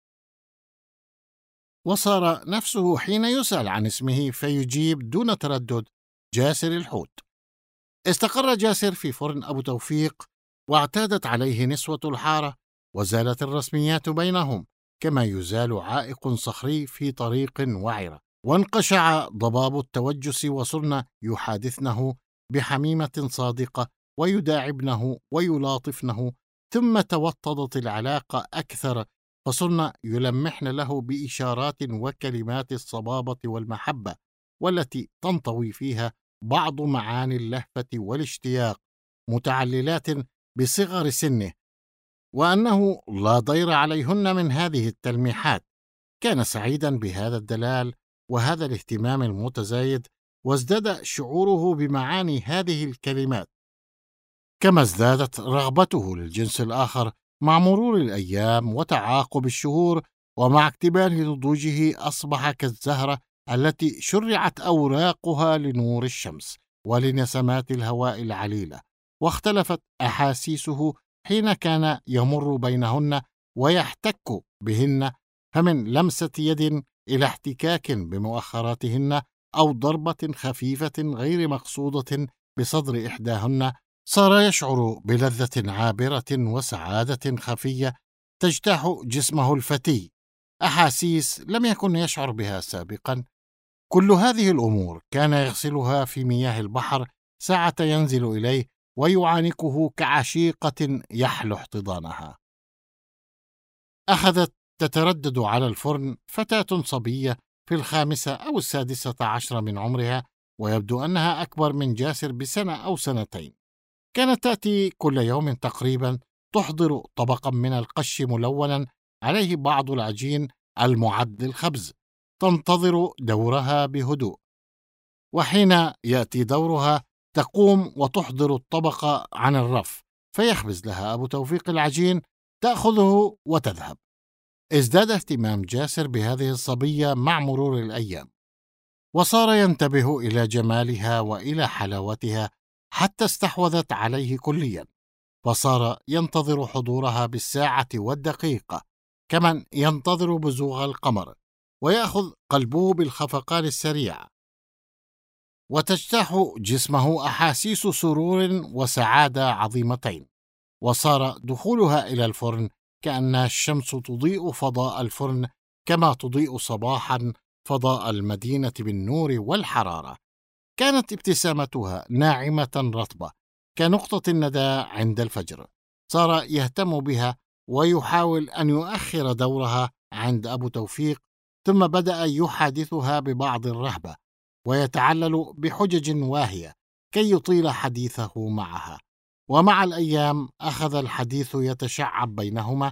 وصار نفسه حين يسأل عن اسمه فيجيب دون تردد: جاسر الحوت. استقر جاسر في فرن أبو توفيق، واعتادت عليه نسوة الحارة، وزالت الرسميات بينهم كما يزال عائق صخري في طريق وعرة، وانقشع ضباب التوجس، وصرن يحادثنه بحميمة صادقة ويداعبنه ويلاطفنه. ثم توطدت العلاقة أكثر، فصرن يلمحن له بإشارات وكلمات الصبابة والمحبة، والتي تنطوي فيها بعض معاني اللهفة والاشتياق، متعللات بصغر سنه، وأنه لا ضير عليهن من هذه التلميحات. كان سعيدا بهذا الدلال وهذا الاهتمام المتزايد، وازداد شعوره بمعاني هذه الكلمات، كما ازدادت رغبته للجنس الآخر مع مرور الأيام وتعاقب الشهور. ومع اكتمال نضوجه أصبح كالزهرة التي شرعت أوراقها لنور الشمس ولنسمات الهواء العليلة، واختلفت أحاسيسه حين كان يمر بينهن ويحتك بهن، فمن لمسة يد إلى احتكاك بمؤخراتهن، أو ضربة خفيفة غير مقصودة بصدر إحداهن، صار يشعر بلذة عابرة وسعادة خفية تجتاح جسمه الفتي، أحاسيس لم يكن يشعر بها سابقا. كل هذه الأمور كان يغسلها في مياه البحر ساعة ينزل إليه ويعانقه كعشيقة يحلو احتضانها. أخذت تتردد على الفرن فتاة صبية في 5 أو 6 من عمرها، ويبدو أنها أكبر من جاسر بسنة أو 2 كانت تأتي كل يوم تقريبا، تحضر طبقا من القش ملونا عليه بعض العجين المعد للخبز، تنتظر دورها بهدوء، وحين يأتي دورها تقوم وتحضر الطبق عن الرف، فيخبز لها أبو توفيق العجين، تأخذه وتذهب. ازداد اهتمام جاسر بهذه الصبية مع مرور الأيام، وصار ينتبه إلى جمالها وإلى حلاوتها حتى استحوذت عليه كليا، فصار ينتظر حضورها بالساعة والدقيقة كمن ينتظر بزوغ القمر، ويأخذ قلبه بالخفقان السريع، وتجتاح جسمه أحاسيس سرور وسعادة عظيمتين. وصار دخولها إلى الفرن كأن الشمس تضيء فضاء الفرن كما تضيء صباحا فضاء المدينة بالنور والحرارة. كانت ابتسامتها ناعمة رطبة كنقطة الندى عند الفجر. صار يهتم بها ويحاول أن يؤخر دورها عند أبو توفيق، ثم بدأ يحادثها ببعض الرهبة ويتعلل بحجج واهية كي يطيل حديثه معها. ومع الأيام أخذ الحديث يتشعب بينهما،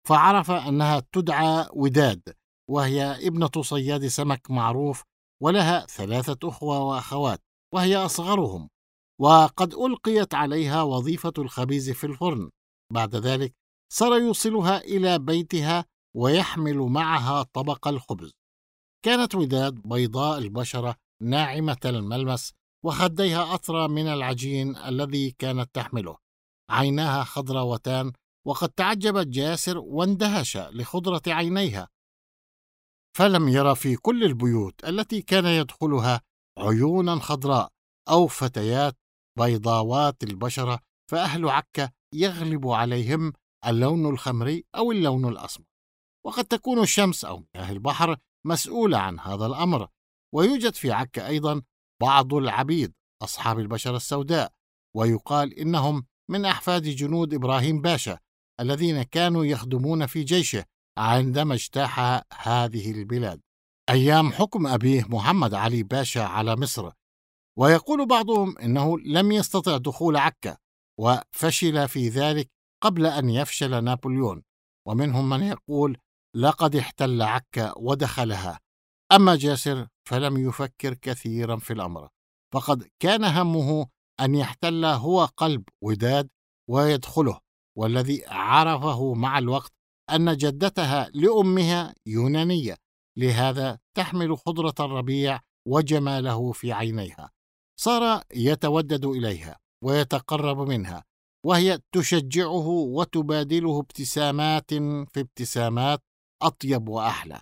فعرف أنها تدعى وداد، وهي ابنة صياد سمك معروف، ولها 3 أخوة وأخوات وهي أصغرهم، وقد ألقيت عليها وظيفة الخبيز في الفرن. بعد ذلك صار يوصلها إلى بيتها ويحمل معها طبق الخبز. كانت وداد بيضاء البشرة ناعمة الملمس، وخديها أطرى من العجين الذي كانت تحمله. عيناها خضراوتان، وقد تعجبت جاسر واندهش لخضرة عينيها، فلم يرى في كل البيوت التي كان يدخلها عيونا خضراء أو فتيات بيضاوات البشرة، فأهل عكا يغلب عليهم اللون الخمري أو اللون الأسمر، وقد تكون الشمس أو مياه البحر مسؤولة عن هذا الأمر. ويوجد في عكا أيضا بعض العبيد أصحاب البشرة السوداء، ويقال إنهم من أحفاد جنود إبراهيم باشا الذين كانوا يخدمون في جيشه عندما اجتاح هذه البلاد أيام حكم أبيه محمد علي باشا على مصر. ويقول بعضهم إنه لم يستطع دخول عكا، وفشل في ذلك قبل أن يفشل نابليون، ومنهم من يقول لقد احتل عكا ودخلها. أما جاسر فلم يفكر كثيرا في الأمر، فقد كان همه أن يحتل هو قلب وداد ويدخله، والذي عرفه مع الوقت أن جدتها لأمها يونانية، لهذا تحمل خضرة الربيع وجماله في عينيها. صار يتودد إليها ويتقرب منها، وهي تشجعه وتبادله ابتسامات في ابتسامات أطيب وأحلى.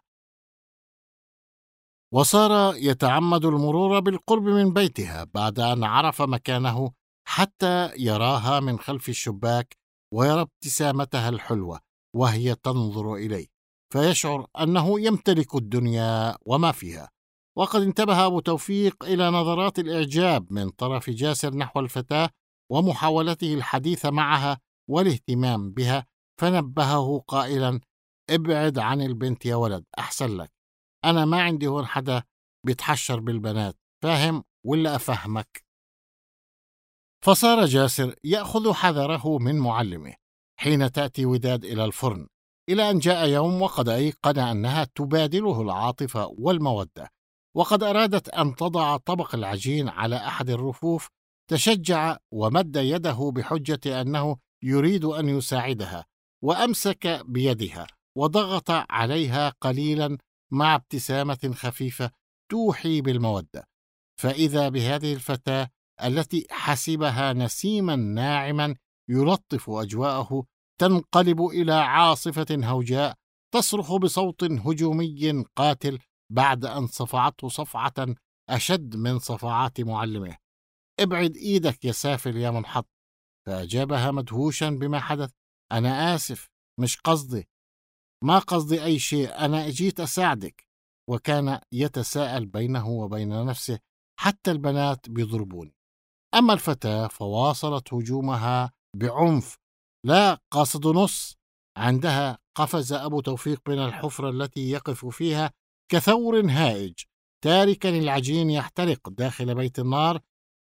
وصار يتعمد المرور بالقرب من بيتها بعد أن عرف مكانه، حتى يراها من خلف الشباك ويرى ابتسامتها الحلوة وهي تنظر إليه، فيشعر أنه يمتلك الدنيا وما فيها. وقد انتبه أبو توفيق إلى نظرات الإعجاب من طرف جاسر نحو الفتاة ومحاولته الحديث معها والاهتمام بها، فنبهه قائلا: ابعد عن البنت يا ولد، أحسن لك، أنا ما عندي هون حدا بيتحشر بالبنات، فاهم ولا أفهمك؟ فصار جاسر يأخذ حذره من معلمه حين تأتي وداد إلى الفرن، إلى أن جاء يوم وقد أيقن أنها تبادله العاطفة والمودة، وقد أرادت أن تضع طبق العجين على أحد الرفوف. تشجع ومد يده بحجة أنه يريد أن يساعدها، وأمسك بيدها وضغط عليها قليلا مع ابتسامة خفيفة توحي بالمودة. فإذا بهذه الفتاة التي حسبها نسيما ناعما يلطف أجواءه تنقلب إلى عاصفة هوجاء تصرخ بصوت هجومي قاتل بعد أن صفعته صفعة أشد من صفعات معلمه: ابعد إيدك يا سافل يا منحط. فأجابها مدهوشا بما حدث: أنا آسف، مش قصدي، ما قصدي أي شيء، أنا أجيت أساعدك. وكان يتساءل بينه وبين نفسه: حتى البنات بيضربوني. أما الفتاة فواصلت هجومها بعنف لا قصد نص. عندها قفز أبو توفيق من الحفرة التي يقف فيها كثور هائج، تاركا العجين يحترق داخل بيت النار،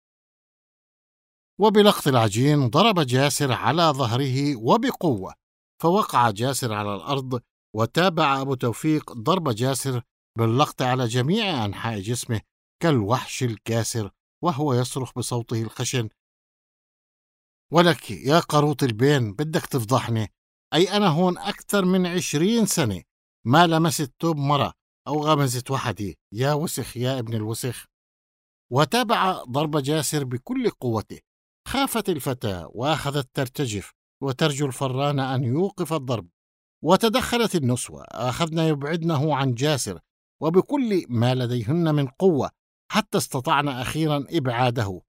وبلقط العجين ضرب جاسر على ظهره وبقوة، فوقع جاسر على الأرض. وتابع أبو توفيق ضرب جاسر باللقط على جميع أنحاء جسمه كالوحش الكاسر، وهو يصرخ بصوته الخشن: ولك يا قروط البين، بدك تفضحني؟ أي أنا هون أكثر من 20 سنة ما لمست توب مرة أو غمزت وحدي، يا وسخ يا ابن الوسخ. وتابع ضرب جاسر بكل قوته. خافت الفتاة وأخذت ترتجف وترجو الفران أن يوقف الضرب، وتدخلت النسوة أخذن يبعدنه عن جاسر وبكل ما لديهن من قوة، حتى استطعن أخيرا إبعاده.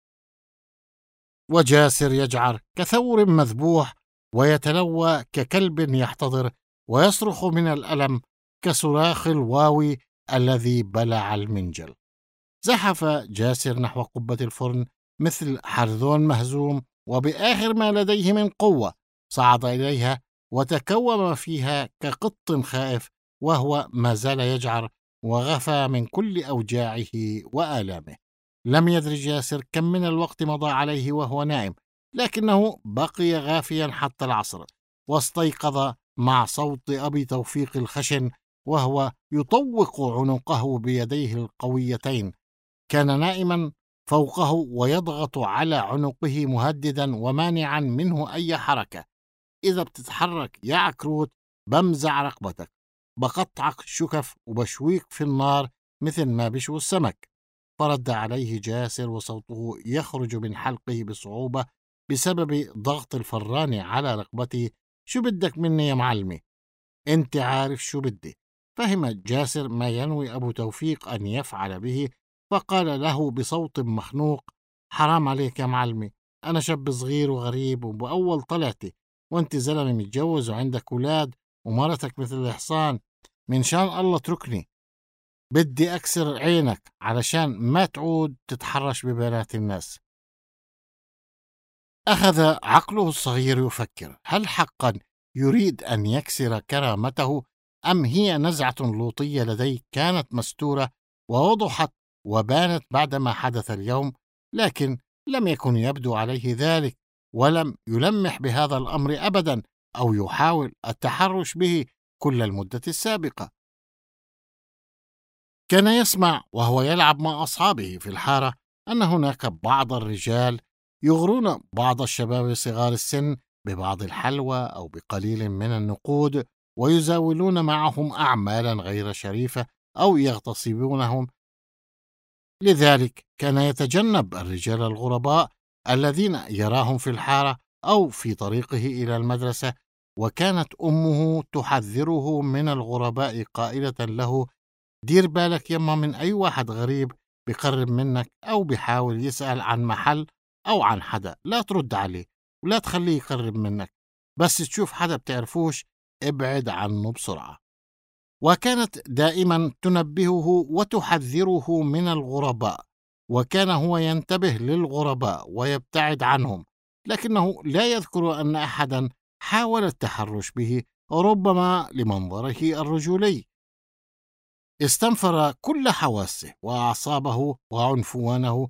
وجاسر يجعر كثور مذبوح ويتلوى ككلب يحتضر، ويصرخ من الألم كصراخ الواوي الذي بلع المنجل. زحف جاسر نحو قبة الفرن مثل حرذون مهزوم، وبآخر ما لديه من قوة صعد إليها وتكوم فيها كقط خائف، وهو ما زال يجعر وغفى من كل أوجاعه وآلامه. لم يدر جاسر كم من الوقت مضى عليه وهو نائم، لكنه بقي غافيا حتى العصر، واستيقظ مع صوت أبي توفيق الخشن وهو يطوق عنقه بيديه القويتين. كان نائما فوقه ويضغط على عنقه مهددا ومانعا منه أي حركة. إذا بتتحرك يا عكروت بمزع رقبتك، بقطعك شكف وبشويك في النار مثل ما بشوي السمك. فرد عليه جاسر وصوته يخرج من حلقه بصعوبة بسبب ضغط الفران على رقبته: شو بدك مني يا معلمي؟ انت عارف شو بدي. فهم جاسر ما ينوي أبو توفيق أن يفعل به، فقال له بصوت مخنوق: حرام عليك يا معلمي، أنا شاب صغير وغريب وبأول طلعتي، وانت زلمة متجوز وعندك أولاد ومرتك مثل الحصان، من شان الله اتركني، بدي أكسر عينك علشان ما تعود تتحرش ببنات الناس. أخذ عقله الصغير يفكر: هل حقا يريد أن يكسر كرامته، أم هي نزعة لوطية لديه كانت مستورة ووضحت وبانت بعدما حدث اليوم؟ لكن لم يكن يبدو عليه ذلك، ولم يلمح بهذا الأمر أبدا أو يحاول التحرش به كل المدة السابقة. كان يسمع وهو يلعب مع أصحابه في الحارة أن هناك بعض الرجال يغرون بعض الشباب صغار السن ببعض الحلوى أو بقليل من النقود، ويزاولون معهم أعمالا غير شريفة أو يغتصبونهم. لذلك كان يتجنب الرجال الغرباء الذين يراهم في الحارة أو في طريقه إلى المدرسة. وكانت أمه تحذره من الغرباء قائلة له: دير بالك يما من أي واحد غريب بقرب منك أو بيحاول يسأل عن محل أو عن حدا، لا ترد عليه ولا تخليه يقرب منك، بس تشوف حدا بتعرفوش ابعد عنه بسرعة. وكانت دائما تنبهه وتحذره من الغرباء، وكان هو ينتبه للغرباء ويبتعد عنهم، لكنه لا يذكر أن أحدا حاول التحرش به، ربما لمنظره الرجولي. استنفر كل حواسه وأعصابه وعنفوانه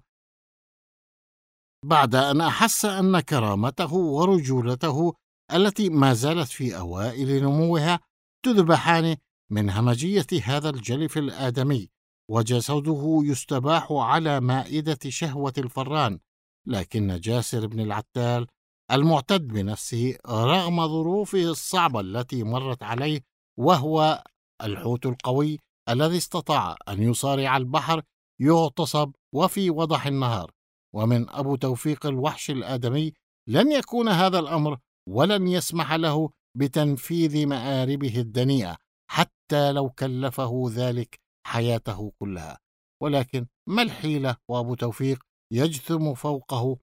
بعد أن أحس أن كرامته ورجولته التي ما زالت في أوائل نموها تذبحان من همجية هذا الجلف الآدمي، وجسده يستباح على مائدة شهوة الفران. لكن جاسر بن العتال المعتد بنفسه رغم ظروفه الصعبة التي مرت عليه، وهو الحوت القوي الذي استطاع أن يصارع البحر، يغتصب وفي وضح النهار. ومن أبو توفيق الوحش الآدمي لن يكون هذا الأمر، ولن يسمح له بتنفيذ مآربه الدنيئة حتى لو كلفه ذلك حياته كلها. ولكن ما الحيلة وأبو توفيق يجثم فوقه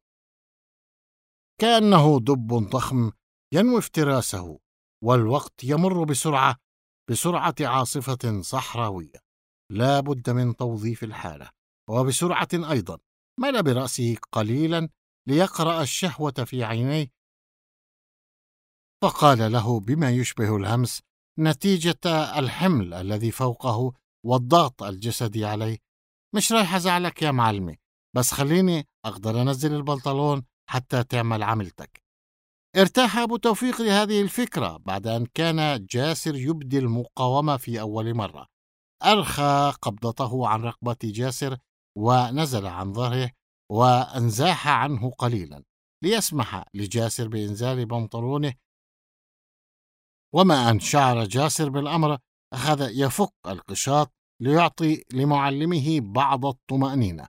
كأنه دب ضخم ينوي افتراسه، والوقت يمر بسرعة عاصفة صحراوية. لا بد من توظيف الحالة، وبسرعة أيضا. مال برأسه قليلا ليقرأ الشهوة في عينيه، فقال له بما يشبه الهمس نتيجة الحمل الذي فوقه والضغط الجسدي عليه: مش رايح أزعلك يا معلمي، بس خليني أقدر أنزل البنطلون حتى تعمل عملتك. ارتاح أبو توفيق لهذه الفكرة بعد أن كان جاسر يبدي المقاومة في أول مرة. أرخى قبضته عن رقبة جاسر ونزل عن ظهره وانزاح عنه قليلا ليسمح لجاسر بإنزال بنطلونه. وما أن شعر جاسر بالأمر أخذ يفك القشاط ليعطي لمعلمه بعض الطمأنينة،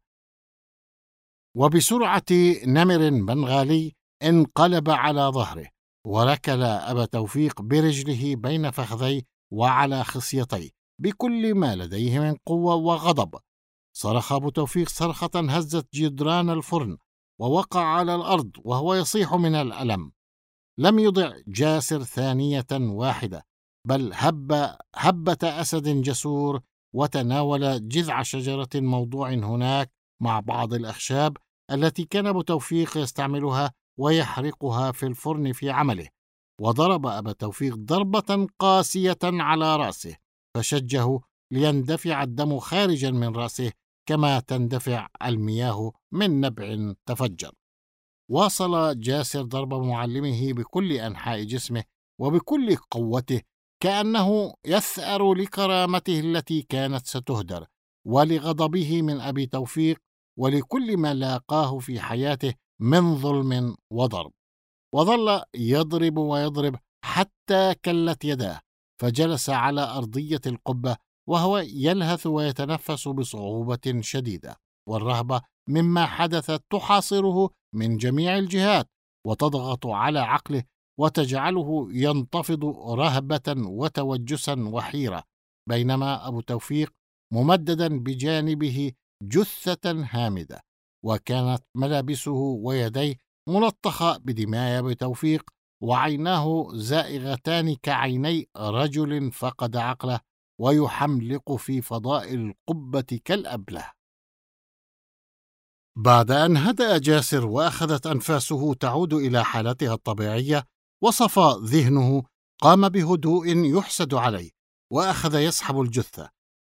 وبسرعة نمر بنغالي انقلب على ظهره وركل أبا توفيق برجله بين فخذيه وعلى خصيتيه بكل ما لديه من قوة وغضب. صرخ أبو توفيق صرخة هزت جدران الفرن ووقع على الأرض وهو يصيح من الألم. لم يضع جاسر ثانية واحدة، بل هبة أسد جسور وتناول جذع شجرة موضوع هناك مع بعض الأخشاب التي كان أبو توفيق يستعملها ويحرقها في الفرن في عمله، وضرب أبا توفيق ضربة قاسية على رأسه فشجه ليندفع الدم خارجا من رأسه كما تندفع المياه من نبع تفجر. واصل جاسر ضرب معلمه بكل أنحاء جسمه وبكل قوته، كأنه يثأر لكرامته التي كانت ستهدر، ولغضبه من أبي توفيق، ولكل ما لاقاه في حياته من ظلم وضرب. وظل يضرب ويضرب حتى كلت يداه، فجلس على أرضية القبة وهو يلهث ويتنفس بصعوبة شديدة، والرهبة مما حدث تحاصره من جميع الجهات وتضغط على عقله وتجعله ينتفض رهبة وتوجسا وحيرة، بينما أبو توفيق ممددا بجانبه جثة هامدة، وكانت ملابسه ويديه ملطخة بدماء أبي توفيق، وعيناه زائغتان كعيني رجل فقد عقله ويحملق في فضاء القبة كالأبله. بعد أن هدأ جاسر وأخذت أنفاسه تعود إلى حالتها الطبيعية وصفى ذهنه، قام بهدوء يحسد عليه وأخذ يسحب الجثة،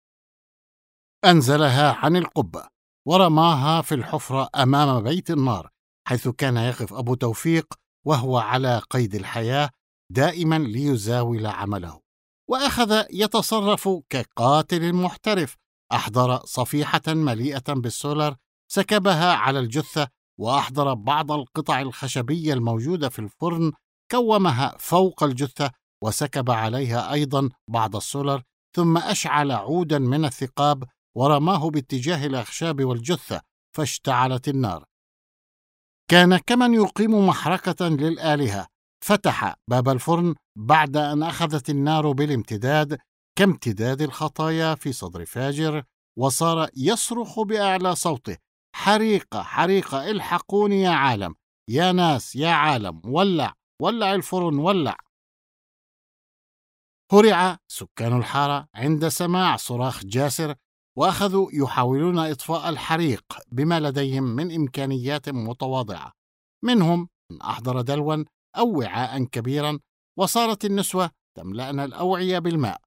أنزلها عن القبة ورماها في الحفرة أمام بيت النار، حيث كان يقف أبو توفيق وهو على قيد الحياة دائما ليزاول عمله، وأخذ يتصرف كقاتل محترف. أحضر صفيحة مليئة بالسولر سكبها على الجثة، وأحضر بعض القطع الخشبية الموجودة في الفرن كومها فوق الجثة وسكب عليها أيضا بعض السولر، ثم أشعل عودا من الثقاب ورماه باتجاه الأخشاب والجثة فاشتعلت النار. كان كمن يقيم محركة للآلهة، فتح باب الفرن بعد أن أخذت النار بالامتداد كامتداد الخطايا في صدر فاجر، وصار يصرخ بأعلى صوته: حريقة حريقة، الحقوني يا عالم، يا ناس يا عالم، ولع ولع الفرن ولع. هرع سكان الحارة عند سماع صراخ جاسر، وأخذوا يحاولون إطفاء الحريق بما لديهم من إمكانيات متواضعة، منهم من أحضر دلوا أو وعاء كبيرا، وصارت النسوة تملأن الأوعية بالماء،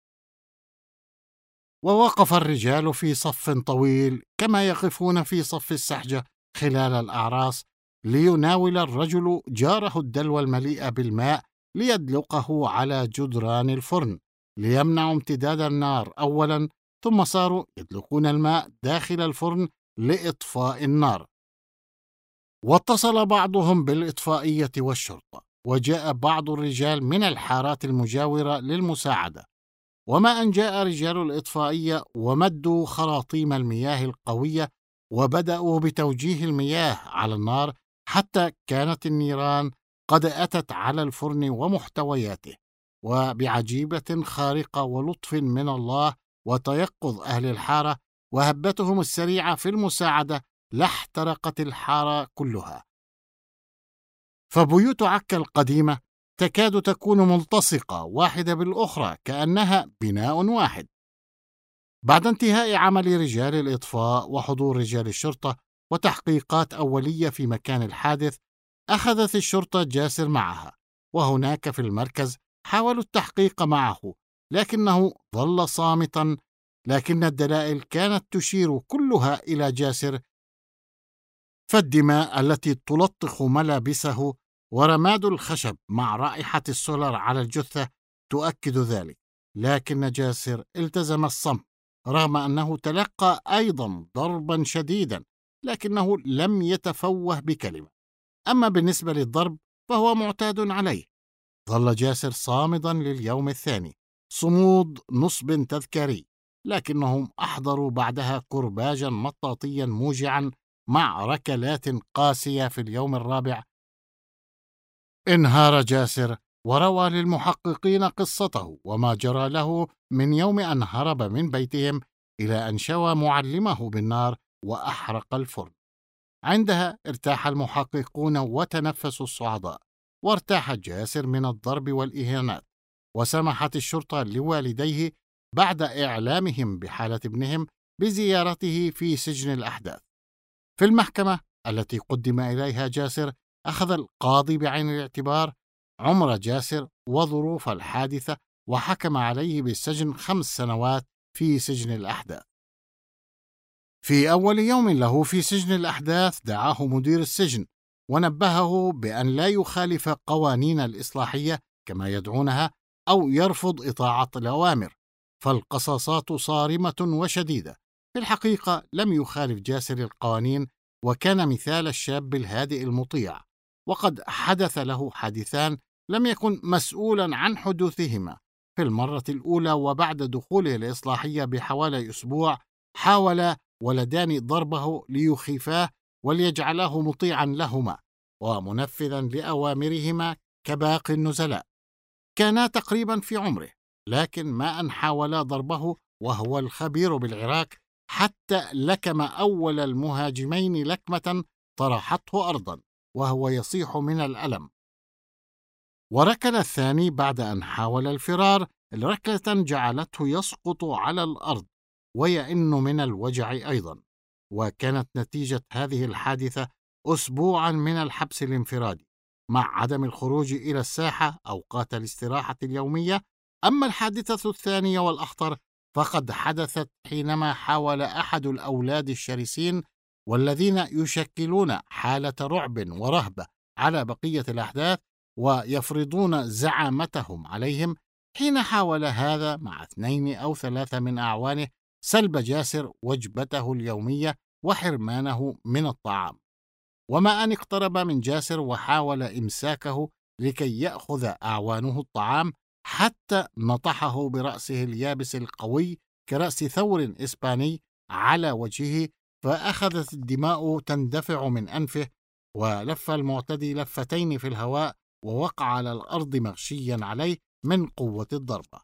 ووقف الرجال في صف طويل كما يقفون في صف السحجة خلال الأعراس، ليناول الرجل جاره الدلو المليء بالماء ليدلقه على جدران الفرن ليمنع امتداد النار أولا، ثم صاروا يدلقون الماء داخل الفرن لإطفاء النار. واتصل بعضهم بالإطفائية والشرطة، وجاء بعض الرجال من الحارات المجاورة للمساعدة، وما أن جاء رجال الإطفائية ومدوا خراطيم المياه القوية وبدأوا بتوجيه المياه على النار، حتى كانت النيران قد أتت على الفرن ومحتوياته، وبعجيبة خارقة ولطف من الله وتيقظ أهل الحارة وهبتهم السريعة في المساعدة لاحترقت الحارة كلها، فبيوت عكا القديمة تكاد تكون ملتصقة واحدة بالأخرى كأنها بناء واحد. بعد انتهاء عمل رجال الإطفاء وحضور رجال الشرطة وتحقيقات أولية في مكان الحادث، أخذت الشرطة جاسر معها، وهناك في المركز حاولوا التحقيق معه، لكنه ظل صامتا، لكن الدلائل كانت تشير كلها إلى جاسر، فالدماء التي تلطخ ملابسه ورماد الخشب مع رائحة السولر على الجثة تؤكد ذلك. لكن جاسر التزم الصمت رغم أنه تلقى أيضا ضربا شديدا، لكنه لم يتفوه بكلمة. أما بالنسبة للضرب فهو معتاد عليه. ظل جاسر صامدا لليوم الثاني، صمود نصب تذكاري، لكنهم أحضروا بعدها كرباجا مطاطيا موجعا مع ركلات قاسية. في اليوم الرابع انهار جاسر وروى للمحققين قصته وما جرى له من يوم أن هرب من بيتهم إلى أن شوى معلمه بالنار وأحرق الفرن. عندها ارتاح المحققون وتنفسوا الصعداء، وارتاح جاسر من الضرب والإهانات، وسمحت الشرطة لوالديه بعد إعلامهم بحالة ابنهم بزيارته في سجن الأحداث. في المحكمة التي قدم إليها جاسر، أخذ القاضي بعين الاعتبار عمر جاسر وظروف الحادثة، وحكم عليه بالسجن 5 سنوات في سجن الأحداث. في أول يوم له في سجن الأحداث دعاه مدير السجن ونبهه بأن لا يخالف قوانين الإصلاحية كما يدعونها أو يرفض إطاعة الأوامر، فالقصاصات صارمة وشديدة. في الحقيقة لم يخالف جاسر القوانين، وكان مثال الشاب الهادئ المطيع، وقد حدث له حادثان لم يكن مسؤولا عن حدوثهما. في المرة الأولى وبعد دخوله الإصلاحية بحوالي أسبوع، حاول ولدان ضربه ليخيفاه وليجعلاه مطيعا لهما ومنفذا لأوامرهما كباقي النزلاء. كانا تقريبا في عمره، لكن ما أن حاولا ضربه وهو الخبير بالعراك حتى لكم أول المهاجمين لكمة طرحته أرضا وهو يصيح من الألم، وركل الثاني بعد أن حاول الفرار ركلة جعلته يسقط على الأرض ويئن من الوجع أيضا. وكانت نتيجة هذه الحادثة أسبوعا من الحبس الانفرادي مع عدم الخروج إلى الساحة أوقات الاستراحة اليومية. أما الحادثة الثانية والأخطر فقد حدثت حينما حاول أحد الأولاد الشرسين والذين يشكلون حالة رعب ورهبة على بقية الأحداث ويفرضون زعامتهم عليهم، حين حاول هذا مع 2 أو 3 من أعوانه سلب جاسر وجبته اليومية وحرمانه من الطعام. وما أن اقترب من جاسر وحاول إمساكه لكي يأخذ أعوانه الطعام، حتى نطحه برأسه اليابس القوي كرأس ثور إسباني على وجهه، فأخذت الدماء تندفع من أنفه، ولف المعتدي لفتين في الهواء ووقع على الأرض مغشيا عليه من قوة الضربة.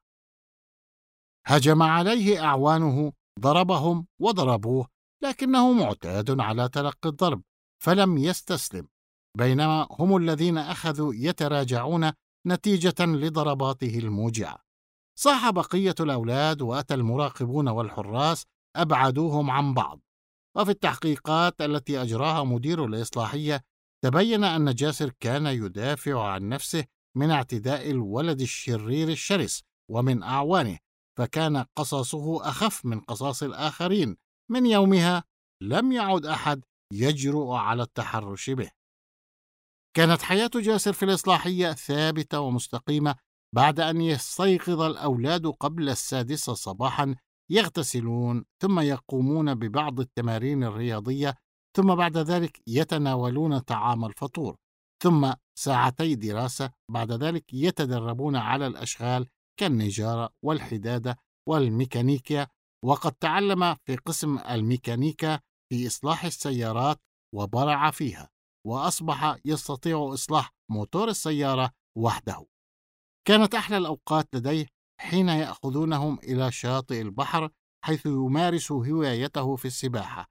هجم عليه أعوانه، ضربهم وضربوه، لكنه معتاد على تلقي الضرب فلم يستسلم، بينما هم الذين أخذوا يتراجعون نتيجة لضرباته الموجعة. صاح بقية الأولاد وأتى المراقبون والحراس أبعدوهم عن بعض. وفي التحقيقات التي أجراها مدير الإصلاحية تبين أن جاسر كان يدافع عن نفسه من اعتداء الولد الشرير الشرس ومن أعوانه، فكان قصاصه أخف من قصاص الآخرين. من يومها لم يعد أحد يجرؤ على التحرش به. كانت حياة جاسر في الإصلاحية ثابتة ومستقيمة بعد أن يستيقظ الأولاد قبل 6 صباحا، يغتسلون ثم يقومون ببعض التمارين الرياضية، ثم بعد ذلك يتناولون طعام الفطور، ثم 2 ساعتي دراسة. بعد ذلك يتدربون على الأشغال كالنجارة والحدادة والميكانيكا، وقد تعلم في قسم الميكانيكا في إصلاح السيارات وبرع فيها، وأصبح يستطيع إصلاح موتور السيارة وحده. كانت أحلى الأوقات لديه حين يأخذونهم إلى شاطئ البحر حيث يمارس هوايته في السباحة،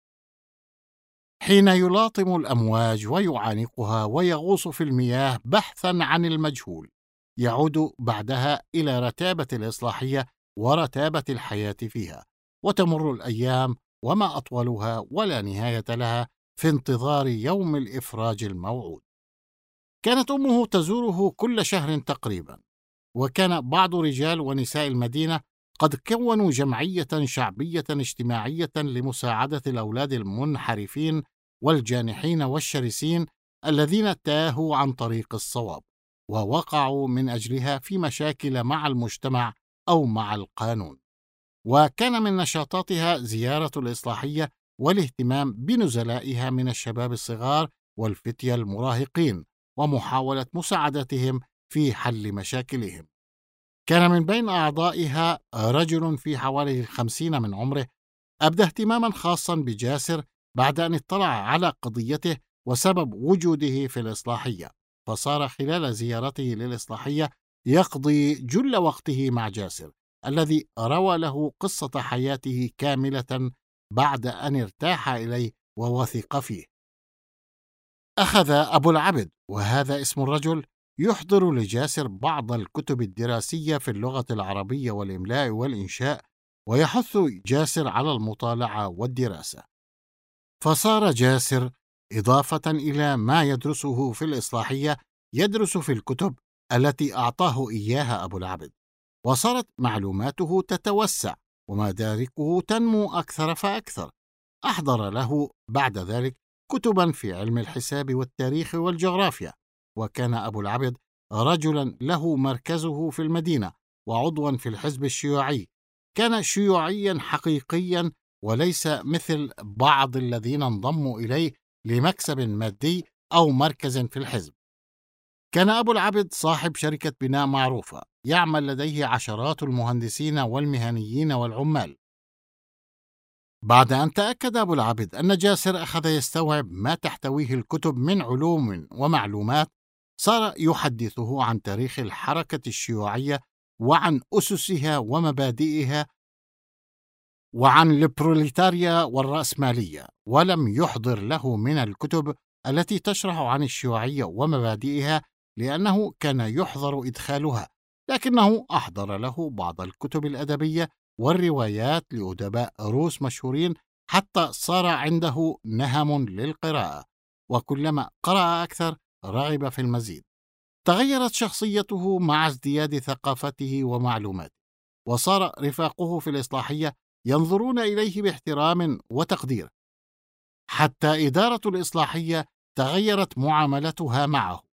حين يلاطم الأمواج ويعانقها ويغوص في المياه بحثا عن المجهول. يعود بعدها إلى رتابة الإصلاحية ورتابة الحياة فيها، وتمر الأيام وما أطولها ولا نهاية لها في انتظار يوم الإفراج الموعود. كانت أمه تزوره كل شهر تقريبا، وكان بعض رجال ونساء المدينة قد كونوا جمعية شعبية اجتماعية لمساعدة الأولاد المنحرفين والجانحين والشرسين الذين تاهوا عن طريق الصواب ووقعوا من أجلها في مشاكل مع المجتمع أو مع القانون. وكان من نشاطاتها زيارة الإصلاحية والاهتمام بنزلائها من الشباب الصغار والفتية المراهقين ومحاولة مساعدتهم في حل مشاكلهم. كان من بين أعضائها رجل في حوالي 50 من عمره أبدى اهتماما خاصا بجاسر بعد أن اطلع على قضيته وسبب وجوده في الإصلاحية، فصار خلال زيارته للإصلاحية يقضي جل وقته مع جاسر الذي روى له قصة حياته كاملة بعد أن ارتاح إليه ووثق فيه. أخذ أبو العبد، وهذا اسم الرجل، يحضر لجاسر بعض الكتب الدراسية في اللغة العربية والإملاء والإنشاء، ويحث جاسر على المطالعة والدراسة. فصار جاسر إضافة إلى ما يدرسه في الإصلاحية يدرس في الكتب التي أعطاه إياها أبو العبد، وصارت معلوماته تتوسع ومداركه تنمو أكثر فأكثر. أحضر له بعد ذلك كتبا في علم الحساب والتاريخ والجغرافيا، وكان أبو العبد رجلا له مركزه في المدينة وعضوا في الحزب الشيوعي. كان شيوعيا حقيقيا وليس مثل بعض الذين انضموا إليه لمكسب مادي أو مركز في الحزب. كان أبو العبد صاحب شركة بناء معروفة، يعمل لديه عشرات المهندسين والمهنيين والعمال. بعد أن تأكد أبو العبد أن جاسر أخذ يستوعب ما تحتويه الكتب من علوم ومعلومات، صار يحدثه عن تاريخ الحركة الشيوعية وعن أسسها ومبادئها وعن البروليتاريا والرأسمالية، ولم يحضر له من الكتب التي تشرح عن الشيوعية ومبادئها لأنه كان يحظر إدخالها، لكنه أحضر له بعض الكتب الأدبية والروايات لأدباء روس مشهورين حتى صار عنده نهم للقراءة، وكلما قرأ أكثر رغب في المزيد. تغيرت شخصيته مع ازدياد ثقافته ومعلوماته، وصار رفاقه في الإصلاحية ينظرون إليه باحترام وتقدير، حتى إدارة الإصلاحية تغيرت معاملتها معه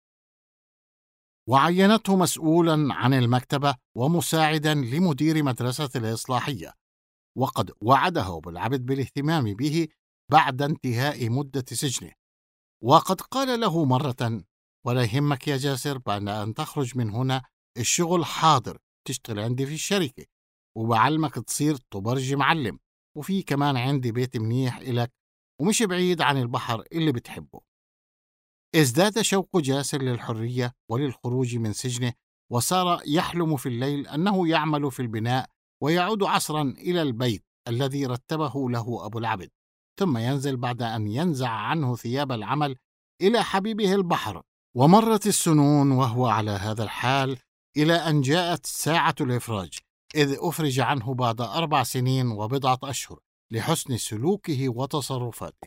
وعينته مسؤولا عن المكتبة ومساعدا لمدير مدرسة الإصلاحية، وقد وعده أبو العبد بالاهتمام به بعد انتهاء مدة سجنه. وقد قال له مرة: ولا يهمك يا جاسر، بعد أن تخرج من هنا الشغل حاضر، تشتغل عندي في الشركة وبعلمك تصير طبرجي معلم، وفي كمان عندي بيت منيح إلك ومش بعيد عن البحر اللي بتحبه. ازداد شوق جاسر للحرية وللخروج من سجنه، وصار يحلم في الليل أنه يعمل في البناء ويعود عصرا إلى البيت الذي رتبه له أبو العبد، ثم ينزل بعد أن ينزع عنه ثياب العمل إلى حبيبه البحر. ومرت السنون وهو على هذا الحال، إلى أن جاءت ساعة الإفراج، إذ أفرج عنه بعد 4 سنين وبضعة أشهر لحسن سلوكه وتصرفاته.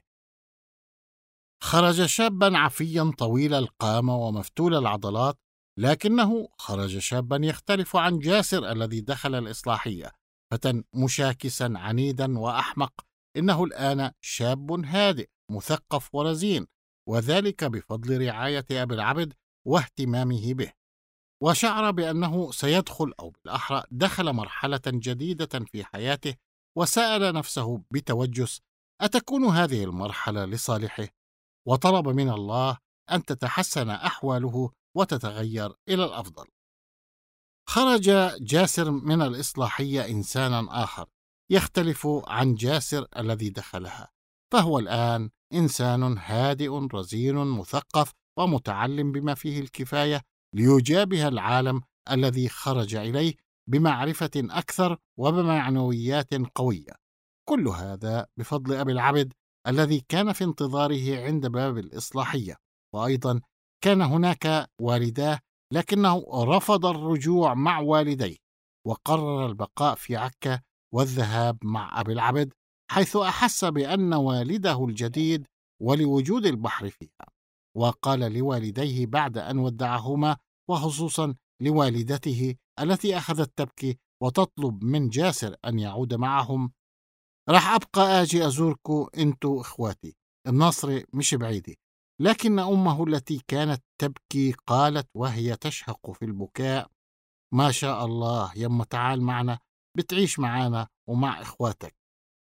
خرج شابا عفيا طويل القامة ومفتول العضلات، لكنه خرج شابا يختلف عن جاسر الذي دخل الإصلاحية، فتى مشاكسا عنيدا وأحمق. إنه الآن شاب هادئ مثقف ورزين، وذلك بفضل رعاية أبي العبد واهتمامه به. وشعر بأنه سيدخل، أو بالأحرى دخل، مرحلة جديدة في حياته، وسأل نفسه بتوجس: أتكون هذه المرحلة لصالحه؟ وطلب من الله أن تتحسن أحواله وتتغير إلى الأفضل. خرج جاسر من الإصلاحية إنسانا آخر يختلف عن جاسر الذي دخلها، فهو الآن إنسان هادئ رزين مثقف ومتعلم بما فيه الكفاية ليجابه العالم الذي خرج إليه بمعرفة أكثر وبمعنويات قوية. كل هذا بفضل أبي العبد الذي كان في انتظاره عند باب الإصلاحية. وأيضا كان هناك والداه، لكنه رفض الرجوع مع والديه، وقرر البقاء في عكا والذهاب مع أبي العبد، حيث أحس بأن والده الجديد ولوجود البحر فيها. وقال لوالديه بعد أن ودعهما، وخصوصا لوالدته التي أخذت تبكي وتطلب من جاسر أن يعود معهم: راح أبقى آجي أزوركم أنتوا إخواتي، الناصرة مش بعيدة. لكن أمه التي كانت تبكي قالت وهي تشهق في البكاء: ما شاء الله يما، تعال معنا، بتعيش معنا ومع إخواتك.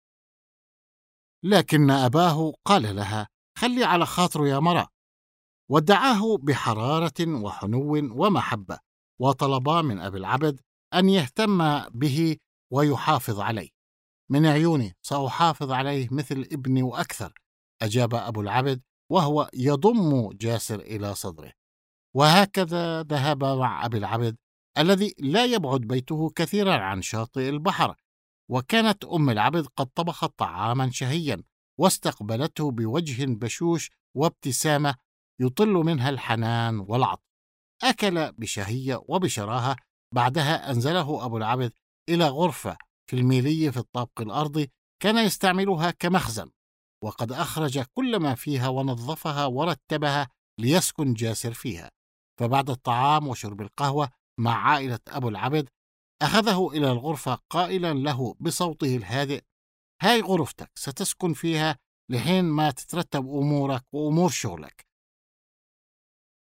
لكن أباه قال لها: خلي على خاطره يا مرة. ودعاه بحرارة وحنو ومحبة، وطلبا من أبي العبد أن يهتم به ويحافظ عليه. من عيوني سأحافظ عليه مثل ابني وأكثر، أجاب أبو العبد وهو يضم جاسر إلى صدره. وهكذا ذهب مع أبي العبد الذي لا يبعد بيته كثيرا عن شاطئ البحر. وكانت أم العبد قد طبخت طعاما شهيا واستقبلته بوجه بشوش وابتسامة يطل منها الحنان والعطف. أكل بشهية وبشراهة، بعدها أنزله أبو العبد إلى غرفة في الميلية في الطابق الأرضي كان يستعملها كمخزن، وقد أخرج كل ما فيها ونظفها ورتبها ليسكن جاسر فيها. فبعد الطعام وشرب القهوة مع عائلة أبو العبد، أخذه إلى الغرفة قائلا له بصوته الهادئ: هاي غرفتك، ستسكن فيها لحين ما تترتب أمورك وأمور شغلك.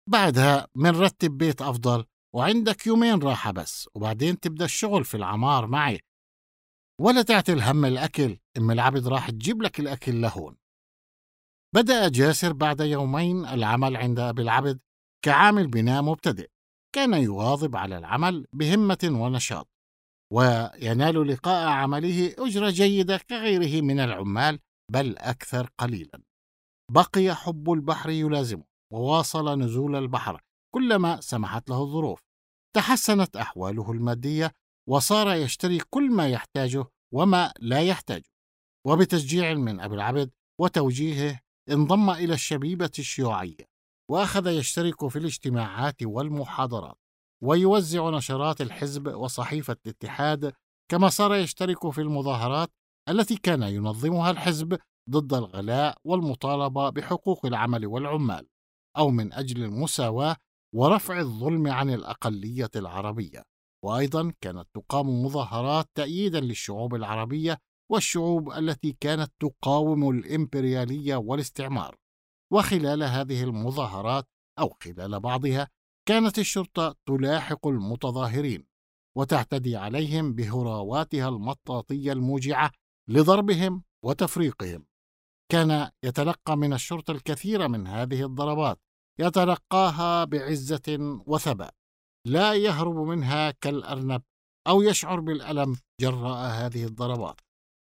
بعدها منرتب بيت أفضل، وعندك يومين راحة بس، وبعدين تبدأ الشغل في العمار معي، ولا تعتل هم الأكل. العبد راح تجيب لك الأكل لهون. بدأ جاسر بعد يومين العمل عند أبي العبد كعامل بناء مبتدئ. كان يواظب على العمل بهمة ونشاط، وينال لقاء عمله أجرة جيدة كغيره من العمال، بل أكثر قليلا. بقي حب البحر يلازمه، وواصل نزول البحر كلما سمحت له الظروف. تحسنت أحواله المادية، وصار يشتري كل ما يحتاجه وما لا يحتاجه. وبتشجيع من أبي العبد وتوجيهه انضم إلى الشبيبة الشيوعية، وأخذ يشترك في الاجتماعات والمحاضرات، ويوزع نشرات الحزب وصحيفة الاتحاد، كما صار يشترك في المظاهرات التي كان ينظمها الحزب ضد الغلاء والمطالبة بحقوق العمل والعمال، أو من أجل المساواة ورفع الظلم عن الأقلية العربية. وأيضا كانت تقام مظاهرات تأييدا للشعوب العربية والشعوب التي كانت تقاوم الإمبريالية والاستعمار. وخلال هذه المظاهرات أو خلال بعضها كانت الشرطة تلاحق المتظاهرين وتعتدي عليهم بهراواتها المطاطية الموجعة لضربهم وتفريقهم. كان يتلقى من الشرطة الكثير من هذه الضربات، يتلقاها بعزة وثبات، لا يهرب منها كالأرنب أو يشعر بالألم جراء هذه الضربات.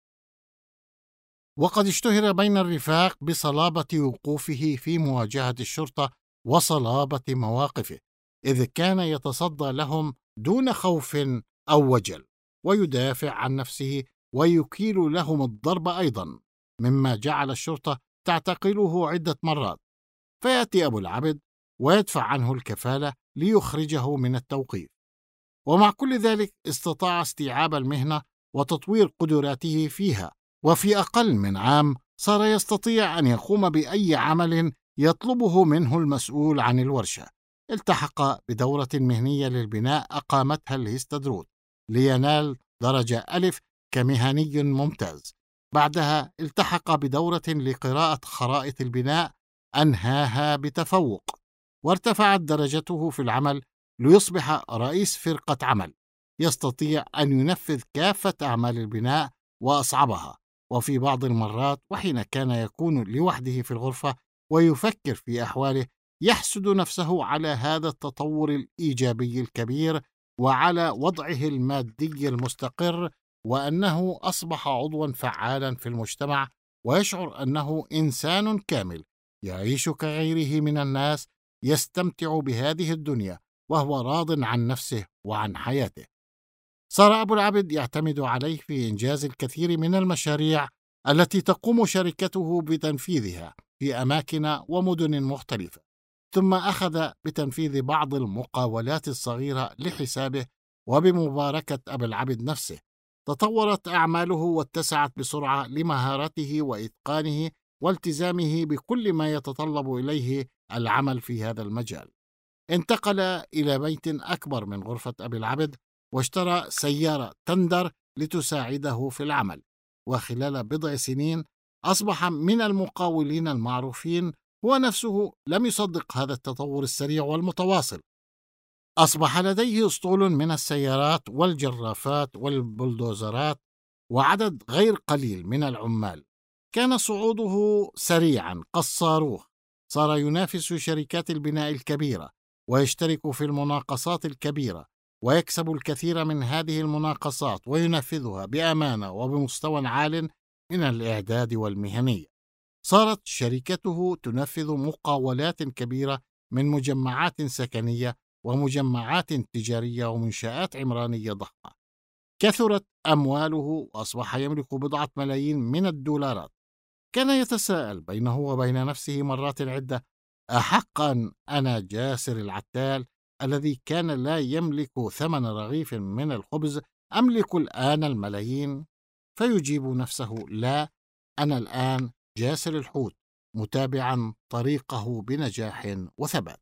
وقد اشتهر بين الرفاق بصلابة وقوفه في مواجهة الشرطة وصلابة مواقفه، إذ كان يتصدى لهم دون خوف أو وجل، ويدافع عن نفسه ويكيل لهم الضرب أيضا، مما جعل الشرطة تعتقله عدة مرات. فيأتي أبو العبد ويدفع عنه الكفالة ليخرجه من التوقيف. ومع كل ذلك استطاع استيعاب المهنة وتطوير قدراته فيها، وفي أقل من عام صار يستطيع أن يقوم بأي عمل يطلبه منه المسؤول عن الورشة. التحق بدورة مهنية للبناء أقامتها الهستدروت لينال درجة ألف كمهني ممتاز. بعدها التحق بدورة لقراءة خرائط البناء أنهاها بتفوق، وارتفعت درجته في العمل ليصبح رئيس فرقة عمل يستطيع أن ينفذ كافة أعمال البناء وأصعبها. وفي بعض المرات وحين كان يكون لوحده في الغرفة ويفكر في أحواله، يحسد نفسه على هذا التطور الإيجابي الكبير وعلى وضعه المادي المستقر، وأنه أصبح عضوا فعالا في المجتمع، ويشعر أنه إنسان كامل يعيش كغيره من الناس، يستمتع بهذه الدنيا وهو راض عن نفسه وعن حياته. صار أبو العبد يعتمد عليه في إنجاز الكثير من المشاريع التي تقوم شركته بتنفيذها في أماكن ومدن مختلفة، ثم أخذ بتنفيذ بعض المقاولات الصغيرة لحسابه وبمباركة أبي العبد نفسه. تطورت أعماله واتسعت بسرعة لمهارته وإتقانه والتزامه بكل ما يتطلب إليه العمل في هذا المجال. انتقل إلى بيت أكبر من غرفة أبي العبد، واشترى سيارة تندر لتساعده في العمل، وخلال بضع سنين أصبح من المقاولين المعروفين. هو نفسه لم يصدق هذا التطور السريع والمتواصل. أصبح لديه أسطول من السيارات والجرافات والبلدوزرات وعدد غير قليل من العمال. كان صعوده سريعا كالصاروخ، صار ينافس شركات البناء الكبيرة ويشترك في المناقصات الكبيرة، ويكسب الكثير من هذه المناقصات وينفذها بأمانة وبمستوى عال من الإعداد والمهنية. صارت شركته تنفذ مقاولات كبيرة من مجمعات سكنية ومجمعات تجارية ومنشآت عمرانية ضخمة. كثرت أمواله وأصبح يملك بضعة ملايين من الدولارات. كان يتساءل بينه وبين نفسه مرات عدة: أحقا أنا جاسر العتال الذي كان لا يملك ثمن رغيف من الخبز أملك الآن الملايين؟ فيجيب نفسه: لا، أنا الآن جاسر الحوت، متابعا طريقه بنجاح وثبات.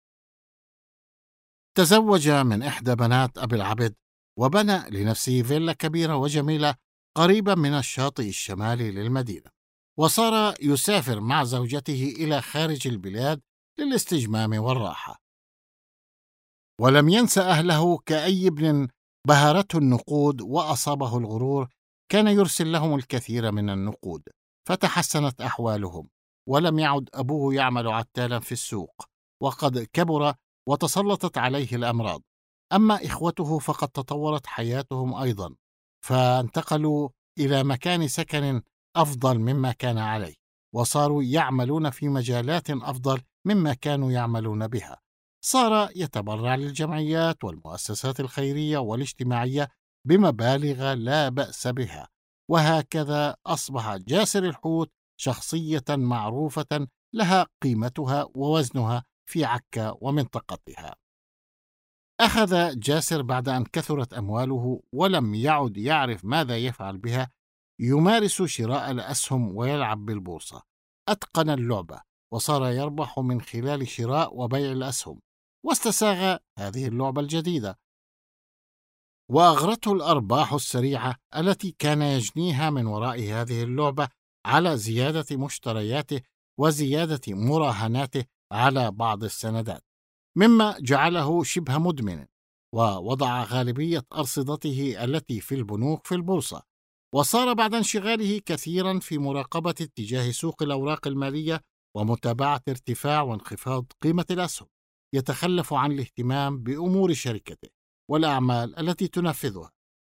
تزوج من إحدى بنات أبي العبد، وبنى لنفسه فيلا كبيرة وجميلة قريبة من الشاطئ الشمالي للمدينة، وصار يسافر مع زوجته إلى خارج البلاد للاستجمام والراحة. ولم ينس أهله كأي ابن بهرته النقود وأصابه الغرور، كان يرسل لهم الكثير من النقود، فتحسنت أحوالهم، ولم يعد أبوه يعمل عتالا في السوق، وقد كبر وتسلطت عليه الأمراض. أما إخوته فقد تطورت حياتهم أيضا، فانتقلوا إلى مكان سكن أفضل مما كان عليه، وصاروا يعملون في مجالات أفضل مما كانوا يعملون بها. صار يتبرع للجمعيات والمؤسسات الخيرية والاجتماعية بمبالغ لا بأس بها، وهكذا أصبح جاسر الحوت شخصية معروفة لها قيمتها ووزنها في عكا ومنطقتها. أخذ جاسر بعد أن كثرت أمواله ولم يعد يعرف ماذا يفعل بها يمارس شراء الأسهم ويلعب بالبورصة. أتقن اللعبة وصار يربح من خلال شراء وبيع الأسهم، واستساغ هذه اللعبة الجديدة، وأغرته الأرباح السريعة التي كان يجنيها من وراء هذه اللعبة على زيادة مشترياته وزيادة مراهناته على بعض السندات، مما جعله شبه مدمن، ووضع غالبية أرصدته التي في البنوك في البورصة. وصار بعد انشغاله كثيرا في مراقبة اتجاه سوق الأوراق المالية ومتابعة ارتفاع وانخفاض قيمة الأسهم، يتخلف عن الاهتمام بأمور شركته والأعمال التي تنفذها،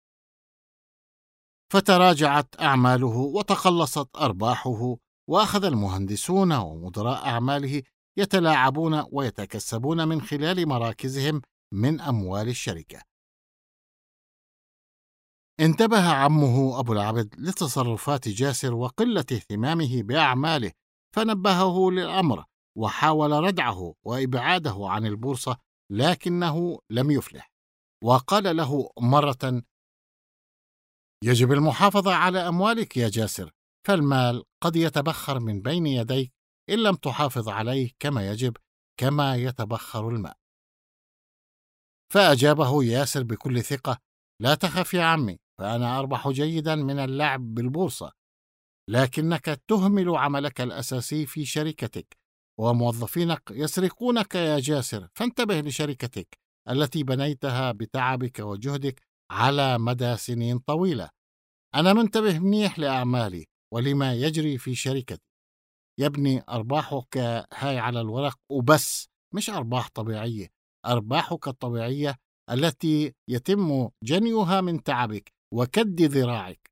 فتراجعت أعماله وتقلصت أرباحه، وأخذ المهندسون ومدراء أعماله يتلاعبون ويتكسبون من خلال مراكزهم من أموال الشركة. انتبه عمه أبو العبد لتصرفات جاسر وقلة اهتمامه بأعماله، فنبهه للأمر وحاول ردعه وإبعاده عن البورصة، لكنه لم يفلح، وقال له مرة: يجب المحافظة على أموالك يا جاسر، فالمال قد يتبخر من بين يديك إن لم تحافظ عليه كما يجب، كما يتبخر الماء. فأجابه ياسر بكل ثقة: لا تخف يا عمي، فأنا أربح جيدا من اللعب بالبورصة، لكنك تهمل عملك الأساسي في شركتك، وموظفينك يسرقونك يا جاسر، فانتبه لشركتك التي بنيتها بتعبك وجهدك على مدى سنين طويلة. أنا منتبه منيح لأعمالي ولما يجري في شركتي يا ابني، أرباحك هاي على الورق وبس، مش أرباح طبيعية. أرباحك الطبيعية التي يتم جنيها من تعبك وكد ذراعك.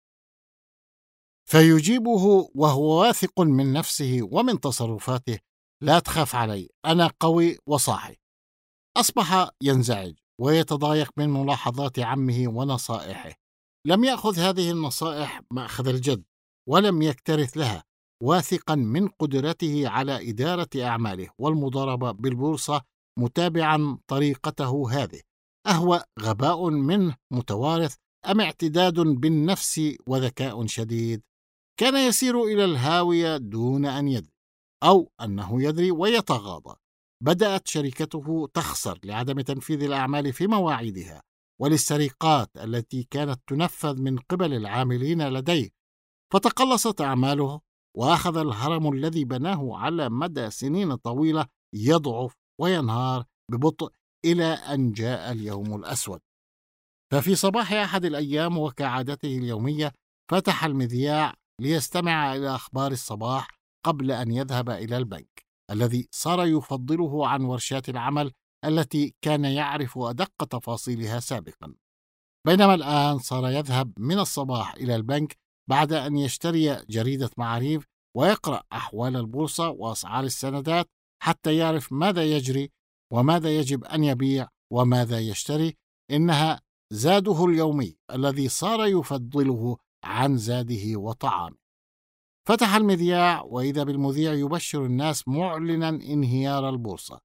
فيجيبه وهو واثق من نفسه ومن تصرفاته: لا تخاف علي، أنا قوي وصاحي. أصبح ينزعج ويتضايق من ملاحظات عمه ونصائحه. لم يأخذ هذه النصائح مأخذ الجد ولم يكترث لها، واثقا من قدرته على إدارة أعماله والمضاربة بالبورصة، متابعا طريقته هذه. أهو غباء منه متوارث أم اعتداد بالنفس وذكاء شديد؟ كان يسير إلى الهاوية دون أن يدري، أو أنه يدري ويتغاضى. بدأت شركته تخسر لعدم تنفيذ الأعمال في مواعيدها، وللسرقات التي كانت تنفذ من قبل العاملين لديه، فتقلصت أعماله، وأخذ الهرم الذي بناه على مدى سنين طويلة يضعف وينهار ببطء إلى أن جاء اليوم الأسود. ففي صباح أحد الأيام وكعادته اليومية فتح المذياع ليستمع إلى أخبار الصباح قبل أن يذهب إلى البنك الذي صار يفضله عن ورشات العمل التي كان يعرف أدق تفاصيلها سابقا. بينما الآن صار يذهب من الصباح إلى البنك بعد أن يشتري جريدة معاريف ويقرأ أحوال البورصة وأسعار السندات حتى يعرف ماذا يجري وماذا يجب أن يبيع وماذا يشتري. إنها زاده اليومي الذي صار يفضله عن زاده وطعامه. فتح المذياع وإذا بالمذيع يبشر الناس معلنا انهيار البورصة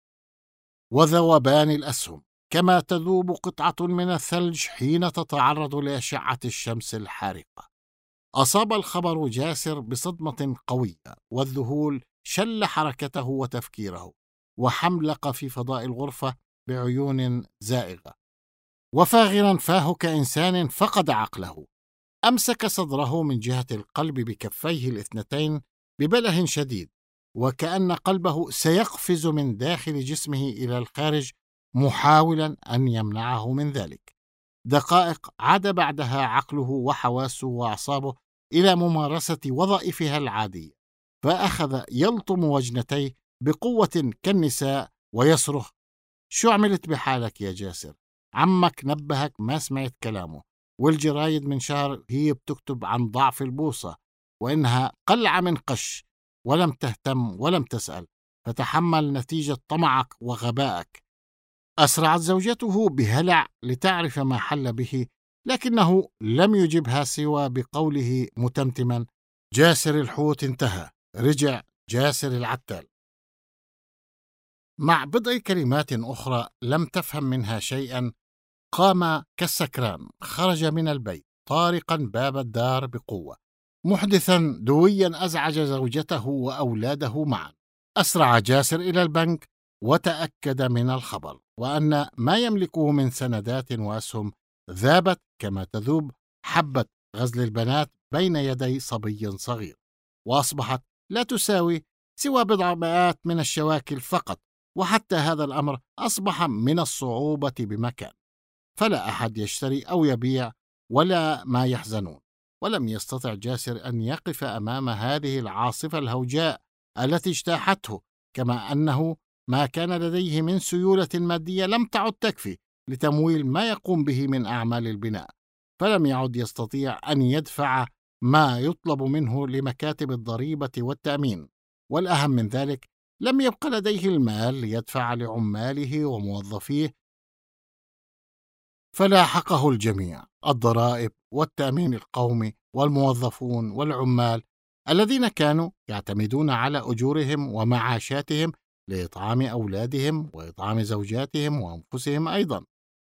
وذوبان الأسهم، كما تذوب قطعة من الثلج حين تتعرض لأشعة الشمس الحارقة. أصاب الخبر جاسر بصدمة قوية، والذهول شل حركته وتفكيره، وحملق في فضاء الغرفة بعيون زائغة، وفاغرا فاه كإنسان فقد عقله. أمسك صدره من جهة القلب بكفيه الاثنتين ببله شديد، وكأن قلبه سيقفز من داخل جسمه إلى الخارج محاولا أن يمنعه من ذلك. دقائق عاد بعدها عقله وحواسه وأعصابه إلى ممارسة وظائفها العادية، فأخذ يلطم وجنتيه بقوة كالنساء ويصرخ: شو عملت بحالك يا جاسر؟ عمك نبهك ما سمعت كلامه، والجرايد من شهر هي بتكتب عن ضعف البوصة وإنها قلعة من قش، ولم تهتم ولم تسأل، فتحمل نتيجة طمعك وغبائك. أسرعت زوجته بهلع لتعرف ما حل به، لكنه لم يجبها سوى بقوله متمتما: جاسر الحوت انتهى، رجع جاسر العتال. مع بضع كلمات أخرى لم تفهم منها شيئا، قام كالسكران، خرج من البيت طارقا باب الدار بقوة، محدثا دويا أزعج زوجته وأولاده معا. أسرع جاسر إلى البنك وتأكد من الخبر، وأن ما يملكه من سندات وأسهم ذابت كما تذوب حبة غزل البنات بين يدي صبي صغير، وأصبحت لا تساوي سوى بضع مئات من الشواكل فقط، وحتى هذا الأمر أصبح من الصعوبة بمكان، فلا أحد يشتري أو يبيع ولا ما يحزنون. ولم يستطع جاسر أن يقف أمام هذه العاصفة الهوجاء التي اجتاحته، كما أنه ما كان لديه من سيولة مادية لم تعد تكفي لتمويل ما يقوم به من أعمال البناء، فلم يعد يستطيع أن يدفع ما يطلب منه لمكاتب الضريبة والتأمين، والأهم من ذلك لم يبق لديه المال ليدفع لعماله وموظفيه، فلاحقه الجميع: الضرائب والتأمين القومي والموظفون والعمال الذين كانوا يعتمدون على أجورهم ومعاشاتهم لإطعام أولادهم وإطعام زوجاتهم وأنفسهم أيضا.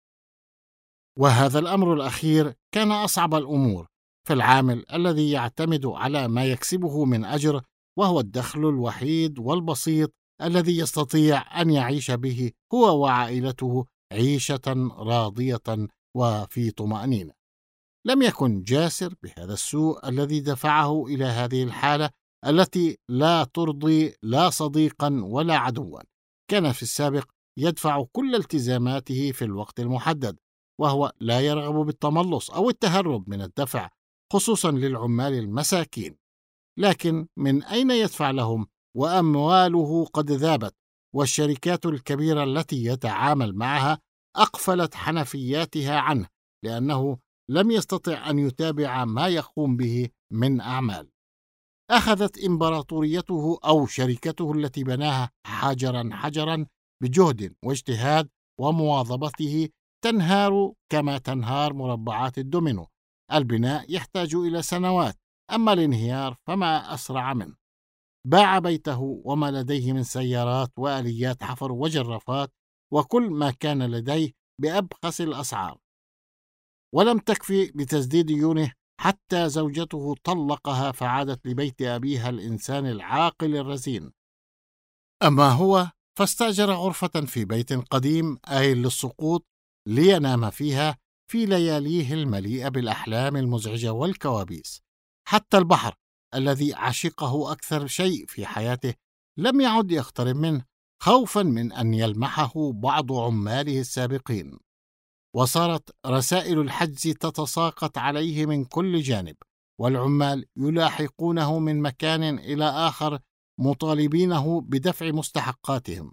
وهذا الأمر الأخير كان أصعب الأمور، فالعامل الذي يعتمد على ما يكسبه من أجر، وهو الدخل الوحيد والبسيط الذي يستطيع أن يعيش به هو وعائلته عيشة راضية وفي طمأنينة. لم يكن جاسر بهذا السوء الذي دفعه إلى هذه الحالة التي لا ترضي لا صديقا ولا عدوا. كان في السابق يدفع كل التزاماته في الوقت المحدد، وهو لا يرغب بالتملص أو التهرب من الدفع، خصوصا للعمال المساكين، لكن من أين يدفع لهم وأمواله قد ذابت، والشركات الكبيرة التي يتعامل معها أقفلت حنفياتها عنه لأنه لم يستطع أن يتابع ما يقوم به من أعمال. أخذت إمبراطوريته أو شركته التي بناها حجرا حجرا بجهد واجتهاد ومواظبته تنهار كما تنهار مربعات الدومينو. البناء يحتاج إلى سنوات، أما الانهيار فما أسرع منه. باع بيته وما لديه من سيارات وآليات حفر وجرافات وكل ما كان لديه بأبخس الأسعار، ولم تكفي لتسديد ديونه، حتى زوجته طلقها فعادت لبيت أبيها الإنسان العاقل الرزين. أما هو فاستأجر غرفة في بيت قديم آيل للسقوط لينام فيها في لياليه المليئة بالأحلام المزعجة والكوابيس. حتى البحر الذي عشقه أكثر شيء في حياته لم يعد يقترب منه، خوفا من أن يلمحه بعض عماله السابقين. وصارت رسائل الحجز تتساقط عليه من كل جانب، والعمال يلاحقونه من مكان إلى آخر مطالبينه بدفع مستحقاتهم،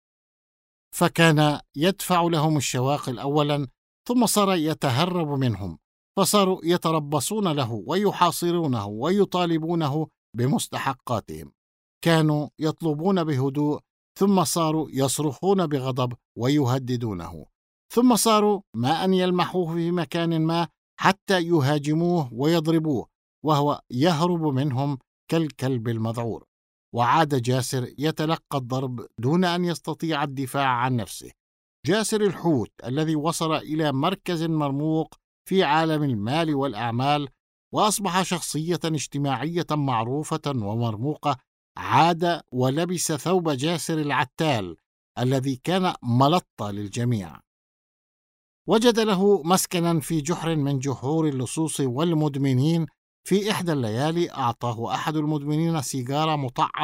فكان يدفع لهم الشواقل أولا، ثم صار يتهرب منهم، فصاروا يتربصون له ويحاصرونه ويطالبونه بمستحقاتهم. كانوا يطلبون بهدوء، ثم صاروا يصرخون بغضب ويهددونه، ثم صاروا ما أن يلمحوه في مكان ما حتى يهاجموه ويضربوه وهو يهرب منهم كالكلب المذعور. وعاد جاسر يتلقى الضرب دون أن يستطيع الدفاع عن نفسه. جاسر الحوت الذي وصل إلى مركز مرموق في عالم المال والأعمال وأصبح شخصية اجتماعية معروفة ومرموقة، عاد ولبس ثوب جاسر العتال الذي كان ملطة للجميع. وجد له مسكنا في جحر من جحور اللصوص والمدمنين. في إحدى الليالي أعطاه أحد المدمنين سيجارة مطعمة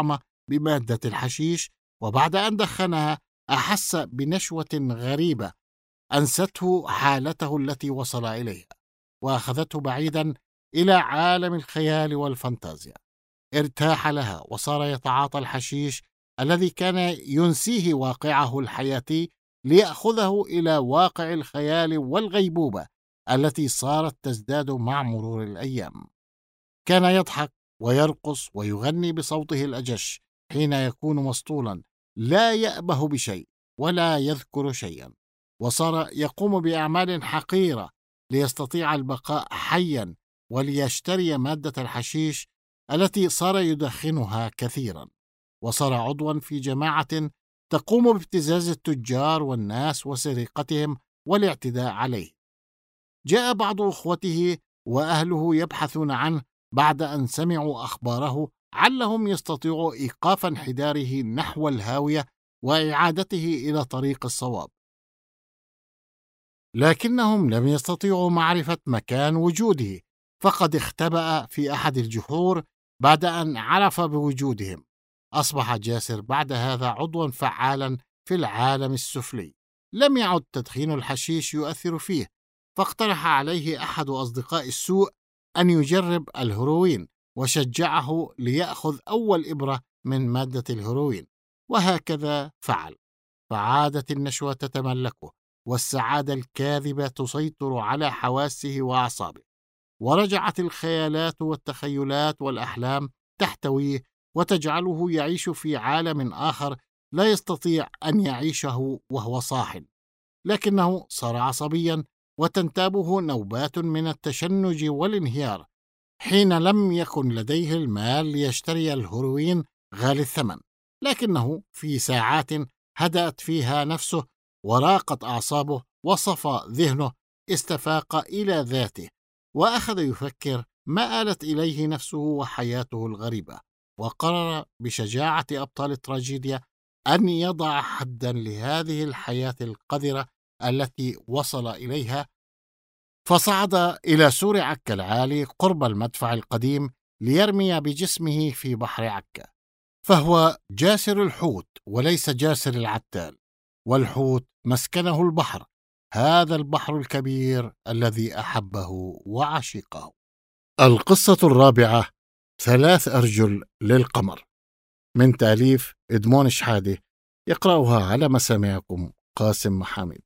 بمادة الحشيش، وبعد أن دخنها أحس بنشوة غريبة أنسته حالته التي وصل إليها، وأخذته بعيدا إلى عالم الخيال والفانتازيا. ارتاح لها وصار يتعاطى الحشيش الذي كان ينسيه واقعه الحياتي ليأخذه إلى واقع الخيال والغيبوبة التي صارت تزداد مع مرور الأيام. كان يضحك ويرقص ويغني بصوته الأجش حين يكون مسطولا، لا يأبه بشيء ولا يذكر شيئا، وصار يقوم بأعمال حقيرة ليستطيع البقاء حيا وليشتري مادة الحشيش التي صار يدخنها كثيرا، وصار عضوا في جماعة تقوم بابتزاز التجار والناس وسرقتهم والاعتداء عليه. جاء بعض أخوته وأهله يبحثون عنه بعد أن سمعوا أخباره علهم يستطيعوا إيقاف انحداره نحو الهاوية وإعادته إلى طريق الصواب، لكنهم لم يستطيعوا معرفة مكان وجوده، فقد اختبأ في أحد الجحور بعد أن عرف بوجودهم. أصبح جاسر بعد هذا عضوا فعالا في العالم السفلي. لم يعد تدخين الحشيش يؤثر فيه، فاقترح عليه أحد أصدقاء السوء أن يجرب الهيروين، وشجعه ليأخذ أول إبرة من مادة الهيروين، وهكذا فعل. فعادت النشوة تتملكه، والسعادة الكاذبة تسيطر على حواسه وأعصابه، ورجعت الخيالات والتخيلات والأحلام تحتويه وتجعله يعيش في عالم آخر لا يستطيع أن يعيشه وهو صاح، لكنه صار عصبيا وتنتابه نوبات من التشنج والانهيار حين لم يكن لديه المال ليشتري الهيروين غالي الثمن، لكنه في ساعات هدأت فيها نفسه وراقت أعصابه وصفى ذهنه، استفاق إلى ذاته وأخذ يفكر ما آلت إليه نفسه وحياته الغريبة، وقرر بشجاعة أبطال التراجيديا أن يضع حدا لهذه الحياة القذرة التي وصل إليها. فصعد إلى سور عكا العالي قرب المدفع القديم ليرمي بجسمه في بحر عكا، فهو جاسر الحوت وليس جاسر العتال، والحوت مسكنه البحر، هذا البحر الكبير الذي أحبه وعشقه. القصة الرابعة: 3 أرجل للقمر، من تأليف إدمون شحادة، يقرأها على مسامعكم قاسم محامد.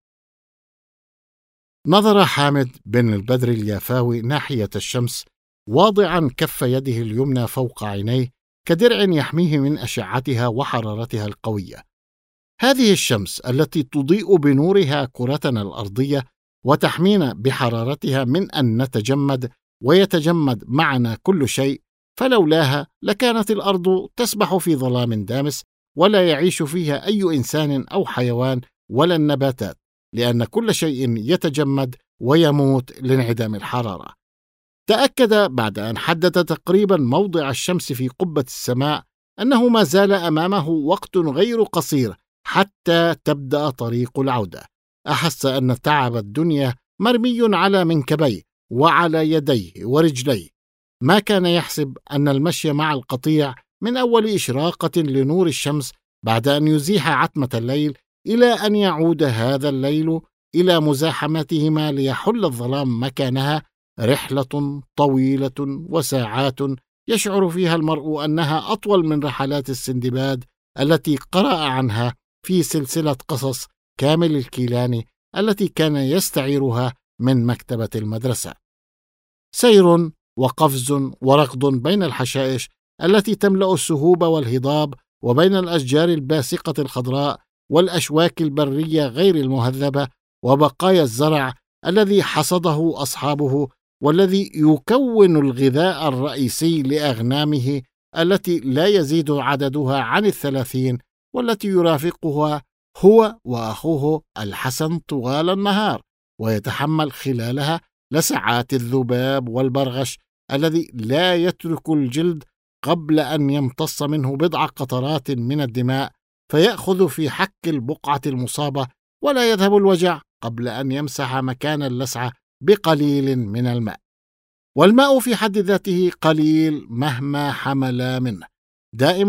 نظر حامد بن البدر اليافاوي ناحية الشمس واضعا كف يده اليمنى فوق عينيه كدرع يحميه من أشعتها وحرارتها القوية. هذه الشمس التي تضيء بنورها كرتنا الأرضية وتحمينا بحرارتها من أن نتجمد ويتجمد معنا كل شيء، فلولاها لكانت الأرض تسبح في ظلام دامس ولا يعيش فيها أي إنسان أو حيوان ولا النباتات، لأن كل شيء يتجمد ويموت لانعدام الحرارة. تأكد بعد أن حدد تقريبا موضع الشمس في قبة السماء أنه ما زال أمامه وقت غير قصير حتى تبدأ طريق العودة. أحس أن تعب الدنيا مرمي على منكبيه وعلى يديه ورجليه. ما كان يحسب أن المشي مع القطيع من أول إشراقة لنور الشمس بعد أن يزيح عتمة الليل إلى أن يعود هذا الليل إلى مزاحمتهما ليحل الظلام مكانها رحلة طويلة وساعات يشعر فيها المرء أنها أطول من رحلات السندباد التي قرأ عنها في سلسلة قصص كامل الكيلاني التي كان يستعيرها من مكتبة المدرسة. سير وقفز وركض بين الحشائش التي تملأ السهوب والهضاب، وبين الأشجار الباسقة الخضراء والأشواك البرية غير المهذبة، وبقايا الزرع الذي حصده أصحابه والذي يكون الغذاء الرئيسي لأغنامه التي لا يزيد عددها عن 30، والتي يرافقها هو وأخوه الحسن طوال النهار، ويتحمل خلالها لسعات الذباب والبرغش الذي لا يترك الجلد قبل أن يمتص منه بضع قطرات من الدماء فيأخذ في حك البقعة المصابة، ولا يذهب الوجع قبل أن يمسح مكان اللسعة بقليل من الماء. والماء في حد ذاته قليل مهما حمل منه، دائما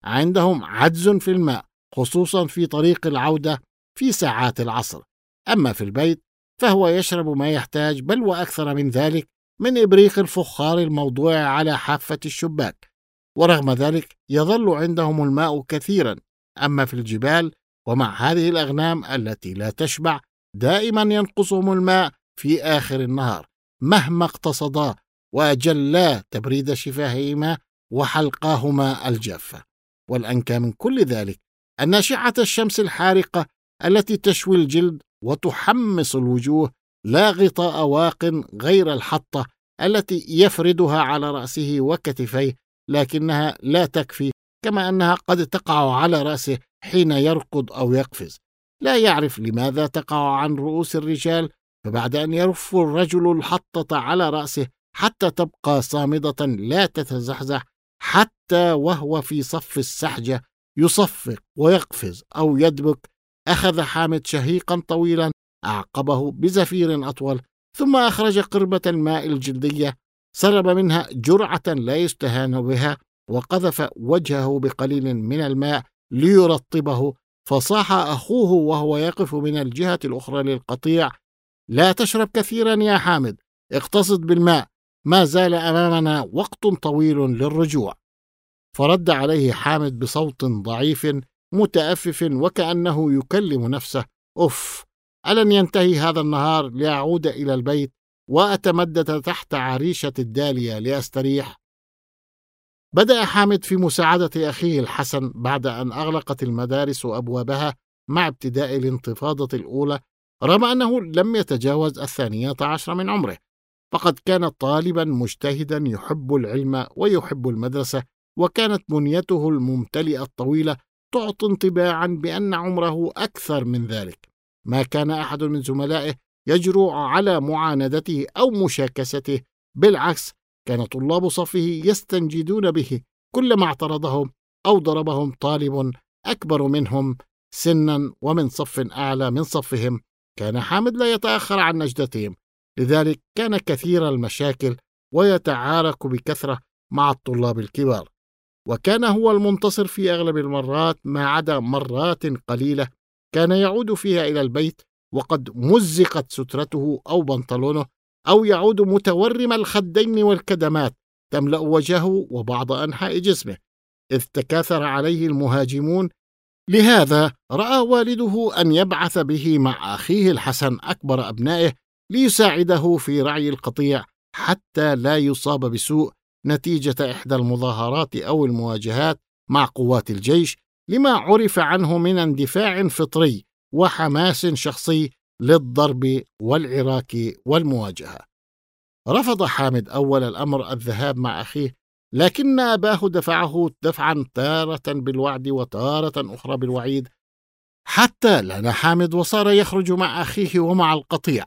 عندهم عجز في الماء، خصوصا في طريق العودة في ساعات العصر. أما في البيت فهو يشرب ما يحتاج، بل وأكثر من ذلك، من إبريق الفخار الموضوع على حافة الشباك. ورغم ذلك يظل عندهم الماء كثيرا. أما في الجبال ومع هذه الأغنام التي لا تشبع، دائما ينقصهم الماء في آخر النهار مهما اقتصدا وأجلا تبريد شفاههما وحلقاهما الجافة. والأنكى من كل ذلك أن أشعة الشمس الحارقة التي تشوي الجلد وتحمص الوجوه لا غطاء واق غير الحطة التي يفردها على رأسه وكتفيه، لكنها لا تكفي، كما أنها قد تقع على رأسه حين يركض أو يقفز. لا يعرف لماذا تقع عن رؤوس الرجال، فبعد أن يرف الرجل الحطة على رأسه حتى تبقى صامدة لا تتزحزح، حتى وهو في صف السحجة يصفق ويقفز أو يدبك، أخذ حامد شهيقا طويلا أعقبه بزفير أطول، ثم أخرج قربة الماء الجلدية، سرب منها جرعة لا يستهان بها، وقذف وجهه بقليل من الماء ليرطبه. فصاح أخوه وهو يقف من الجهة الأخرى للقطيع: لا تشرب كثيرا يا حامد، اقتصد بالماء، ما زال أمامنا وقت طويل للرجوع. فرد عليه حامد بصوت ضعيف متأفف وكأنه يكلم نفسه: أف، ألن ينتهي هذا النهار لأعود إلى البيت وأتمدد تحت عريشة الدالية لأستريح؟ بدأ حامد في مساعدة أخيه الحسن بعد أن أغلقت المدارس أبوابها مع ابتداء الانتفاضة الأولى، رغم أنه لم يتجاوز 12 من عمره. فقد كان طالبا مجتهدا يحب العلم ويحب المدرسة، وكانت بنيته الممتلئة الطويلة تعطي انطباعا بأن عمره أكثر من ذلك. ما كان أحد من زملائه يجرؤ على معاندته أو مشاكسته، بالعكس كان طلاب صفه يستنجدون به كلما اعترضهم أو ضربهم طالب أكبر منهم سنا ومن صف أعلى من صفهم. كان حامد لا يتأخر عن نجدتهم، لذلك كان كثير المشاكل ويتعارك بكثرة مع الطلاب الكبار، وكان هو المنتصر في أغلب المرات، ما عدا مرات قليلة كان يعود فيها إلى البيت وقد مزقت سترته أو بنطلونه، أو يعود متورم الخدين والكدمات تملأ وجهه وبعض أنحاء جسمه، إذ تكاثر عليه المهاجمون. لهذا رأى والده أن يبعث به مع أخيه الحسن أكبر أبنائه ليساعده في رعي القطيع حتى لا يصاب بسوء نتيجة إحدى المظاهرات أو المواجهات مع قوات الجيش، لما عرف عنه من اندفاع فطري وحماس شخصي للضرب والعراك والمواجهة. رفض حامد أول الأمر الذهاب مع أخيه، لكن أباه دفعه دفعا تارة بالوعد وتارة أخرى بالوعيد، حتى لان حامد وصار يخرج مع أخيه ومع القطيع.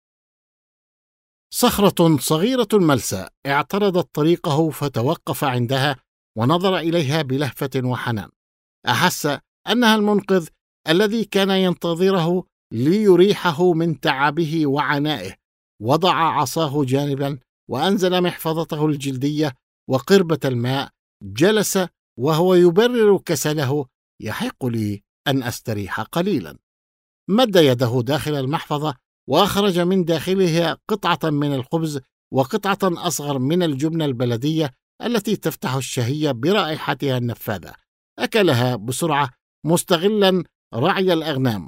صخرة صغيرة ملسى اعترضت طريقه فتوقف عندها ونظر إليها بلهفة وحنان. أحس أنها المنقذ الذي كان ينتظره ليريحه من تعبه وعنائه. وضع عصاه جانبا وأنزل محفظته الجلدية وقربة الماء. جلس وهو يبرر كسله: يحق لي أن أستريح قليلا. مد يده داخل المحفظة وأخرج من داخلها قطعة من الخبز وقطعة أصغر من الجبنة البلدية التي تفتح الشهية برائحتها النفاذة. أكلها بسرعة مستغلا رعي الأغنام،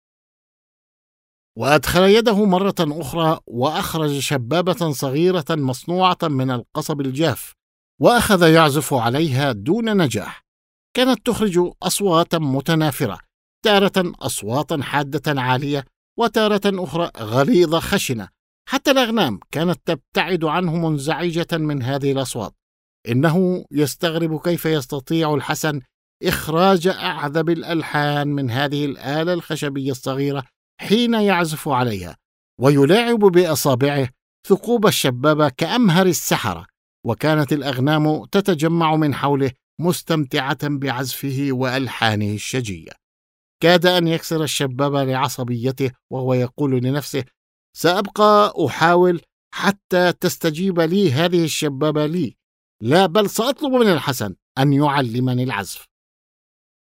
وأدخل يده مرة أخرى وأخرج شبابة صغيرة مصنوعة من القصب الجاف وأخذ يعزف عليها دون نجاح. كانت تخرج أصواتا متنافرة، تارة أصواتا حادة عالية وتارة أخرى غليظة خشنة، حتى الأغنام كانت تبتعد عنه منزعجة من هذه الأصوات. إنه يستغرب كيف يستطيع الحسن إخراج أعذب الألحان من هذه الآلة الخشبية الصغيرة حين يعزف عليها، ويلاعب بأصابعه ثقوب الشبابة كأمهر السحرة. وكانت الأغنام تتجمع من حوله مستمتعة بعزفه وألحانه الشجية. كاد أن يكسر الشبابة لعصبيته وهو يقول لنفسه: سأبقى أحاول حتى تستجيب لي هذه الشبابة لي، لا بل سأطلب من الحسن أن يعلمني العزف.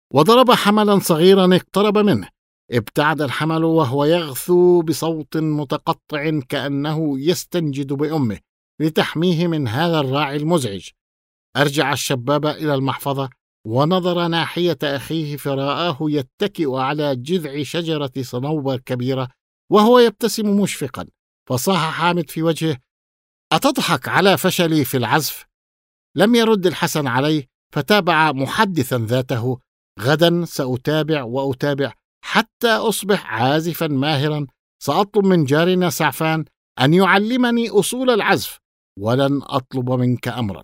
وضرب حملا صغيرا اقترب منه. ابتعد الحمل وهو يغثو بصوت متقطع كأنه يستنجد بأمه لتحميه من هذا الراعي المزعج. أرجع الشباب إلى المحفظة ونظر ناحية أخيه فرآه يتكئ على جذع شجرة صنوبر كبيرة وهو يبتسم مشفقا، فصاح حامد في وجهه: أتضحك على فشلي في العزف؟ لم يرد الحسن عليه، فتابع محدثا ذاته: غدا سأتابع وأتابع حتى أصبح عازفا ماهرا. سأطلب من جارنا سعفان أن يعلمني أصول العزف، ولن أطلب منك أمرا.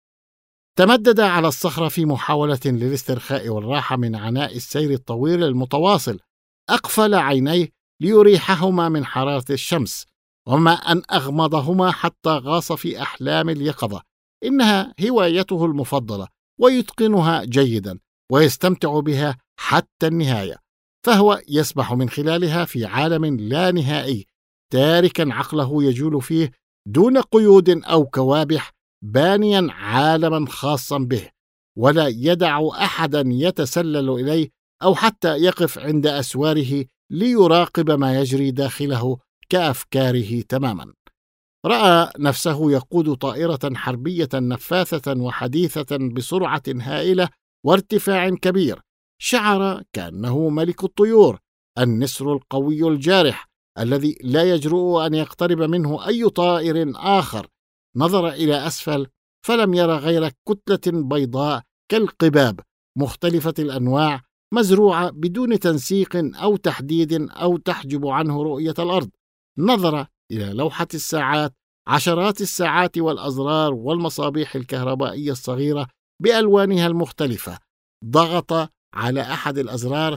تمدد على الصخرة في محاولة للاسترخاء والراحة من عناء السير الطويل المتواصل. أقفل عينيه ليريحهما من حرارة الشمس، وما أن أغمضهما حتى غاص في أحلام اليقظة. إنها هوايته المفضلة ويتقنها جيدا ويستمتع بها حتى النهاية، فهو يسبح من خلالها في عالم لا نهائي، تاركا عقله يجول فيه دون قيود أو كوابح، بانيا عالما خاصا به، ولا يدع أحدا يتسلل إليه أو حتى يقف عند أسواره ليراقب ما يجري داخله كأفكاره تماما. رأى نفسه يقود طائرة حربية نفاثة وحديثة بسرعة هائلة وارتفاع كبير. شعر كأنه ملك الطيور، النسر القوي الجارح الذي لا يجرؤ أن يقترب منه أي طائر آخر. نظر إلى أسفل فلم ير غير كتلة بيضاء كالقباب مختلفة الأنواع، مزروعة بدون تنسيق أو تحديد أو تحجب عنه رؤية الأرض. نظر إلى لوحة الساعات، عشرات الساعات والأزرار والمصابيح الكهربائية الصغيرة بألوانها المختلفة. ضغط على أحد الأزرار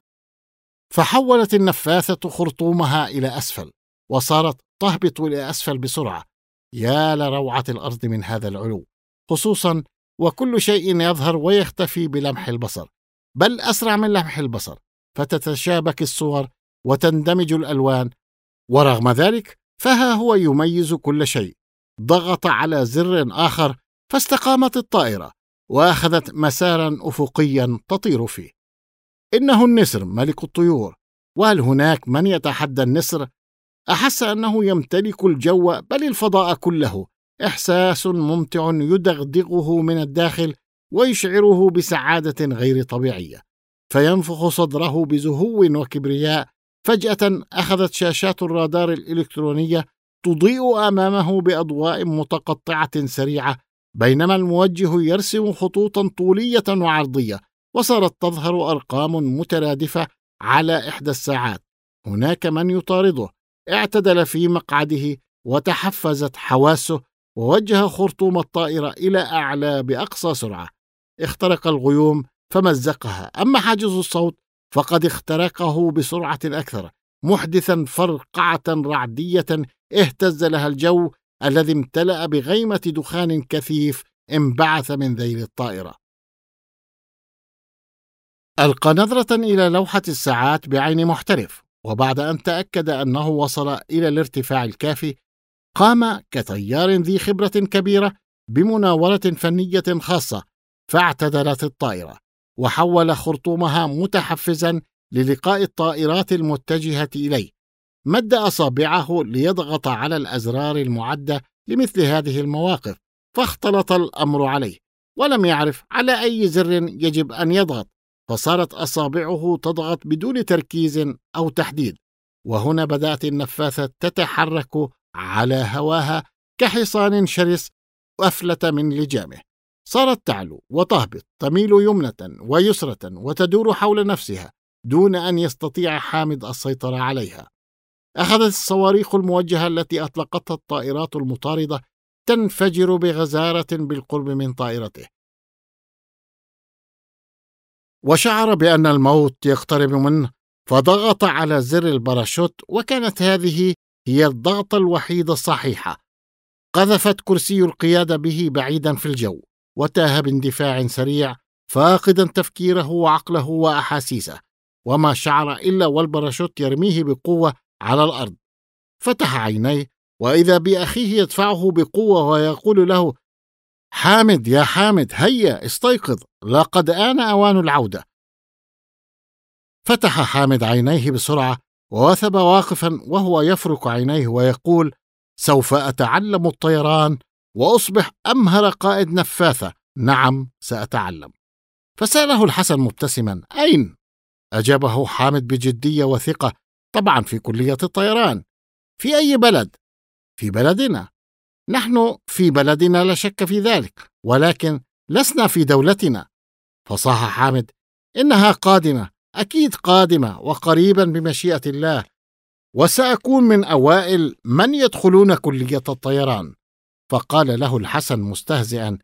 فحولت النفاثة خرطومها إلى أسفل، وصارت تهبط إلى أسفل بسرعة. يا لروعة الأرض من هذا العلو، خصوصا وكل شيء يظهر ويختفي بلمح البصر، بل أسرع من لمح البصر، فتتشابك الصور وتندمج الألوان. ورغم ذلك فها هو يميز كل شيء. ضغط على زر آخر فاستقامت الطائرة وأخذت مسارا أفقيا تطير فيه. إنه النسر ملك الطيور، وهل هناك من يتحدى النسر؟ أحس أنه يمتلك الجو بل الفضاء كله، إحساس ممتع يدغدغه من الداخل ويشعره بسعادة غير طبيعية، فينفخ صدره بزهو وكبرياء. فجأة أخذت شاشات الرادار الإلكترونية تضيء أمامه بأضواء متقطعة سريعة، بينما الموجه يرسم خطوطا طولية وعرضية، وصارت تظهر أرقام مترادفة على إحدى الساعات. هناك من يطارده. اعتدل في مقعده وتحفزت حواسه، ووجه خرطوم الطائرة إلى أعلى بأقصى سرعة. اخترق الغيوم فمزقها، أما حاجز الصوت فقد اخترقه بسرعة أكثر، محدثا فرقعة رعدية اهتز لها الجو الذي امتلأ بغيمة دخان كثيف انبعث من ذيل الطائرة. ألقى نظرة إلى لوحة الساعات بعين محترف، وبعد أن تأكد أنه وصل إلى الارتفاع الكافي قام كطيار ذي خبرة كبيرة بمناورة فنية خاصة، فاعتدلت الطائرة وحول خرطومها متحفزا للقاء الطائرات المتجهة إليه. مد أصابعه ليضغط على الأزرار المعدة لمثل هذه المواقف، فاختلط الأمر عليه ولم يعرف على أي زر يجب أن يضغط، فصارت أصابعه تضغط بدون تركيز أو تحديد. وهنا بدأت النفاثة تتحرك على هواها كحصان شرس أفلت من لجامه. صارت تعلو وتهبط، تميل يمنة ويسرة وتدور حول نفسها دون أن يستطيع حامد السيطرة عليها. أخذت الصواريخ الموجهة التي أطلقتها الطائرات المطاردة تنفجر بغزارة بالقرب من طائرته، وشعر بأن الموت يقترب منه، فضغط على زر الباراشوت، وكانت هذه هي الضغطة الوحيدة الصحيحة. قذفت كرسي القيادة به بعيدا في الجو، وتاه باندفاع سريع فاقدا تفكيره وعقله وأحاسيسه، وما شعر إلا والباراشوت يرميه بقوة على الأرض. فتح عينيه وإذا بأخيه يدفعه بقوة ويقول له: حامد يا حامد، هيا استيقظ، لقد آن أوان العودة. فتح حامد عينيه بسرعة ووثب واقفا وهو يفرك عينيه ويقول: سوف أتعلم الطيران وأصبح أمهر قائد نفاثة. نعم، سأتعلم. فسأله الحسن مبتسما: أين؟ أجابه حامد بجدية وثقة: طبعا في كلية الطيران. في أي بلد؟ في بلدنا. نحن في بلدنا لا شك في ذلك، ولكن لسنا في دولتنا. فصاح حامد: إنها قادمة، أكيد قادمة، وقريبا بمشيئة الله، وسأكون من أوائل من يدخلون كلية الطيران. فقال له الحسن مستهزئا: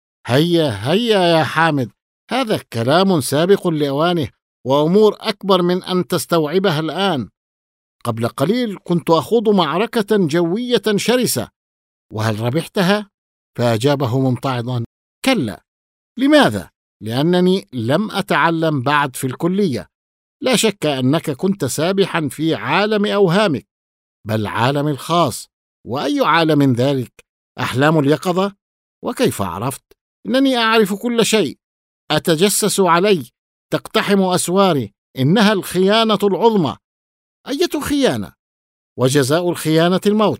هيا هيا يا حامد، هذا كلام سابق لأوانه، وأمور أكبر من أن تستوعبها الآن. قبل قليل كنت أخوض معركة جوية شرسة، وهل ربحتها؟ فأجابه ممتعضا: كلا. لماذا؟ لأنني لم أتعلم بعد في الكلية. لا شك أنك كنت سابحا في عالم أوهامك، بل عالم الخاص. وأي عالم ذلك؟ أحلام اليقظة؟ وكيف عرفت؟ إنني أعرف كل شيء. أتجسس علي، تقتحم أسواري، إنها الخيانة العظمى. أية خيانة؟ وجزاء الخيانة الموت.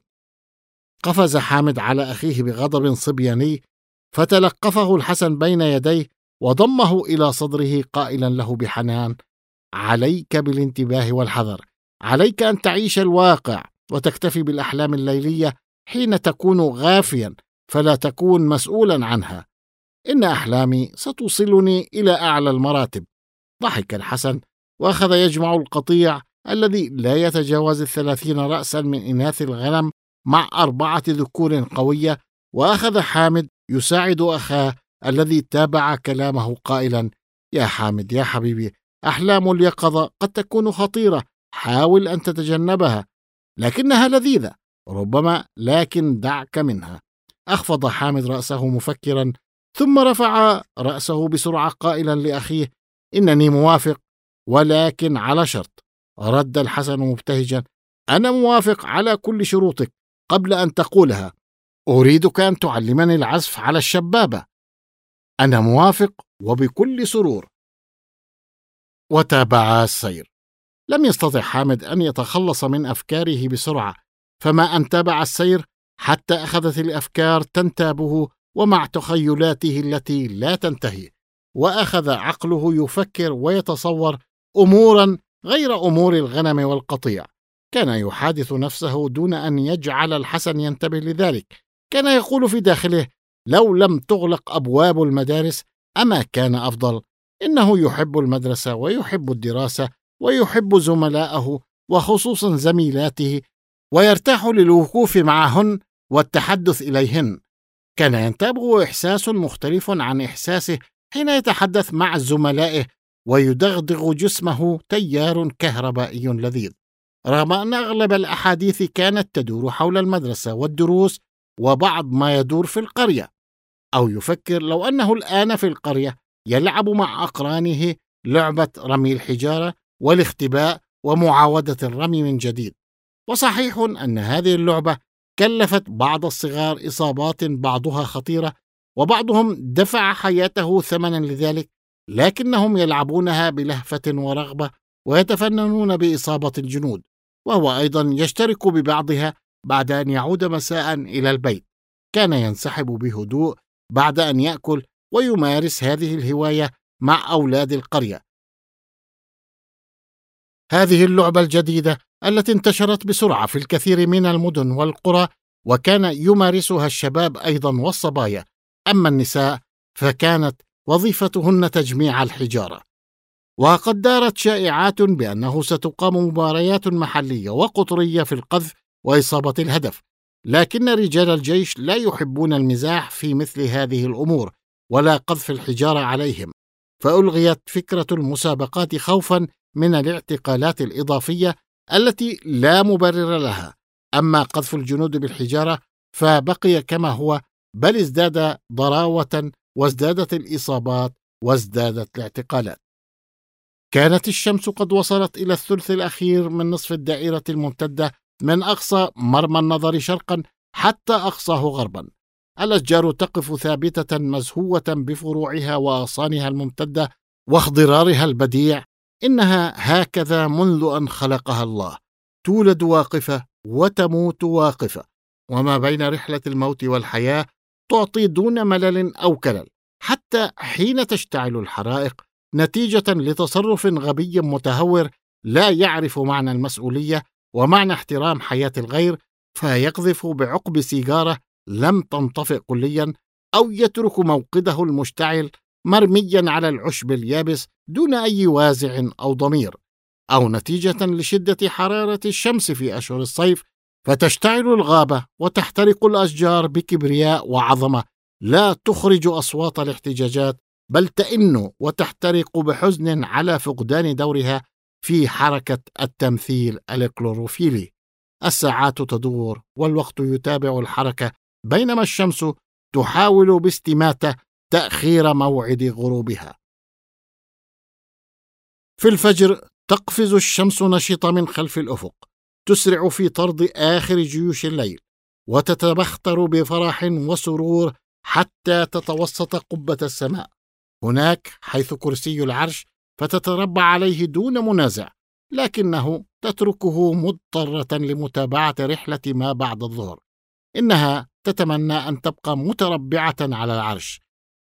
قفز حامد على أخيه بغضب صبياني، فتلقفه الحسن بين يديه وضمه إلى صدره قائلا له بحنان: عليك بالانتباه والحذر، عليك أن تعيش الواقع وتكتفي بالأحلام الليلية حين تكون غافيا، فلا تكون مسؤولا عنها. إن أحلامي ستوصلني إلى أعلى المراتب. ضحك الحسن وأخذ يجمع القطيع الذي لا يتجاوز 30 رأسا من إناث الغنم مع 4 ذكور قوية، وأخذ حامد يساعد أخاه الذي تابع كلامه قائلا: يا حامد يا حبيبي، أحلام اليقظة قد تكون خطيرة، حاول أن تتجنبها، لكنها لذيذة ربما، لكن دعك منها. أخفض حامد رأسه مفكرا، ثم رفع رأسه بسرعة قائلا لأخيه: إنني موافق، ولكن على شرط. رد الحسن مبتهجا: أنا موافق على كل شروطك قبل أن تقولها. أريدك أن تعلمني العزف على الشبابة. أنا موافق وبكل سرور. وتابعا السير. لم يستطع حامد أن يتخلص من أفكاره بسرعة، فما أن تابع السير حتى أخذت الأفكار تنتابه ومع تخيلاته التي لا تنتهي، وأخذ عقله يفكر ويتصور أمورا غير أمور الغنم والقطيع. كان يحادث نفسه دون أن يجعل الحسن ينتبه لذلك. كان يقول في داخله: لو لم تغلق أبواب المدارس أما كان أفضل. إنه يحب المدرسة ويحب الدراسة ويحب زملائه وخصوصا زميلاته، ويرتاح للوقوف معهن والتحدث إليهن. كان ينتابه إحساس مختلف عن إحساسه حين يتحدث مع زملائه، ويدغدغ جسمه تيار كهربائي لذيذ، رغم أن أغلب الأحاديث كانت تدور حول المدرسة والدروس وبعض ما يدور في القرية. أو يفكر لو أنه الآن في القرية يلعب مع أقرانه لعبة رمي الحجارة والاختباء ومعاودة الرمي من جديد. وصحيح أن هذه اللعبة كلفت بعض الصغار إصابات بعضها خطيرة، وبعضهم دفع حياته ثمنا لذلك، لكنهم يلعبونها بلهفة ورغبة ويتفننون بإصابة الجنود، وهو أيضا يشترك ببعضها بعد أن يعود مساء إلى البيت. كان ينسحب بهدوء بعد أن يأكل ويمارس هذه الهواية مع أولاد القرية. هذه اللعبة الجديدة التي انتشرت بسرعة في الكثير من المدن والقرى، وكان يمارسها الشباب أيضا والصبايا. أما النساء فكانت وظيفتهن تجميع الحجارة. وقد دارت شائعات بأنه ستقام مباريات محلية وقطرية في القذف وإصابة الهدف، لكن رجال الجيش لا يحبون المزاح في مثل هذه الأمور ولا قذف الحجارة عليهم، فألغيت فكرة المسابقات خوفا من الاعتقالات الإضافية التي لا مبرر لها. أما قذف الجنود بالحجارة فبقي كما هو، بل ازداد ضراوة، وازدادت الإصابات، وازدادت الاعتقالات. كانت الشمس قد وصلت إلى الثلث الأخير من نصف الدائرة الممتدة من أقصى مرمى النظر شرقا حتى أقصاه غربا. الأشجار تقف ثابتة مزهوة بفروعها وأغصانها الممتدة واخضرارها البديع، إنها هكذا منذ أن خلقها الله، تولد واقفة وتموت واقفة، وما بين رحلة الموت والحياة تعطي دون ملل أو كلل، حتى حين تشتعل الحرائق نتيجة لتصرف غبي متهور لا يعرف معنى المسؤولية ومعنى احترام حياة الغير، فيقذف بعقب سيجارة لم تنطفئ كليا، أو يترك موقده المشتعل مرميا على العشب اليابس دون أي وازع أو ضمير، أو نتيجة لشدة حرارة الشمس في أشهر الصيف فتشتعل الغابة وتحترق الأشجار بكبرياء وعظمة لا تخرج أصوات الاحتجاجات، بل تئن وتحترق بحزن على فقدان دورها في حركة التمثيل الكلوروفيلي. الساعات تدور والوقت يتابع الحركة، بينما الشمس تحاول باستماتة تأخير موعد غروبها. في الفجر تقفز الشمس نشطة من خلف الأفق، تسرع في طرد آخر جيوش الليل، وتتبختر بفرح وسرور حتى تتوسط قبة السماء هناك حيث كرسي العرش، فتتربع عليه دون منازع، لكنه تتركه مضطرة لمتابعة رحلة ما بعد الظهر. إنها تتمنى أن تبقى متربعة على العرش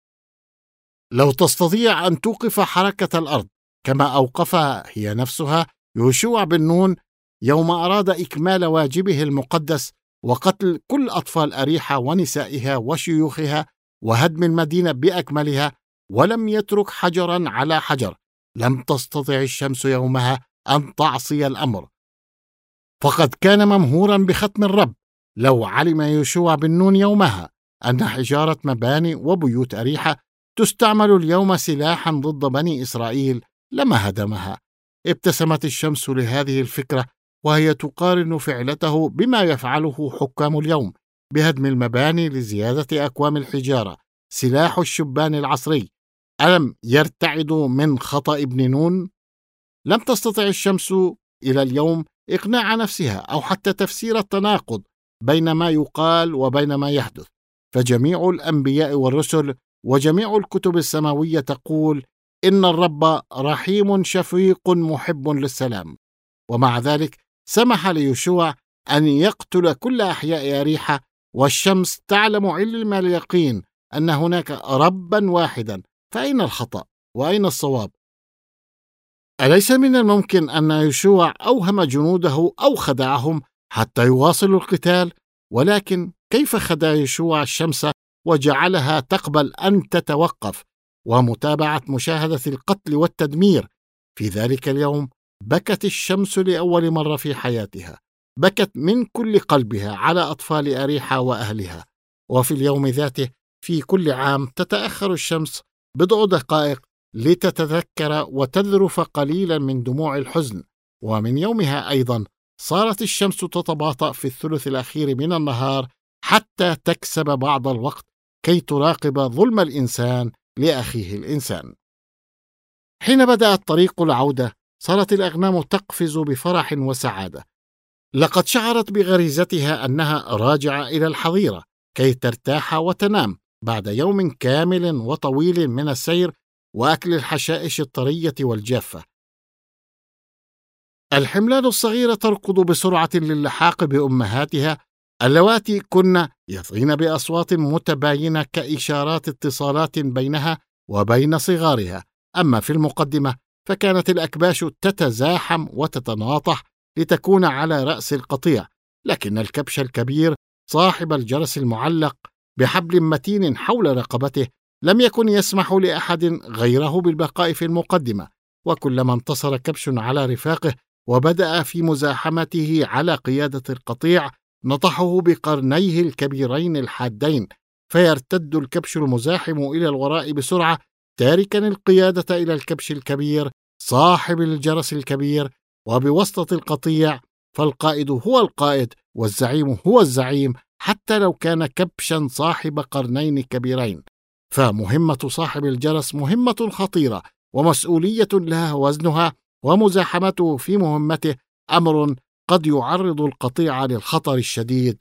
لو تستطيع أن توقف حركة الأرض كما أوقفها هي نفسها يوشوع بن نون يوم أراد إكمال واجبه المقدس وقتل كل أطفال أريحة ونسائها وشيوخها وهدم المدينة بأكملها، ولم يترك حجرا على حجر. لم تستطع الشمس يومها أن تعصي الأمر، فقد كان ممهورا بختم الرب. لو علم يوشوع بن نون يومها أن حجارة مباني وبيوت أريحة تستعمل اليوم سلاحا ضد بني إسرائيل لما هدمها. ابتسمت الشمس لهذه الفكرة وهي تقارن فعلته بما يفعله حكام اليوم بهدم المباني لزيادة أكوام الحجارة، سلاح الشبان العصري. ألم يرتعدوا من خطأ ابن نون؟ لم تستطع الشمس إلى اليوم إقناع نفسها أو حتى تفسير التناقض بين ما يقال وبين ما يحدث، فجميع الأنبياء والرسل وجميع الكتب السماوية تقول إن الرب رحيم شفيق محب للسلام. ومع ذلك سمح ليوشوع أن يقتل كل أحياء أريحة، والشمس تعلم علم اليقين أن هناك ربا واحدا، فأين الخطأ وأين الصواب؟ أليس من الممكن أن يوشوع أوهم جنوده أو خدعهم حتى يواصلوا القتال؟ ولكن كيف خدع يوشوع الشمس وجعلها تقبل أن تتوقف ومتابعة مشاهدة القتل والتدمير؟ في ذلك اليوم بكت الشمس لأول مرة في حياتها، بكت من كل قلبها على أطفال أريحة وأهلها. وفي اليوم ذاته في كل عام تتأخر الشمس بضع دقائق لتتذكر وتذرف قليلا من دموع الحزن، ومن يومها أيضا صارت الشمس تتباطأ في الثلث الأخير من النهار حتى تكسب بعض الوقت كي تراقب ظلم الإنسان لأخيه الإنسان. حين بدأت طريق العودة صارت الأغنام تقفز بفرح وسعادة، لقد شعرت بغريزتها أنها راجعة إلى الحظيرة كي ترتاح وتنام بعد يوم كامل وطويل من السير وأكل الحشائش الطرية والجافة. الحملان الصغيرة تركض بسرعة للحاق بأمهاتها اللواتي كن يطغين بأصوات متباينة كإشارات اتصالات بينها وبين صغارها. أما في المقدمة فكانت الأكباش تتزاحم وتتناطح لتكون على رأس القطيع، لكن الكبش الكبير صاحب الجرس المعلق بحبل متين حول رقبته لم يكن يسمح لأحد غيره بالبقاء في المقدمة، وكلما انتصر كبش على رفاقه وبدأ في مزاحمته على قيادة القطيع نطحه بقرنيه الكبيرين الحادين، فيرتد الكبش المزاحم إلى الوراء بسرعة تاركا القيادة إلى الكبش الكبير صاحب الجرس الكبير. وبواسطة القطيع فالقائد هو القائد والزعيم هو الزعيم، حتى لو كان كبشا صاحب قرنين كبيرين. فمهمة صاحب الجرس مهمة خطيرة ومسؤولية لها وزنها، ومزاحمته في مهمته أمر قد يعرض القطيع للخطر الشديد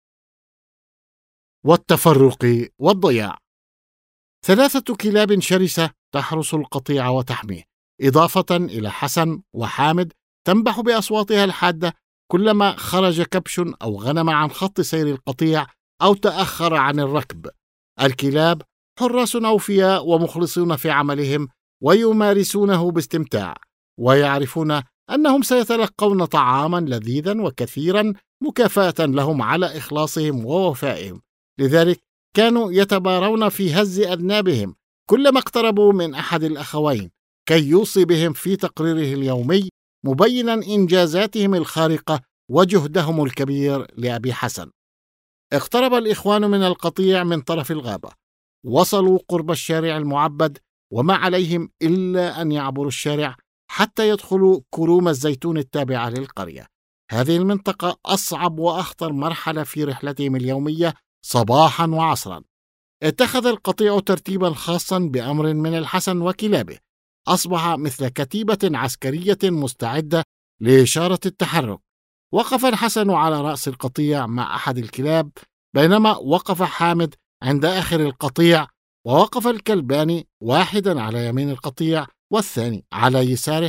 والتفرق والضياع. 3 كلاب شرسة تحرس القطيع وتحميه، إضافة إلى حسن وحامد تنبح بأصواتها الحادة كلما خرج كبش أو غنم عن خط سير القطيع أو تأخر عن الركب. الكلاب حراس أوفياء ومخلصون في عملهم، ويمارسونه باستمتاع، ويعرفون أنهم سيتلقون طعاما لذيذا وكثيرا مكافأة لهم على إخلاصهم ووفائهم. لذلك كانوا يتبارون في هز أذنابهم كلما اقتربوا من أحد الأخوين كي يوصي بهم في تقريره اليومي، مبينا إنجازاتهم الخارقة وجهدهم الكبير لأبي حسن. اقترب الإخوان من القطيع من طرف الغابة، وصلوا قرب الشارع المعبد، وما عليهم إلا أن يعبروا الشارع حتى يدخلوا كروم الزيتون التابعة للقرية. هذه المنطقة أصعب وأخطر مرحلة في رحلتهم اليومية صباحا وعصرا. اتخذ القطيع ترتيبا خاصا بأمر من الحسن وكلابه، أصبح مثل كتيبة عسكرية مستعدة لإشارة التحرك. وقف الحسن على رأس القطيع مع أحد الكلاب، بينما وقف حامد عند آخر القطيع، ووقف الكلبان واحدا على يمين القطيع والثاني على يساره.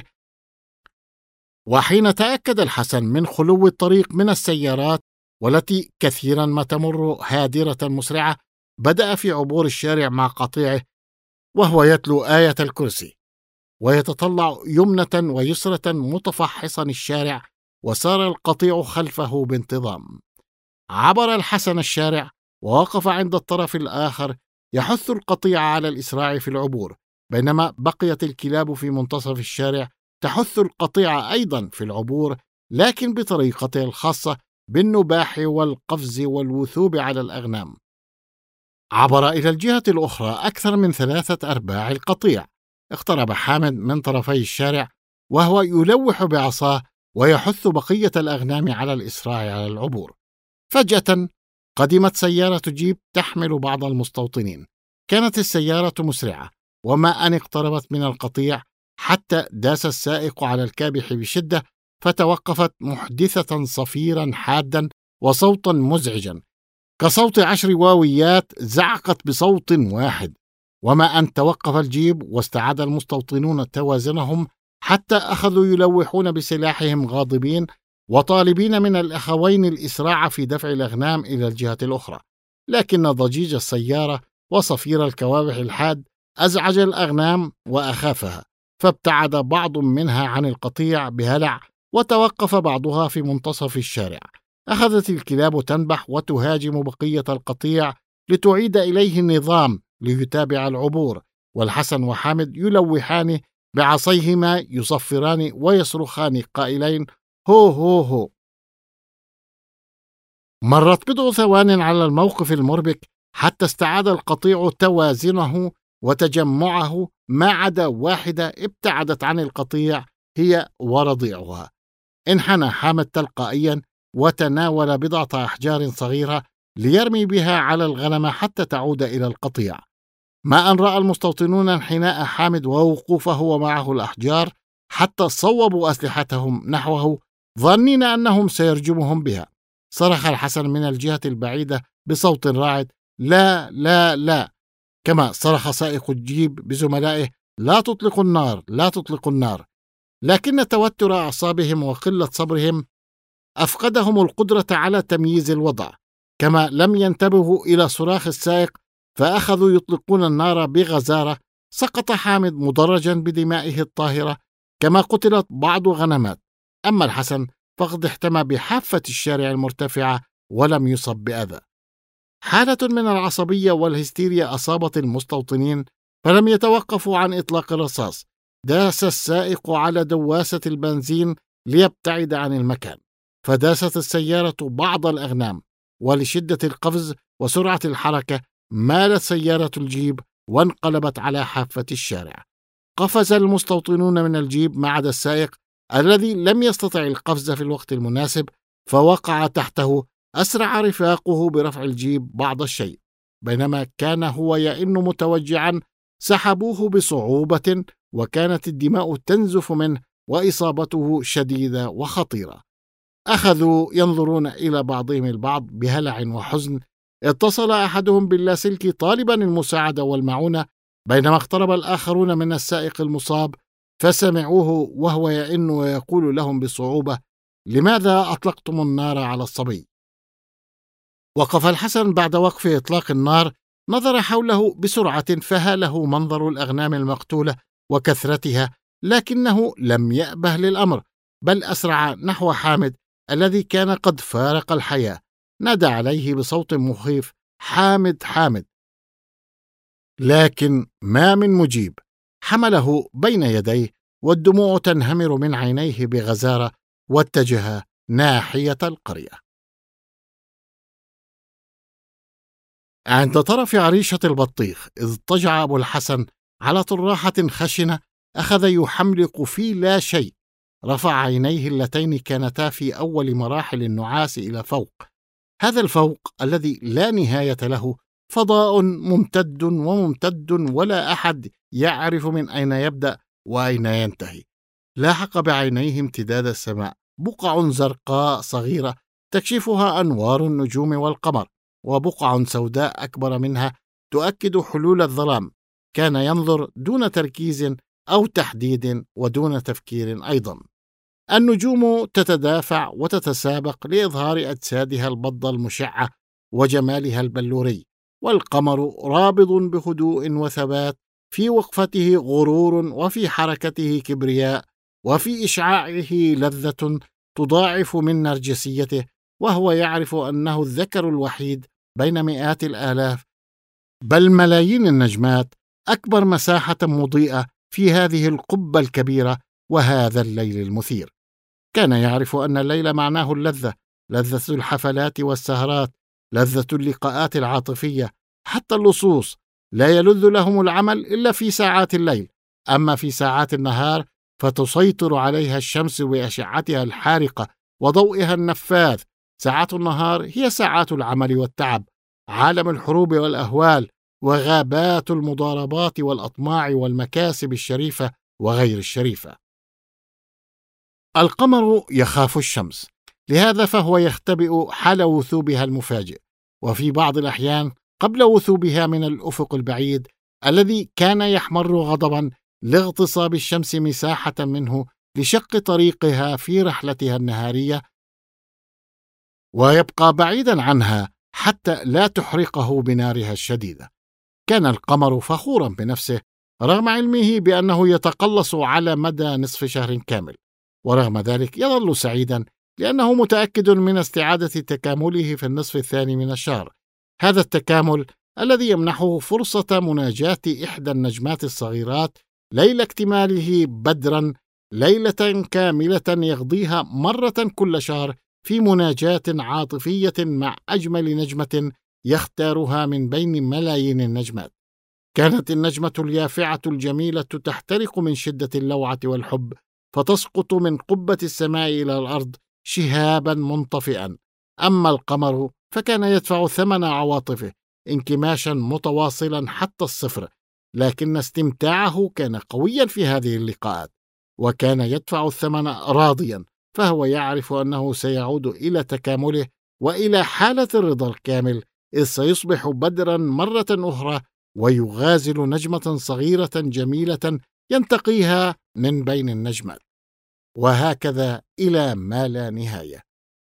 وحين تأكد الحسن من خلو الطريق من السيارات والتي كثيرا ما تمر هادرة مسرعة، بدأ في عبور الشارع مع قطيعه وهو يتلو آية الكرسي، ويتطلع يمنة ويسرة متفحصا الشارع، وسار القطيع خلفه بانتظام. عبر الحسن الشارع ووقف عند الطرف الآخر يحث القطيع على الإسراع في العبور، بينما بقيت الكلاب في منتصف الشارع تحث القطيع أيضا في العبور، لكن بطريقتها الخاصة بالنباح والقفز والوثوب على الأغنام. عبر إلى الجهة الأخرى أكثر من 3/4 القطيع. اقترب حامد من طرفي الشارع وهو يلوح بعصاه ويحث بقية الأغنام على الإسراع على العبور. فجأة قدمت سيارة جيب تحمل بعض المستوطنين. كانت السيارة مسرعة، وما أن اقتربت من القطيع حتى داس السائق على الكابح بشدة، فتوقفت محدثة صفيرا حادا وصوتا مزعجا كصوت 10 واويات زعقت بصوت واحد. وما أن توقف الجيب واستعاد المستوطنون توازنهم حتى أخذوا يلوحون بسلاحهم غاضبين وطالبين من الأخوين الإسراع في دفع الأغنام إلى الجهة الأخرى، لكن ضجيج السيارة وصفير الكوابح الحاد أزعج الأغنام وأخافها، فابتعد بعض منها عن القطيع بهلع، وتوقف بعضها في منتصف الشارع. أخذت الكلاب تنبح وتهاجم بقية القطيع لتعيد إليه النظام ليتابع العبور، والحسن وحامد يلوحان بعصيهما يصفران ويصرخان قائلين: هو هو هو. مرت بضع ثوان على الموقف المربك حتى استعاد القطيع توازنه وتجمعه، ما عدا واحدة ابتعدت عن القطيع، هي ورضيعها. انحنى حامد تلقائيا وتناول بضعة أحجار صغيرة ليرمي بها على الغنم حتى تعود إلى القطيع. ما أن رأى المستوطنون انحناء حامد ووقوفه ومعه الأحجار حتى صوبوا أسلحتهم نحوه ظنين أنهم سيرجمهم بها. صرخ الحسن من الجهة البعيدة بصوت راعد: لا لا لا، كما صرخ سائق الجيب بزملائه: لا تطلقوا النار، لا تطلقوا النار. لكن توتر أعصابهم وقلة صبرهم أفقدهم القدرة على تمييز الوضع، كما لم ينتبهوا إلى صراخ السائق فأخذوا يطلقون النار بغزارة. سقط حامد مدرجا بدمائه الطاهرة، كما قتلت بعض غنمات. أما الحسن فقد احتمى بحافة الشارع المرتفعة ولم يصب بأذى. حالة من العصبية والهستيريا أصابت المستوطنين، فلم يتوقفوا عن إطلاق الرصاص. داس السائق على دواسة البنزين ليبتعد عن المكان، فداست السيارة بعض الأغنام، ولشدة القفز وسرعة الحركة مالت سيارة الجيب وانقلبت على حافة الشارع. قفز المستوطنون من الجيب ما عدا السائق الذي لم يستطع القفز في الوقت المناسب، فوقع تحته. أسرع رفاقه برفع الجيب بعض الشيء، بينما كان هو يئن متوجعا سحبوه بصعوبة، وكانت الدماء تنزف منه وإصابته شديدة وخطيرة. أخذوا ينظرون إلى بعضهم البعض بهلع وحزن. اتصل أحدهم باللاسلكي طالبا المساعدة والمعونة، بينما اقترب الآخرون من السائق المصاب فسمعوه وهو يئن ويقول لهم بصعوبة: لماذا أطلقتم النار على الصبي؟ وقف الحسن بعد وقف إطلاق النار، نظر حوله بسرعة، فهاله منظر الأغنام المقتولة وكثرتها، لكنه لم يأبه للأمر، بل أسرع نحو حامد الذي كان قد فارق الحياة. نادى عليه بصوت مخيف: حامد حامد! لكن ما من مجيب. حمله بين يديه والدموع تنهمر من عينيه بغزارة، واتجه ناحية القرية. عند طرف عريشة البطيخ اضطجع أبو الحسن على طراحة خشنة، أخذ يحملق في لا شيء. رفع عينيه اللتين كانتا في أول مراحل النعاس إلى فوق، هذا الفوق الذي لا نهاية له، فضاء ممتد وممتد، ولا أحد يعرف من أين يبدأ وأين ينتهي. لاحق بعينيه امتداد السماء، بقع زرقاء صغيرة تكشفها أنوار النجوم والقمر، وبقع سوداء أكبر منها تؤكد حلول الظلام. كان ينظر دون تركيز أو تحديد ودون تفكير أيضا. النجوم تتدافع وتتسابق لإظهار أجسادها البضة المشعة وجمالها البلوري، والقمر رابض بهدوء وثبات، في وقفته غرور، وفي حركته كبرياء، وفي إشعاعه لذة تضاعف من نرجسيته، وهو يعرف أنه الذكر الوحيد بين مئات الآلاف بل ملايين النجمات، أكبر مساحة مضيئة في هذه القبة الكبيرة وهذا الليل المثير. كان يعرف أن الليل معناه اللذة، لذة الحفلات والسهرات، لذة اللقاءات العاطفية. حتى اللصوص لا يلذ لهم العمل إلا في ساعات الليل، أما في ساعات النهار فتسيطر عليها الشمس بأشعتها الحارقة وضوئها النفاذ. ساعات النهار هي ساعات العمل والتعب، عالم الحروب والأهوال، وغابات المضاربات والأطماع والمكاسب الشريفة وغير الشريفة. القمر يخاف الشمس، لهذا فهو يختبئ حال وثوبها المفاجئ، وفي بعض الأحيان قبل وثوبها من الأفق البعيد الذي كان يحمر غضبا لاغتصاب الشمس مساحة منه لشق طريقها في رحلتها النهارية، ويبقى بعيدا عنها حتى لا تحرقه بنارها الشديدة. كان القمر فخورا بنفسه رغم علمه بأنه يتقلص على مدى نصف شهر كامل، ورغم ذلك يظل سعيدا لأنه متأكد من استعادة تكامله في النصف الثاني من الشهر. هذا التكامل الذي يمنحه فرصة مناجاة إحدى النجمات الصغيرات ليلة اكتماله بدرا، ليلة كاملة يقضيها مرة كل شهر في مناجاة عاطفية مع أجمل نجمة يختارها من بين ملايين النجمات. كانت النجمة اليافعة الجميلة تحترق من شدة اللوعة والحب، فتسقط من قبة السماء إلى الأرض شهابا منطفئا. أما القمر فكان يدفع ثمن عواطفه انكماشا متواصلا حتى الصفر، لكن استمتاعه كان قويا في هذه اللقاءات، وكان يدفع الثمن راضيا، فهو يعرف أنه سيعود إلى تكامله وإلى حالة الرضا الكامل، إذ سيصبح بدرا مرة أخرى ويغازل نجمة صغيرة جميلة ينتقيها من بين النجمات، وهكذا إلى ما لا نهاية.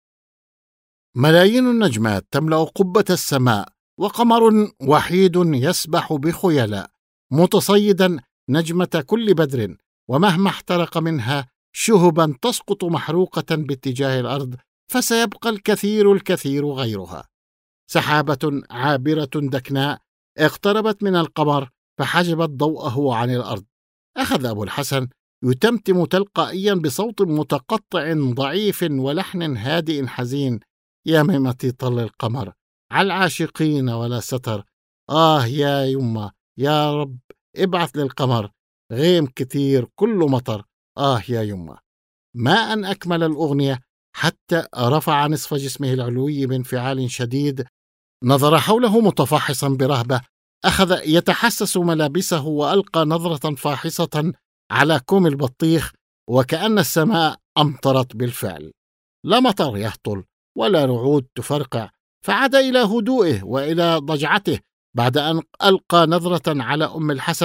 ملايين النجمات تملأ قبة السماء، وقمر وحيد يسبح بخيلاء متصيدا نجمة كل بدر، ومهما احترق منها شهبا تسقط محروقة باتجاه الأرض، فسيبقى الكثير غيرها. سحابة عابرة دكناء اقتربت من القمر فحجبت ضوءه عن الأرض. أخذ أبو الحسن يتمتم تلقائيا بصوت متقطع ضعيف ولحن هادئ حزين: يا ميمتي طل القمر على العاشقين ولا ستر، يا يمه يا رب ابعث للقمر غيم كتير كله مطر، يا يمه. ما أن أكمل الأغنية حتى رفع نصف جسمه العلوي بانفعال شديد، نظر حوله متفحصا برهبة، أخذ يتحسس ملابسه وألقى نظرة فاحصة على كوم البطيخ، وكأن السماء أمطرت بالفعل. لا مطر يهطل ولا رعود تفرقع، فعاد إلى هدوئه وإلى ضجعته بعد أن ألقى نظرة على أم الحسن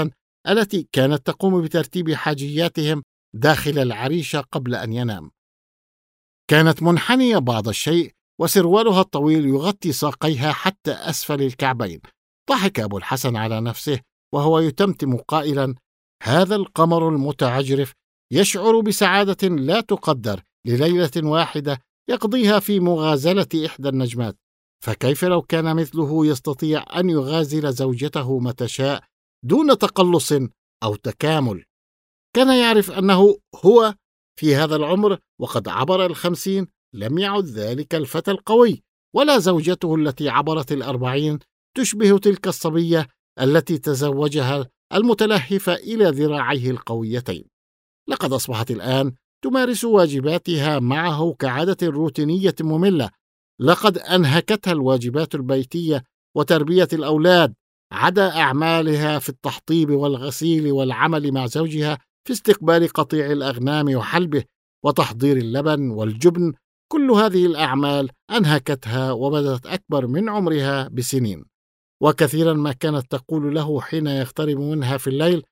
التي كانت تقوم بترتيب حاجياتهم داخل العريشة قبل أن ينام. كانت منحنية بعض الشيء، وسروالها الطويل يغطي ساقيها حتى أسفل الكعبين. ضحك أبو الحسن على نفسه وهو يتمتم قائلا: هذا القمر المتعجرف يشعر بسعادة لا تقدر لليلة واحدة يقضيها في مغازلة إحدى النجمات، فكيف لو كان مثله يستطيع أن يغازل زوجته متى شاء دون تقلص أو تكامل. كان يعرف أنه هو في هذا العمر وقد عبر 50، لم يعد ذلك الفتى القوي، ولا زوجته التي عبرت 40 تشبه تلك الصبية التي تزوجها المتلهفة إلى ذراعيه القويتين. لقد أصبحت الآن تمارس واجباتها معه كعادة روتينية مملة. لقد أنهكتها الواجبات البيتية وتربية الأولاد، عدا أعمالها في التحطيب والغسيل والعمل مع زوجها في استقبال قطيع الأغنام وحلبه وتحضير اللبن والجبن. كل هذه الأعمال أنهكتها وبدت أكبر من عمرها بسنين. وكثيرا ما كانت تقول له حين يقترب منها في الليل: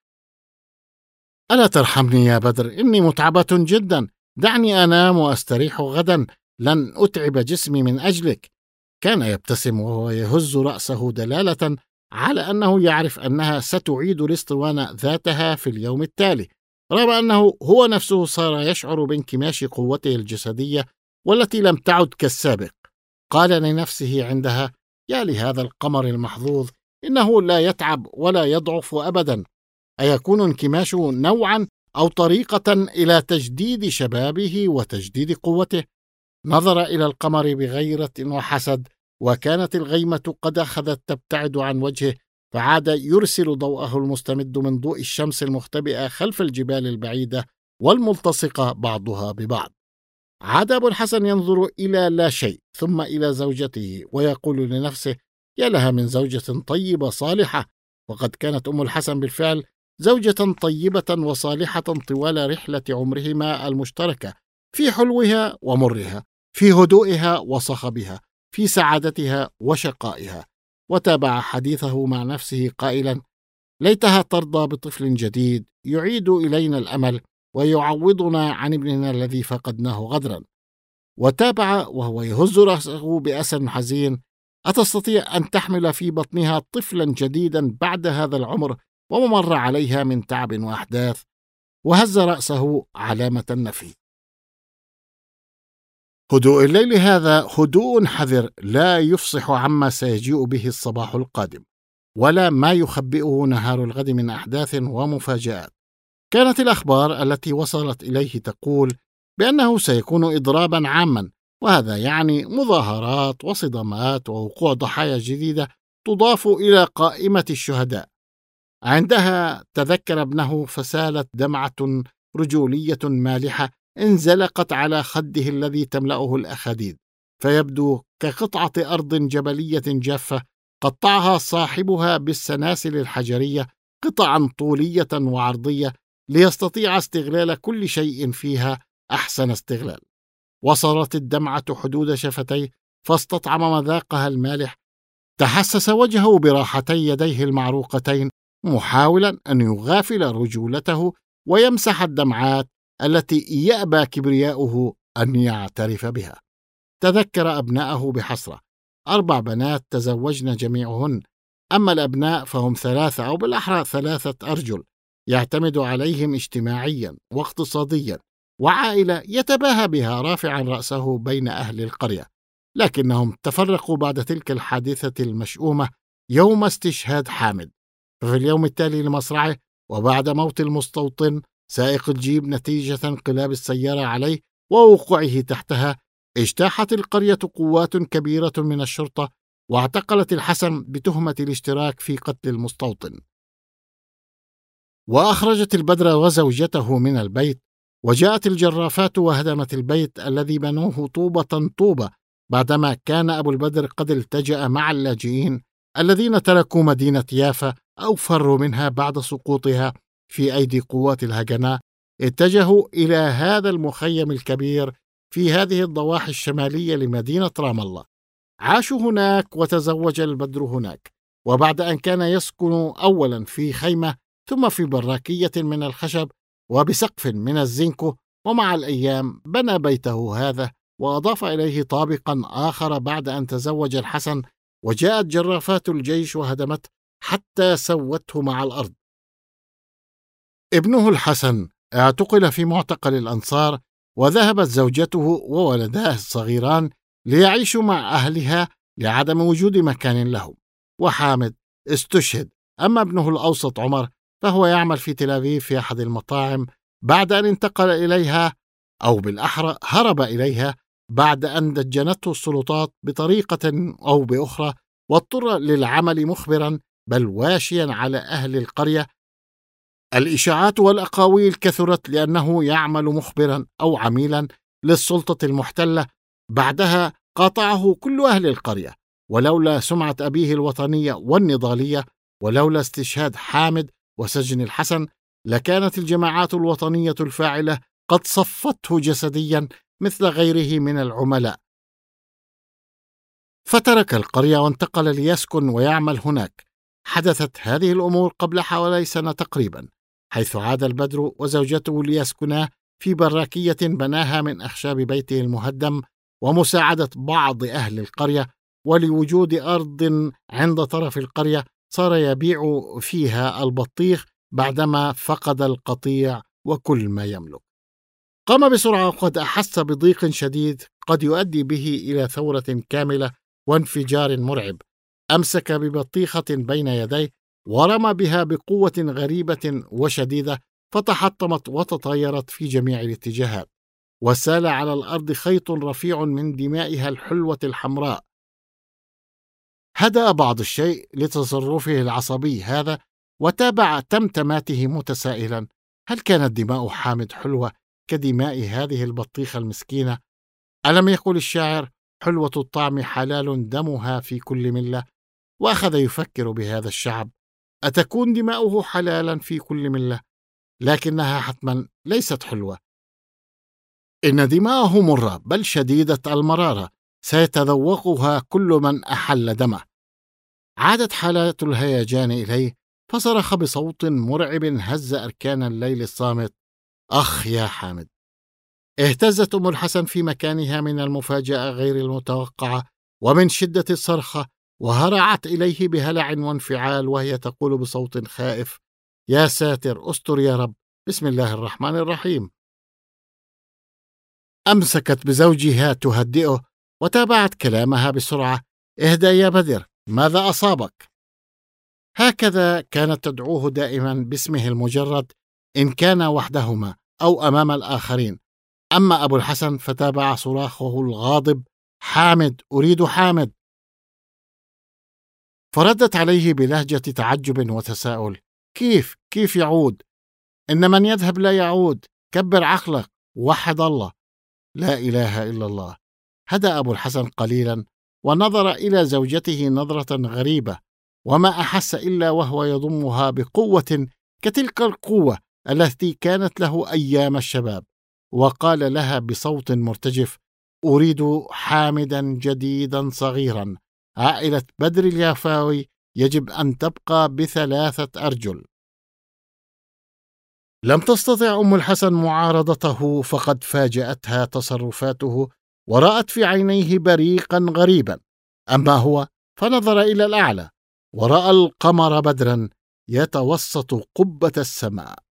ألا ترحمني يا بدر، إني متعبة جدا، دعني أنام وأستريح غدا، لن أتعب جسمي من أجلك. كان يبتسم وهو يهز رأسه دلالة على أنه يعرف أنها ستعيد الاسطوانة ذاتها في اليوم التالي، رغم أنه هو نفسه صار يشعر بانكماش قوته الجسدية والتي لم تعد كالسابق. قال لنفسه عندها: يا لهذا القمر المحظوظ، إنه لا يتعب ولا يضعف أبدا. أيكون انكماشه نوعا أو طريقة إلى تجديد شبابه وتجديد قوته؟ نظر إلى القمر بغيرة وحسد، وكانت الغيمة قد أخذت تبتعد عن وجهه، فعاد يرسل ضوءه المستمد من ضوء الشمس المختبئة خلف الجبال البعيدة والملتصقة بعضها ببعض. عاد أبو الحسن ينظر إلى لا شيء، ثم إلى زوجته ويقول لنفسه: يا لها من زوجة طيبة صالحة. وقد كانت أم الحسن بالفعل زوجة طيبة وصالحة طوال رحلة عمرهما المشتركة، في حلوها ومرها، في هدوئها وصخبها، في سعادتها وشقائها. وتابع حديثه مع نفسه قائلا: ليتها ترضى بطفل جديد يعيد إلينا الأمل ويعوضنا عن ابننا الذي فقدناه غدرا. وتابع وهو يهز رأسه بأسى حزين: أتستطيع أن تحمل في بطنها طفلا جديدا بعد هذا العمر وما مر عليها من تعب وأحداث؟ وهز رأسه علامة النفي. هدوء الليل هذا هدوء حذر لا يفصح عما سيجيء به الصباح القادم، ولا ما يخبئه نهار الغد من أحداث ومفاجآت. كانت الأخبار التي وصلت إليه تقول بأنه سيكون إضرابا عاما، وهذا يعني مظاهرات وصدامات ووقوع ضحايا جديدة تضاف إلى قائمة الشهداء. عندها تذكر ابنه فسالت دمعة رجولية مالحة انزلقت على خده الذي تملأه الأخاديد، فيبدو كقطعة أرض جبلية جافة قطعها صاحبها بالسناسل الحجرية قطعا طولية وعرضية ليستطيع استغلال كل شيء فيها أحسن استغلال. وصلت الدمعة حدود شفتيه فاستطعم مذاقها المالح. تحسس وجهه براحتي يديه المعروقتين، محاولا أن يغافل رجولته ويمسح الدمعات التي يأبى كبرياؤه أن يعترف بها. تذكر أبناءه بحسرة: 4 بنات تزوجن جميعهن، أما الأبناء فهم 3 أو بالأحرى 3 أرجل، يعتمد عليهم اجتماعيا واقتصاديا، وعائلة يتباهى بها رافعا رأسه بين أهل القرية. لكنهم تفرقوا بعد تلك الحادثة المشؤومة يوم استشهاد حامد. ففي اليوم التالي لمصرعه وبعد موت المستوطن سائق الجيب نتيجة انقلاب السيارة عليه ووقوعه تحتها، اجتاحت القرية قوات كبيرة من الشرطة واعتقلت الحسن بتهمة الاشتراك في قتل المستوطن. وأخرجت البدر وزوجته من البيت، وجاءت الجرافات وهدمت البيت الذي بنوه طوبة طوبة، بعدما كان أبو البدر قد التجأ مع اللاجئين الذين تركوا مدينة يافا أو فروا منها بعد سقوطها في أيدي قوات الهجناء. اتجهوا إلى هذا المخيم الكبير في هذه الضواحي الشمالية لمدينة رام الله. عاشوا هناك وتزوج البدر هناك، وبعد أن كان يسكن أولا في خيمة ثم في براكية من الخشب وبسقف من الزنكو. ومع الأيام بنى بيته هذا وأضاف إليه طابقا آخر بعد أن تزوج الحسن، وجاءت جرافات الجيش وهدمته حتى سوته مع الأرض. ابنه الحسن اعتقل في معتقل الأنصار، وذهبت زوجته وولداه الصغيران ليعيشوا مع أهلها لعدم وجود مكان لهم. وحامد استشهد. أما ابنه الأوسط عمر فهو يعمل في تل أبيب في أحد المطاعم بعد أن انتقل إليها، أو بالأحرى هرب إليها بعد أن دجنته السلطات بطريقة أو بأخرى، واضطر للعمل مخبرا بل واشيا على أهل القرية. الإشاعات والأقاويل كثرت لأنه يعمل مخبرا أو عميلا للسلطة المحتلة. بعدها قاطعه كل أهل القرية، ولولا سمعة أبيه الوطنية والنضالية، ولولا استشهاد حامد وسجن الحسن، لكانت الجماعات الوطنية الفاعلة قد صفته جسديا مثل غيره من العملاء. فترك القرية وانتقل ليسكن ويعمل هناك. حدثت هذه الأمور قبل حوالي سنة تقريبا، حيث عاد البدر وزوجته ليسكنا في براكية بناها من أخشاب بيته المهدم ومساعدة بعض أهل القرية، ولوجود أرض عند طرف القرية صار يبيع فيها البطيخ بعدما فقد القطيع وكل ما يملك. قام بسرعة وقد أحس بضيق شديد قد يؤدي به إلى ثورة كاملة وانفجار مرعب. أمسك ببطيخة بين يديه ورمى بها بقوة غريبة وشديدة، فتحطمت وتطايرت في جميع الاتجاهات، وسال على الأرض خيط رفيع من دمائها الحلوة الحمراء. هدأ بعض الشيء لتصرفه العصبي هذا، وتابع تمتماته متسائلا: هل كانت دماء حامد حلوة كدماء هذه البطيخة المسكينة؟ ألم يقل الشاعر: حلوة الطعم حلال دمها في كل ملة؟ وأخذ يفكر بهذا الشعب: أتكون دماؤه حلالا في كل ملة؟ لكنها حتما ليست حلوة، إن دماءه مرة بل شديدة المرارة، سيتذوقها كل من أحل دمه. عادت حالات الهيجان إليه، فصرخ بصوت مرعب هز أركان الليل الصامت: أخ يا حامد! اهتزت أم الحسن في مكانها من المفاجأة غير المتوقعة ومن شدة الصرخة، وهرعت إليه بهلع وانفعال وهي تقول بصوت خائف: يا ساتر، استر يا رب، بسم الله الرحمن الرحيم. أمسكت بزوجها تهدئه وتابعت كلامها بسرعة: اهدأ يا بدر، ماذا أصابك؟ هكذا كانت تدعوه دائما باسمه المجرد إن كان وحدهما أو أمام الآخرين. أما أبو الحسن فتابع صراخه الغاضب: حامد، أريد حامد. فردت عليه بلهجة تعجب وتساؤل: كيف يعود؟ إن من يذهب لا يعود، كبر عقلك، وحد الله، لا إله إلا الله. هدأ أبو الحسن قليلا ونظر إلى زوجته نظرة غريبة، وما أحس إلا وهو يضمها بقوة كتلك القوة التي كانت له أيام الشباب، وقال لها بصوت مرتجف: أريد حامدا جديدا صغيرا. عائلة بدر اليافاوي يجب أن تبقى ب3 أرجل. لم تستطع أم الحسن معارضته، فقد فاجأتها تصرفاته، ورأت في عينيه بريقا غريبا. أما هو فنظر إلى الأعلى ورأى القمر بدرا يتوسط قبة السماء.